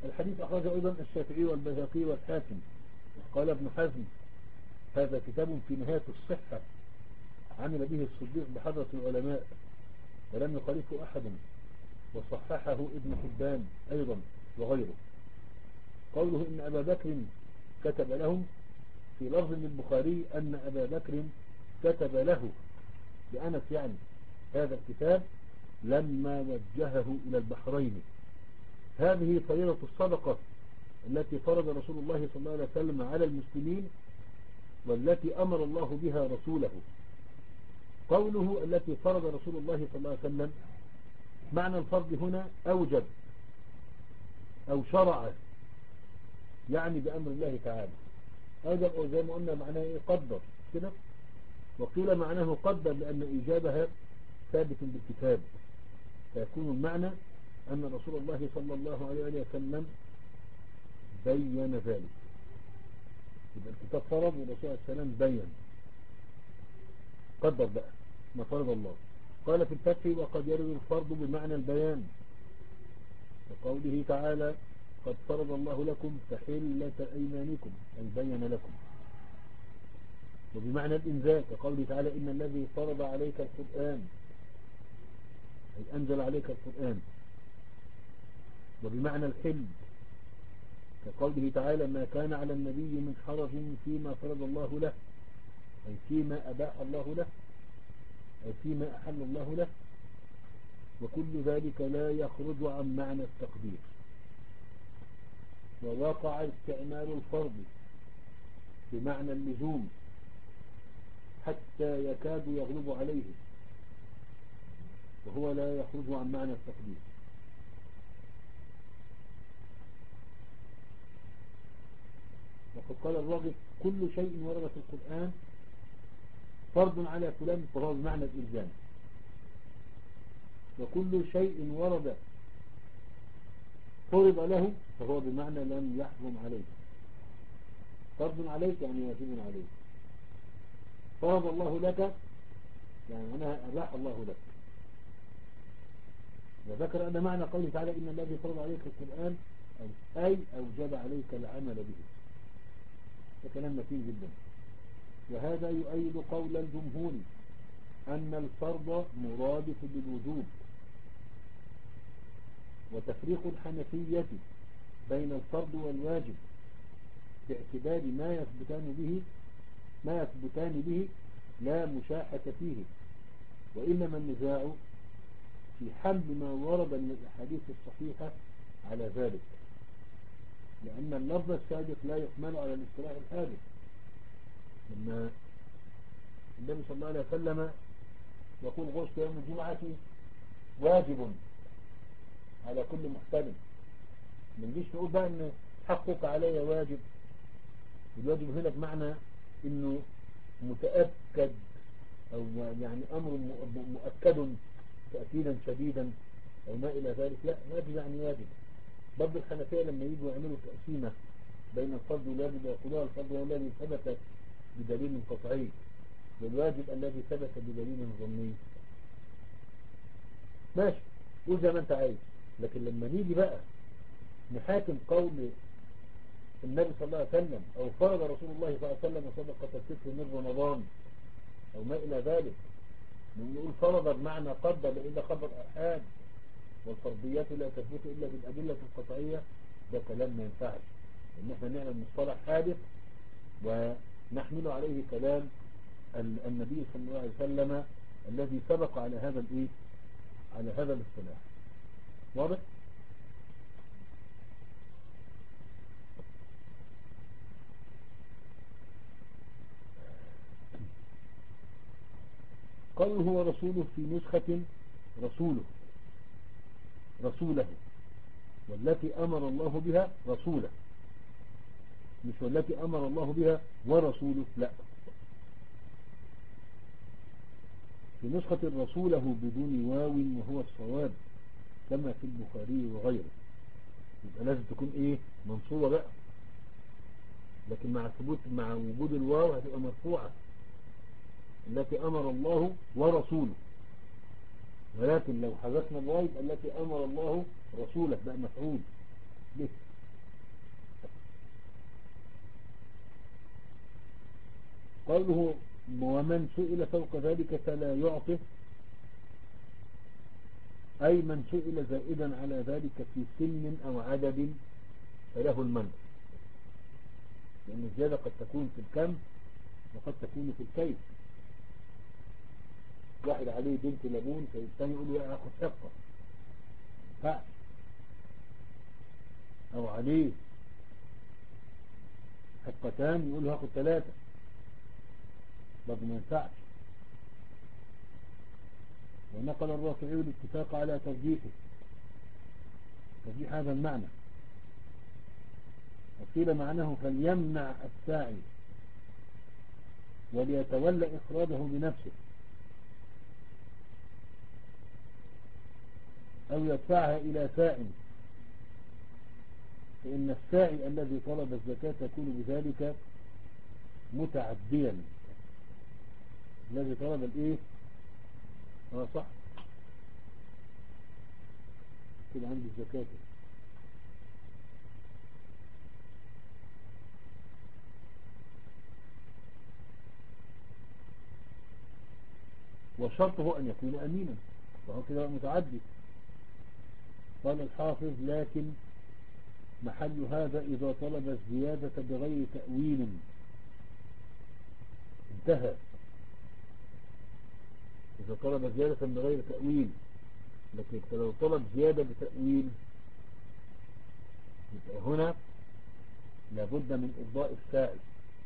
الحديث أخرجه أيضا الشافعي والبيهقي والحاكم. قال ابن حزم هذا كتاب في نهاية الصحة، عمل به الصديق بحضرة العلماء ولم يخالفه أحد، وصححه ابن حبان أيضا وغيره. قوله إن أبا بكر كتب لهم، في لفظ للبخاري أن أبا بكر كتب له لأنس يعني هذا الكتاب لما وجهه إلى البحرين. هذه فريضة الصدقة التي فرض رسول الله صلى الله عليه وسلم على المسلمين، والتي أمر الله بها رسوله. قوله التي فرض رسول الله صلى الله عليه وسلم، معنى الفرض هنا أوجب أو شرع، يعني بأمر الله تعالى. أوجب أو زي ما قلنا معناه إيه؟ قدر كده. وقيل معناه قدر لأن إيجابها ثابت بالكتاب، فيكون المعنى أن رسول الله صلى الله عليه وسلم بين ذلك. يبقى الكتاب فرض والرسول عليه السلام بين، قدر بقى ما فرض الله. قال في الفتح وقد يرد الفرض بمعنى البيان، وقوله تعالى قد فرض الله لكم تحلة أيمانكم أي بين لكم. وبمعنى الإنزال كقوله تعالى إن الذي فرض عليك القرآن أي أنزل عليك القرآن. وبمعنى الحل كقوله تعالى ما كان على النبي من حرج فيما فرض الله له أي فيما أباح الله له أي فيما أحل الله له. وكل ذلك لا يخرج عن معنى التقدير. ووقع استعمال الفرض بمعنى اللزوم حتى يكاد يغلب عليه، وهو لا يخرج عن معنى التقدير. وقد قال الراغب كل شيء ورد في القرآن فرض على فلان فهو بمعنى الإلزام، وكل شيء ورد فرض له فهو بمعنى لم يحرم عليه. فرض عليك يعني واجب عليك، فرض الله لك يعني أنا أباح الله لك. وذكر أن معنى قوله تعالى إن الذي فرض عليك القرآن أي أوجب عليك العمل به. ده كلام متين جدا. وهذا يؤيد قول الجمهور أن الفرض مرادف للوجوب. وتفريق الحنفية بين الفرض والواجب باعتبار ما يثبتان به ما يثبتان به لا مشاحة فيه، وإنما النزاع في حمل ما ورد من الأحاديث الصحيحة على ذلك، لأن اللفظ السابق لا يحمل على الاصطلاح الحادث. لما النبي صلى الله عليه وسلم يقول غسل يوم الجمعة واجب على كل محتلم، ما نجيش نقول بقى ان حقك علي واجب. الواجب هنا بمعنى انه متأكد او يعني امر مؤكد تأكيدا شديدا او ما الى ذلك. لا، واجب يعني واجب. برضه الحنفية لما يجوا يعملوا تقسيمة بين الفرض والواجب يقولون الفرض هو الذي ثبت بدليل قطعي، والواجب الذي ثبت بدليل ظني. ماشي، قول زي ما انت عايز. لكن لما نيجي بقى نحاكم قول النبي صلى الله عليه وسلم او فرض رسول الله صلى الله عليه وسلم صدقة الفطر من رمضان او ما الى ذلك، نقول فرض بمعنى قدر الا خبر احاد، والفرضيات لا تثبت الا بالادلة القطعية. ده كلام ما ينفعش ان احنا نعمل مصطلح حادث ونحمل عليه كلام النبي صلى الله عليه وسلم الذي سبق على هذا الايه على هذا الاصطلاح. واضح؟ قوله هو رسوله في نسخة رسوله رسوله والتي أمر الله بها رسوله، مش والتي أمر الله بها ورسوله، لا. في نسخة رسوله بدون واو وهو الصواب كما في البخاري وغيره. يبقى لازم تكون ايه منصوبة بقى، لكن مع ثبوت مع وجود الواو هتبقى مرفوعة التي أمر الله ورسوله. ولكن لو حذفنا الواو التي أمر الله رسوله بقى مفعول به. قوله ومن سئل فوق ذلك فلا يعطه، أي من سئل زائدا على ذلك في سن أو عدد فله المنع، لأن الزيادة قد تكون في الكم وقد تكون في الكيف. واحد عليه بنت لبون فالثاني يقول له أخذ حقة فعل، أو عليه حقتان يقول له أخذ ثلاثة برضه ما ينفعش. ونقل الرافعي الاتفاق على ترجيحه، ترجيح هذا المعنى، وقيل معناه فليمنع الساعي وليتولى إخراجه بنفسه أو يدفعها إلى ساع، فإن الساعي الذي طلب الزكاة يكون بذلك متعديا. الذي طلب الإيه؟ اه صح كده عندي الزكاة. وشرطه أن يكون أمينا، فهو كده متعدي. قال الحافظ لكن محل هذا إذا طلب الزيادة بغير تأويل انتهى. إذا طلب زيادة بغير تأويل، لكن لو طلب زيادة بتأويل يبقى هنا لابد من إرضاء السائل.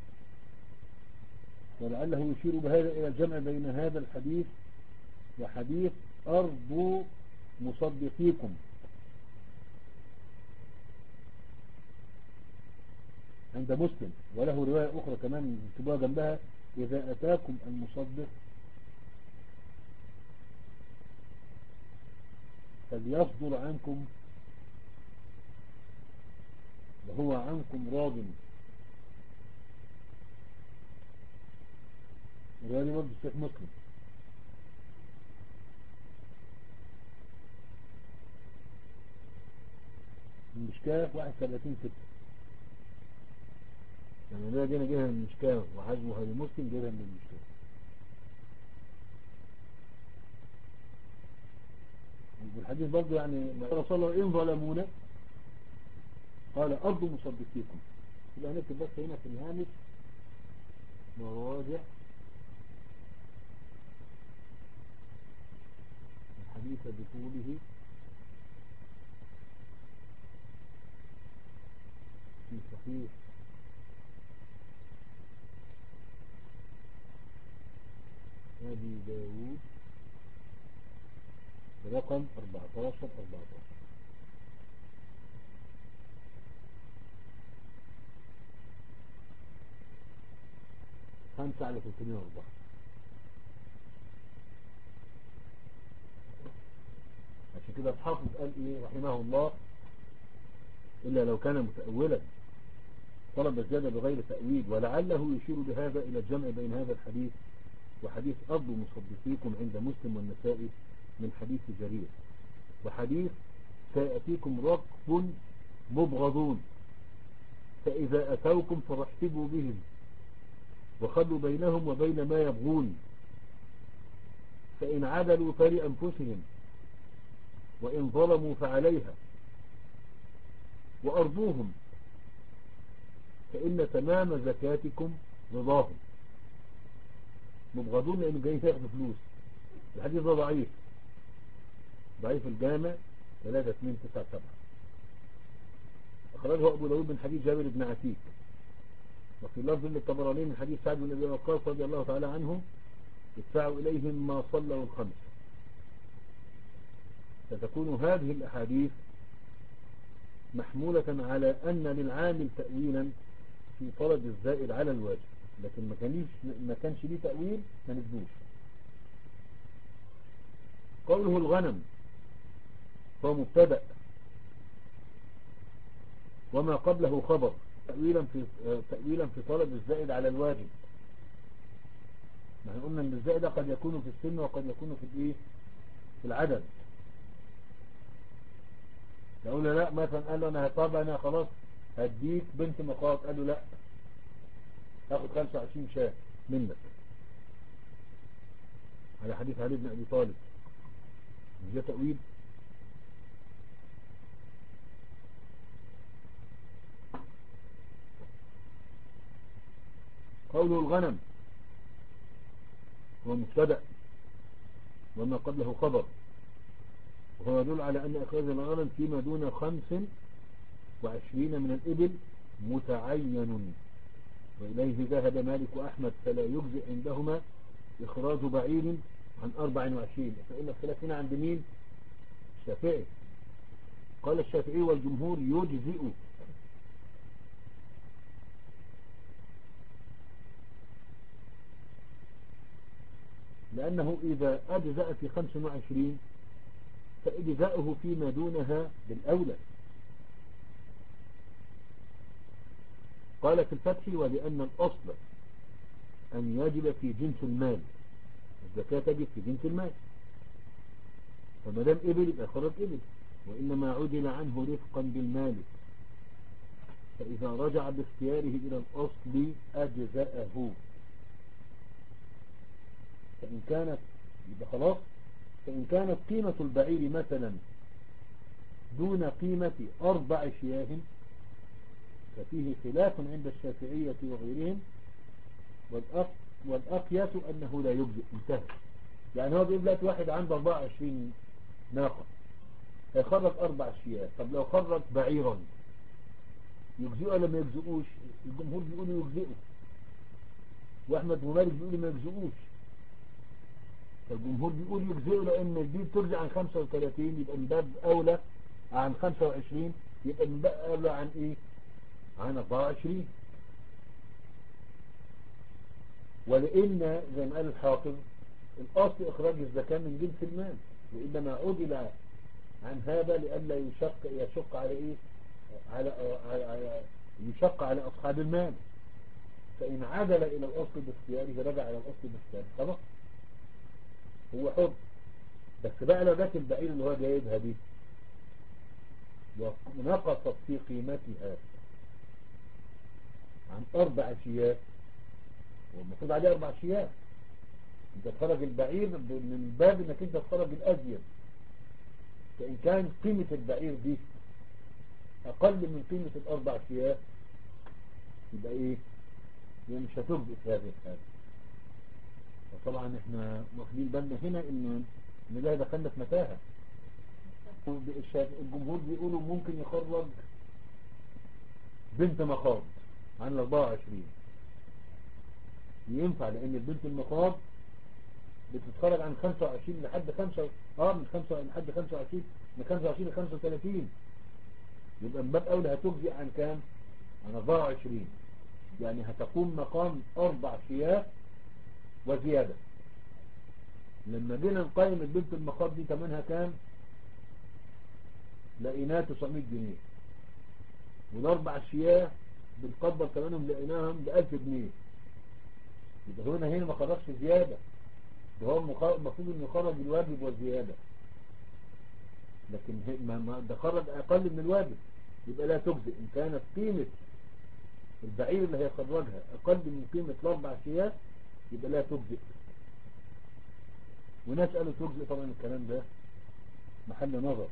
ولعله يشير بهذا إلى الجمع بين هذا الحديث وحديث أرض مصدقيكم، عند مسلم، وله رواية أخرى كمان تبقى جنبها إذا أتاكم المصدق فليصدر عنكم وهو عنكم راض. الرواية دي برضه الشيخ مسلم. المشكاة واحد ثلاثين ستة، يعني الرواية دي أنا جايبها من المشكاة وحجمها لمسلم جايبها من المشكاة. والحديث برضه يعني رسول الله إن ظلمونا قال أرض مصدقيكم. يبقى هنكتب بس هنا في الهامش مراجع الحديث بطوله في صحيح أبي داود رقم أربعتاشر أربعتاشر. خمسة على ثلاثمائة وأربعة. عشان كده الحافظ قال إيه رحمه الله إلا لو كان متأولا طلب الزيادة بغير تأويل، ولعله يشير بهذا إلى الجمع بين هذا الحديث وحديث أرض مصدقيكم عند مسلم والنسائي من حديث جرير، وحديث سيأتيكم ركب مبغضون فإذا أتوكم فرحبوا بهم وخلوا بينهم وبين ما يبغون فإن عدلوا فلأنفسهم وإن ظلموا فعليها وأرضوهم فإن تمام زكاتكم رضاهم. مبغضون لأنه جاي ياخدوا فلوس. الحديث ده ضعيف، ضعيف الجامع ثلاثة اثنين تسعة سبعة. أخرجه أبو داود من حديث جابر بن عتيك، وفي لفظ للطبراني من حديث سعد بن أبي وقاص رضي الله تعالى عنه ادفعوا إليهم ما صلوا الخمس. فتكون هذه الأحاديث محمولة على أن للعامل تأويلا في طلب الزائد على الواجب، لكن ما كانش ما كانش ليه تأويل ما نسبوش. قوله الغنم هو مبتدأ وما قبله خبر تأويلا في تأويلا في طلب الزائد على الواجب. نحن قلنا ان الزائد قد يكون في السن وقد يكون في الايه في العدد. يقول له لا مثلا قال له انا طب انا خلاص هديك بنت مخاط، قال له لا تاخد خمسة وعشرين شاه، منك، على حديث علي بن أبي طالب. مش ده تأويل؟ قوله الغنم هو مبتدأ وما قبله خبر، وهو يدل على أن إخراج الغنم فيما دون خمس وعشرين من الإبل متعين، وإليه ذهب مالك وأحمد، فلا يجزئ عندهما إخراج بعير عن أربع وعشرين. احنا قلنا الخلاف هنا عند مين؟ الشافعي. قال الشافعي والجمهور يجزئ، لأنه إذا أجزأ في خمس وعشرين فإجزاؤه فيما دونها بالأولى. قال في الفتح ولأن الأصل أن يجب في جنس المال، الزكاة تجب في جنس المال، فما دام إبل يبقى خرج إبل، وإنما عدل عنه رفقا بالمال، فإذا رجع باختياره إلى الأصل أجزأه. فإن كانت يبقى خلاص، فإن كانت قيمة البعير مثلا دون قيمة أربع شياه ففيه خلاف عند الشافعية وغيرهم، والأق... والأقياس أنه لا يجزئ. انتهى. يعني هو بيقول لك واحد عنده أربعة وعشرين ناقة هيخرج أربع شياه، طب لو خرج بعيرا يجزئه ولا ما يجزئوش؟ الجمهور بيقولوا يجزئه، وأحمد ومالك بيقولوا ما يجزئوش. فالجمهور بيقول يجزئه لأن دي بترجع عن خمسة وثلاثين، يبقى من باب أولى عن خمسة وعشرين، يبقى من باب أولى عن إيه؟ عن أربعة وعشرين. ولأن زي ما قال الحافظ الأصل إخراج الزكاة من جنس المال، وإنما عدل عن هذا لئلا يشق يشق على إيه؟ على, على, على يشق على أصحاب المال. فإن عدل إلى الأصل باختياره رجع إلى الأصل باختياره، خلاص هو حر. بس بقى لو جت البعير اللي هو جايبها دي ونقصت في قيمتها عن أربع شياه، والمفروض عليه أربع شياه، انت تخرج البعير من باب انك انت تخرج الأزيد. فإن كان قيمة البعير دي أقل من قيمة الأربع شياه يبقى إيه؟ يعني مش هتجزئ في هذه الحالة. وطبعا احنا واخدين بالنا هنا ان ان ده دخلنا في متاهة. الجمهور بيقولوا ممكن يخرج بنت مخاض عن أربعة وعشرين، ينفع لان البنت المخاض بتتخرج عن خمسة وعشرين لحد خمسة، اه من خمسة لحد خمسة وعشرين، من خمسة وعشرين ل خمسة وثلاثين، يبقى من باب اولى هتجزئ عن كام؟ عن أربعة وعشرين، يعني هتقوم مقام أربع شياه وزيادة. لما جينا نقيم البنت المخاض دي ثمنها كام؟ لقيناها تسعمائة جنيه، والاربع شياه بنقدر ثمنهم لقيناهم ب ألف جنيه. يبقى هنا هنا ما خرجش زيادة، ده هو المفروض انه يخرج الواجب والزيادة، لكن ما ده خرج اقل من الواجب، يبقى لا تجزئ. ان كانت قيمة البعير اللي هيخرجها اقل من قيمة الاربع شياه يبقى لا تجزئ. وناس قالوا تجزئ، طبعا الكلام ده محل نظر.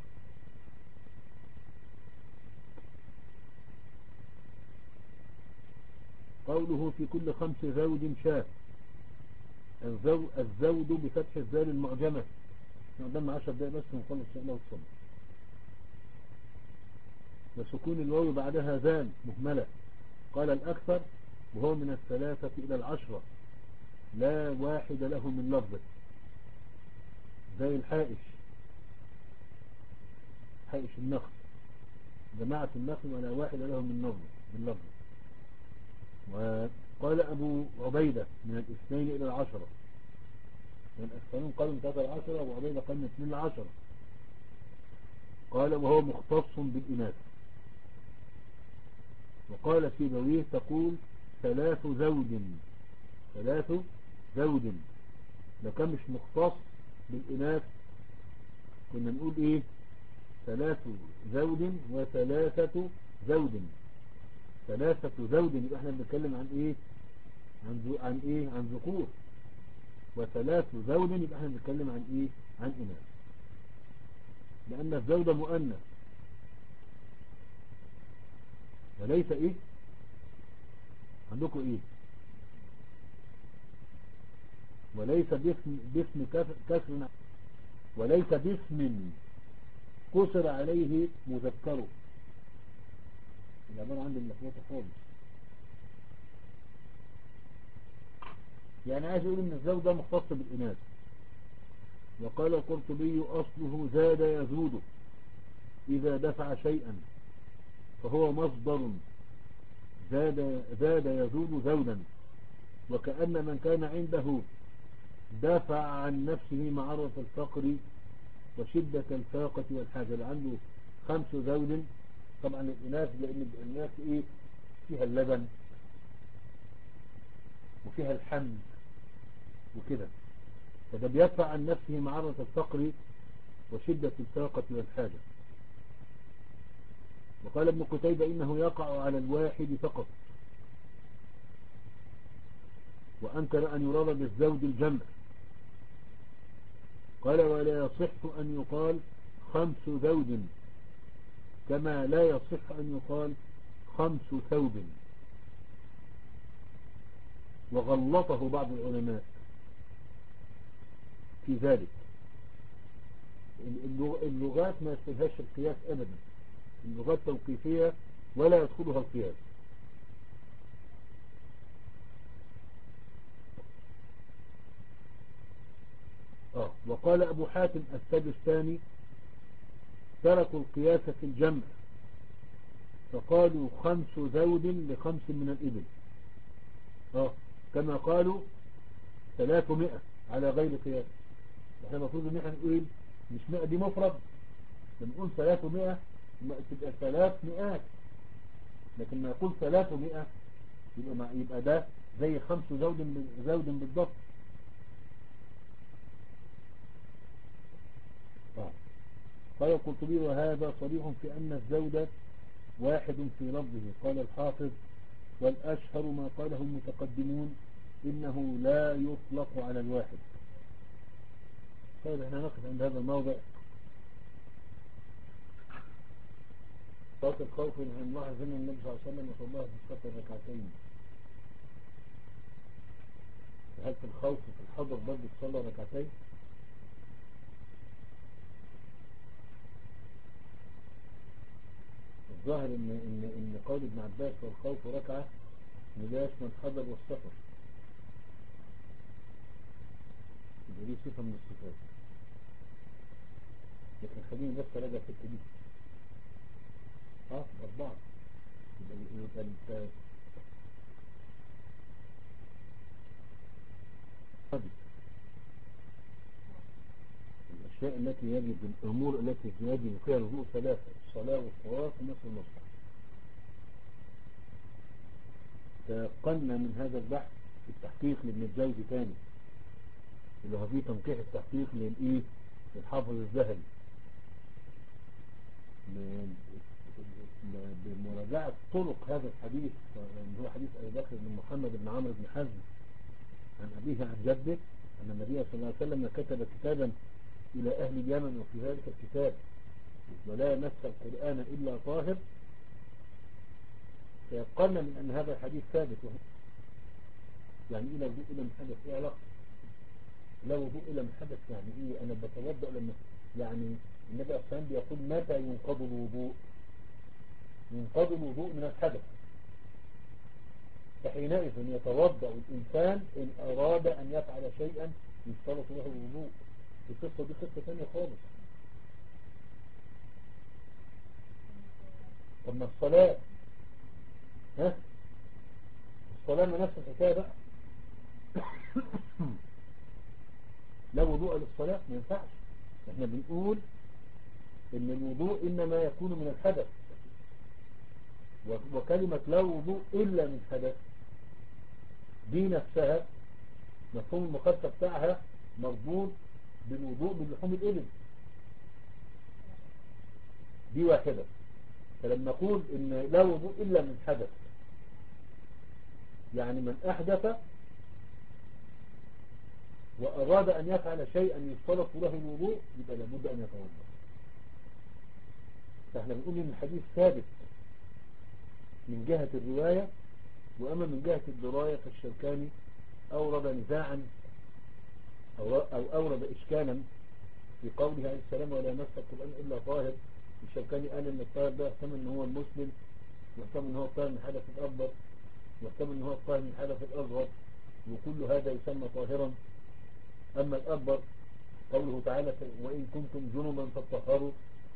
قوله في كل خمس زود شاة، الزو الزود بفتح الزال المعجمة. قدامنا عشر دقائق بس ونخلص شاء الله والصبر. وسكون الواو بعدها زال مهملة، قال الأكثر وهو من الثلاثة إلى العشرة، لا واحد له من لفظه، زي الحائش، حائش النخل، جماعة النخل ولا واحد له من لفظه باللفظ. وقال أبو عبيدة من الاثنين إلى العشرة، والأكثرون قالوا من ثلاثة العشرة، وأبو عبيدة قال من اثنين العشرة. قال وهو مختص بالإناث. وقال سيبويه تقول ثلاث زوج، ثلاث زوج. لو كان مش مختص بالإناث كنا نقول إيه؟ ثلاث زوج وثلاثة زوج. ثلاثة زوج يبقى احنا بنتكلم عن إيه؟ عن ذو عن ايه عن ذكور، وثلاث زوج يبقى احنا بنتكلم عن ايه عن اناث، لان الزوج مؤنث وليس ايه عندكم ايه وليس باسم باسم كسر، وليس باسم قصر عليه مذكره. العبارة عندي ملخبطة خالص. يعني عايز يقول ان الزوج ده مختص بالإناث. وقال القرطبي أصله زاد يزود إذا دفع شيئا فهو مصدر زاد زاد يزود زودا، وكأن من كان عنده دافع عن نفسه معرة الفقر وشدة الفاقة والحاجة، اللي عنده خمس زوج. طبعا الإناث لأن الإناث إيه فيها اللبن وفيها الحمل وكده، فده بيدفع عن نفسه معرة الفقر وشدة الفاقة والحاجة. وقال ابن قتيبة إنه يقع على الواحد فقط، وأنكر أن يراد بالزوج الجمع. قال ولا يصح أن يقال خمس زوج كما لا يصح أن يقال خمس ثوب. وغلطه بعض العلماء في ذلك. اللغات ما يدخلهاش القياس أبدا، اللغات توقيفية ولا يدخلها القياس. آه. وقال أبو حاتم السجستاني تركوا القياس في الجمع فقالوا خمس زوج لخمس من الإبل، آه. كما قالوا ثلاثمائة على غير قياس. احنا المفروض ان احنا نقول مش مئة دي مفرد، بنقول ثلاثمائة تبقى ثلاث مئات، لكن ما يقول ثلاثمائة يبقى ما يبقى ده زي خمس زوج زوج بالضبط. آه. قال القرطبي وهذا صريح في أن الزوج واحد في لفظه. قال الحافظ والأشهر ما قاله المتقدمون إنه لا يطلق على الواحد. طيب احنا نقف عند هذا الموضع. صلاة الخوف عن الله عز وجل النبي صلى الله عليه وسلم وصلى الله في الصلاة ركعتين. هل في الخوف في الحضر برضه تصلى ركعتين؟ الظاهر ان ان ان قول ابن عباس والخوف ركعة لا يشمل الحضر والسفر، يبقى دي صفة من الصفات. لكن خليني بس اراجع الحته دي. اه اربعة يبقى يبقى انت الاشياء التي يجب الامور التي يجب فيها الوضوء ثلاثة: الصلاة والطواف ومس المصحف. تيقنا من هذا البحث التحقيق لابن الجوزي ثاني اللي هو فيه تنقيح التحقيق للايه للحافظ الذهبي بمراجعة طرق هذا الحديث، اللي هو حديث أبي بكر بن محمد بن عمرو بن حزم عن أبيه عن جده أن النبي صلى الله عليه وسلم كتب كتابا إلى أهل اليمن وفي ذلك الكتاب ولا يمس القرآن إلا طاهر. فيقلنا من أن هذا الحديث ثابت. يعني إلى وضوء إلى من حدث إيه علاقة؟ لا وضوء إلى من حدث يعني إيه؟ أنا بتوضأ لما يعني النبي صلى الله عليه وسلم بيقول متى ينقض الوضوء؟ ينقض الوضوء من الحدث، فحينئذ يتوضأ الإنسان إن أراد أن يفعل شيئا يشترط له الوضوء. القصة دي قصة ثانية خالص. طب ما الصلاة ها الصلاة ما نفس الحكاية بقى. لا وضوء للصلاة ما ينفعش. احنا بنقول ان الوضوء انما يكون من الحدث، وكلمة لا وضوء الا من حدث دي نفسها مفهوم المخالفة بتاعها مربوط بالوضوء باللحوم الإبل. دي واحدة. فلما نقول ان لا وضوء الا من حدث يعني من احدث وأراد أن يفعل شيئا يشترط له الوضوء يبقى لابد أن يتوضأ. فاحنا بنقول إن الحديث ثابت من جهة الرواية، وأما من جهة الدراية فالشوكاني أورد نزاعا أو, أو أورد إشكالا في قوله عليه السلام ولا يمس القرآن إلا طاهر. الشوكاني قال إن الطاهر ده يحتمل إن هو المسلم، يحتمل إن هو الطاهر من الحدث الأكبر، يحتمل إن هو الطاهر من الحدث الأصغر، وكل هذا يسمى طاهرا. أما الأكبر قوله تعالى وإن كنتم جنبا فاتطهروا،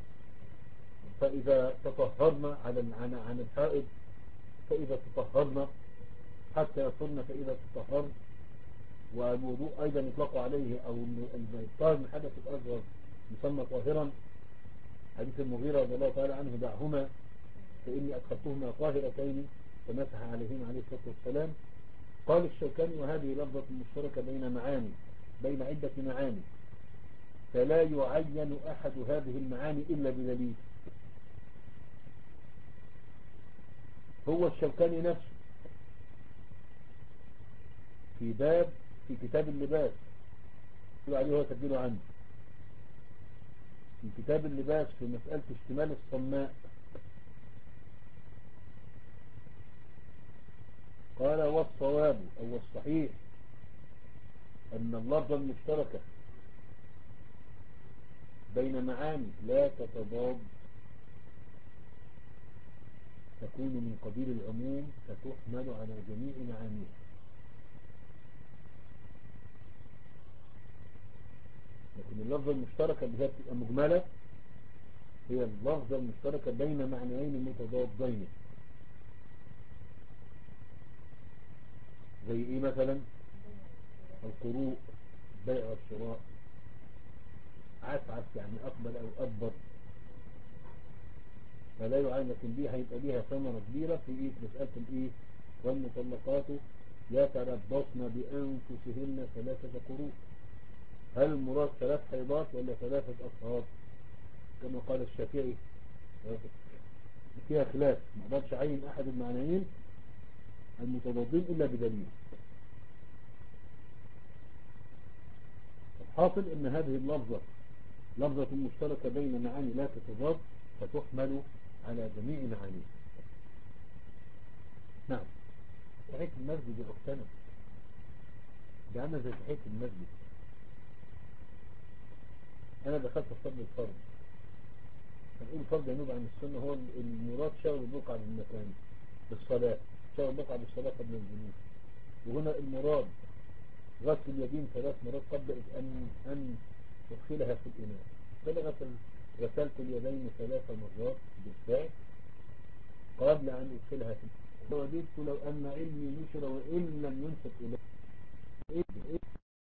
فإذا تطهرنا عن عن الحائض فإذا تطهرنا حتى يصلنا فإذا تطهرن. والوضوء أيضا يطلق عليه أو الطاهر من الحدث الأصغر يسمى طاهرا. حديث المغيرة رضي الله تعالى عنه دعهما فإني أدخلتهما طاهرتين فمسح عليهما عليه الصلاة والسلام. قال الشوكاني وهذه لفظة مشتركة بين معاني بين عدة معاني، فلا يعين أحد هذه المعاني إلا بدليل. هو الشوكاني نفسه في باب في كتاب اللباس عليه هو تسجيله عنه في كتاب اللباس في مسألة اشتمال الصماء قال والصواب أو الصحيح أن اللفظة المشتركة بين معاني لا تتضاد تكون من قبيل العموم فتحمل على جميع معانيها. لكن اللفظة المشتركة اللي هي بتبقى مجملة هي اللفظة المشتركة بين معنيين متضادين. زي ايه مثلا؟ القروء، البيع والشراء، عسعس يعني أقبل أو أدبر، فلا يعين. لكن دي هيبقى ليها ثمرة كبيرة في إيه؟ مسألة الإيه؟ والمطلقات يتربصن بأنفسهن ثلاثة قروء. هل المراد ثلاث حيضات ولا ثلاثة أطهار؟ كما قال الشافعي فيها خلاف، ما اقدرش اعين أحد المعنيين المتضادين إلا بدليل. الحاصل أن هذه اللفظة لفظة مشتركة بين معاني لا تتضاد فتحمل على جميع معانيها. نعم. تحية المسجد يا أختنا جعلنا زي تحية المسجد. أنا دخلت أصلي الفرض، هنقول الفرض ينوب عن السنة، هو المراد شغل البقعة بالمكان بالصلاة، شغل البقعة بالصلاة قبل الجنوب. وهنا المراد غسل اليدين ثلاث مرات قبل أن أن تدخلها في الإناء. فأنا غسل غسلت اليدين ثلاث مرات بالفعل قبل أن أدخلها في الإناء. ووددت لو أن علمي نشر وإن لم ينسب إليه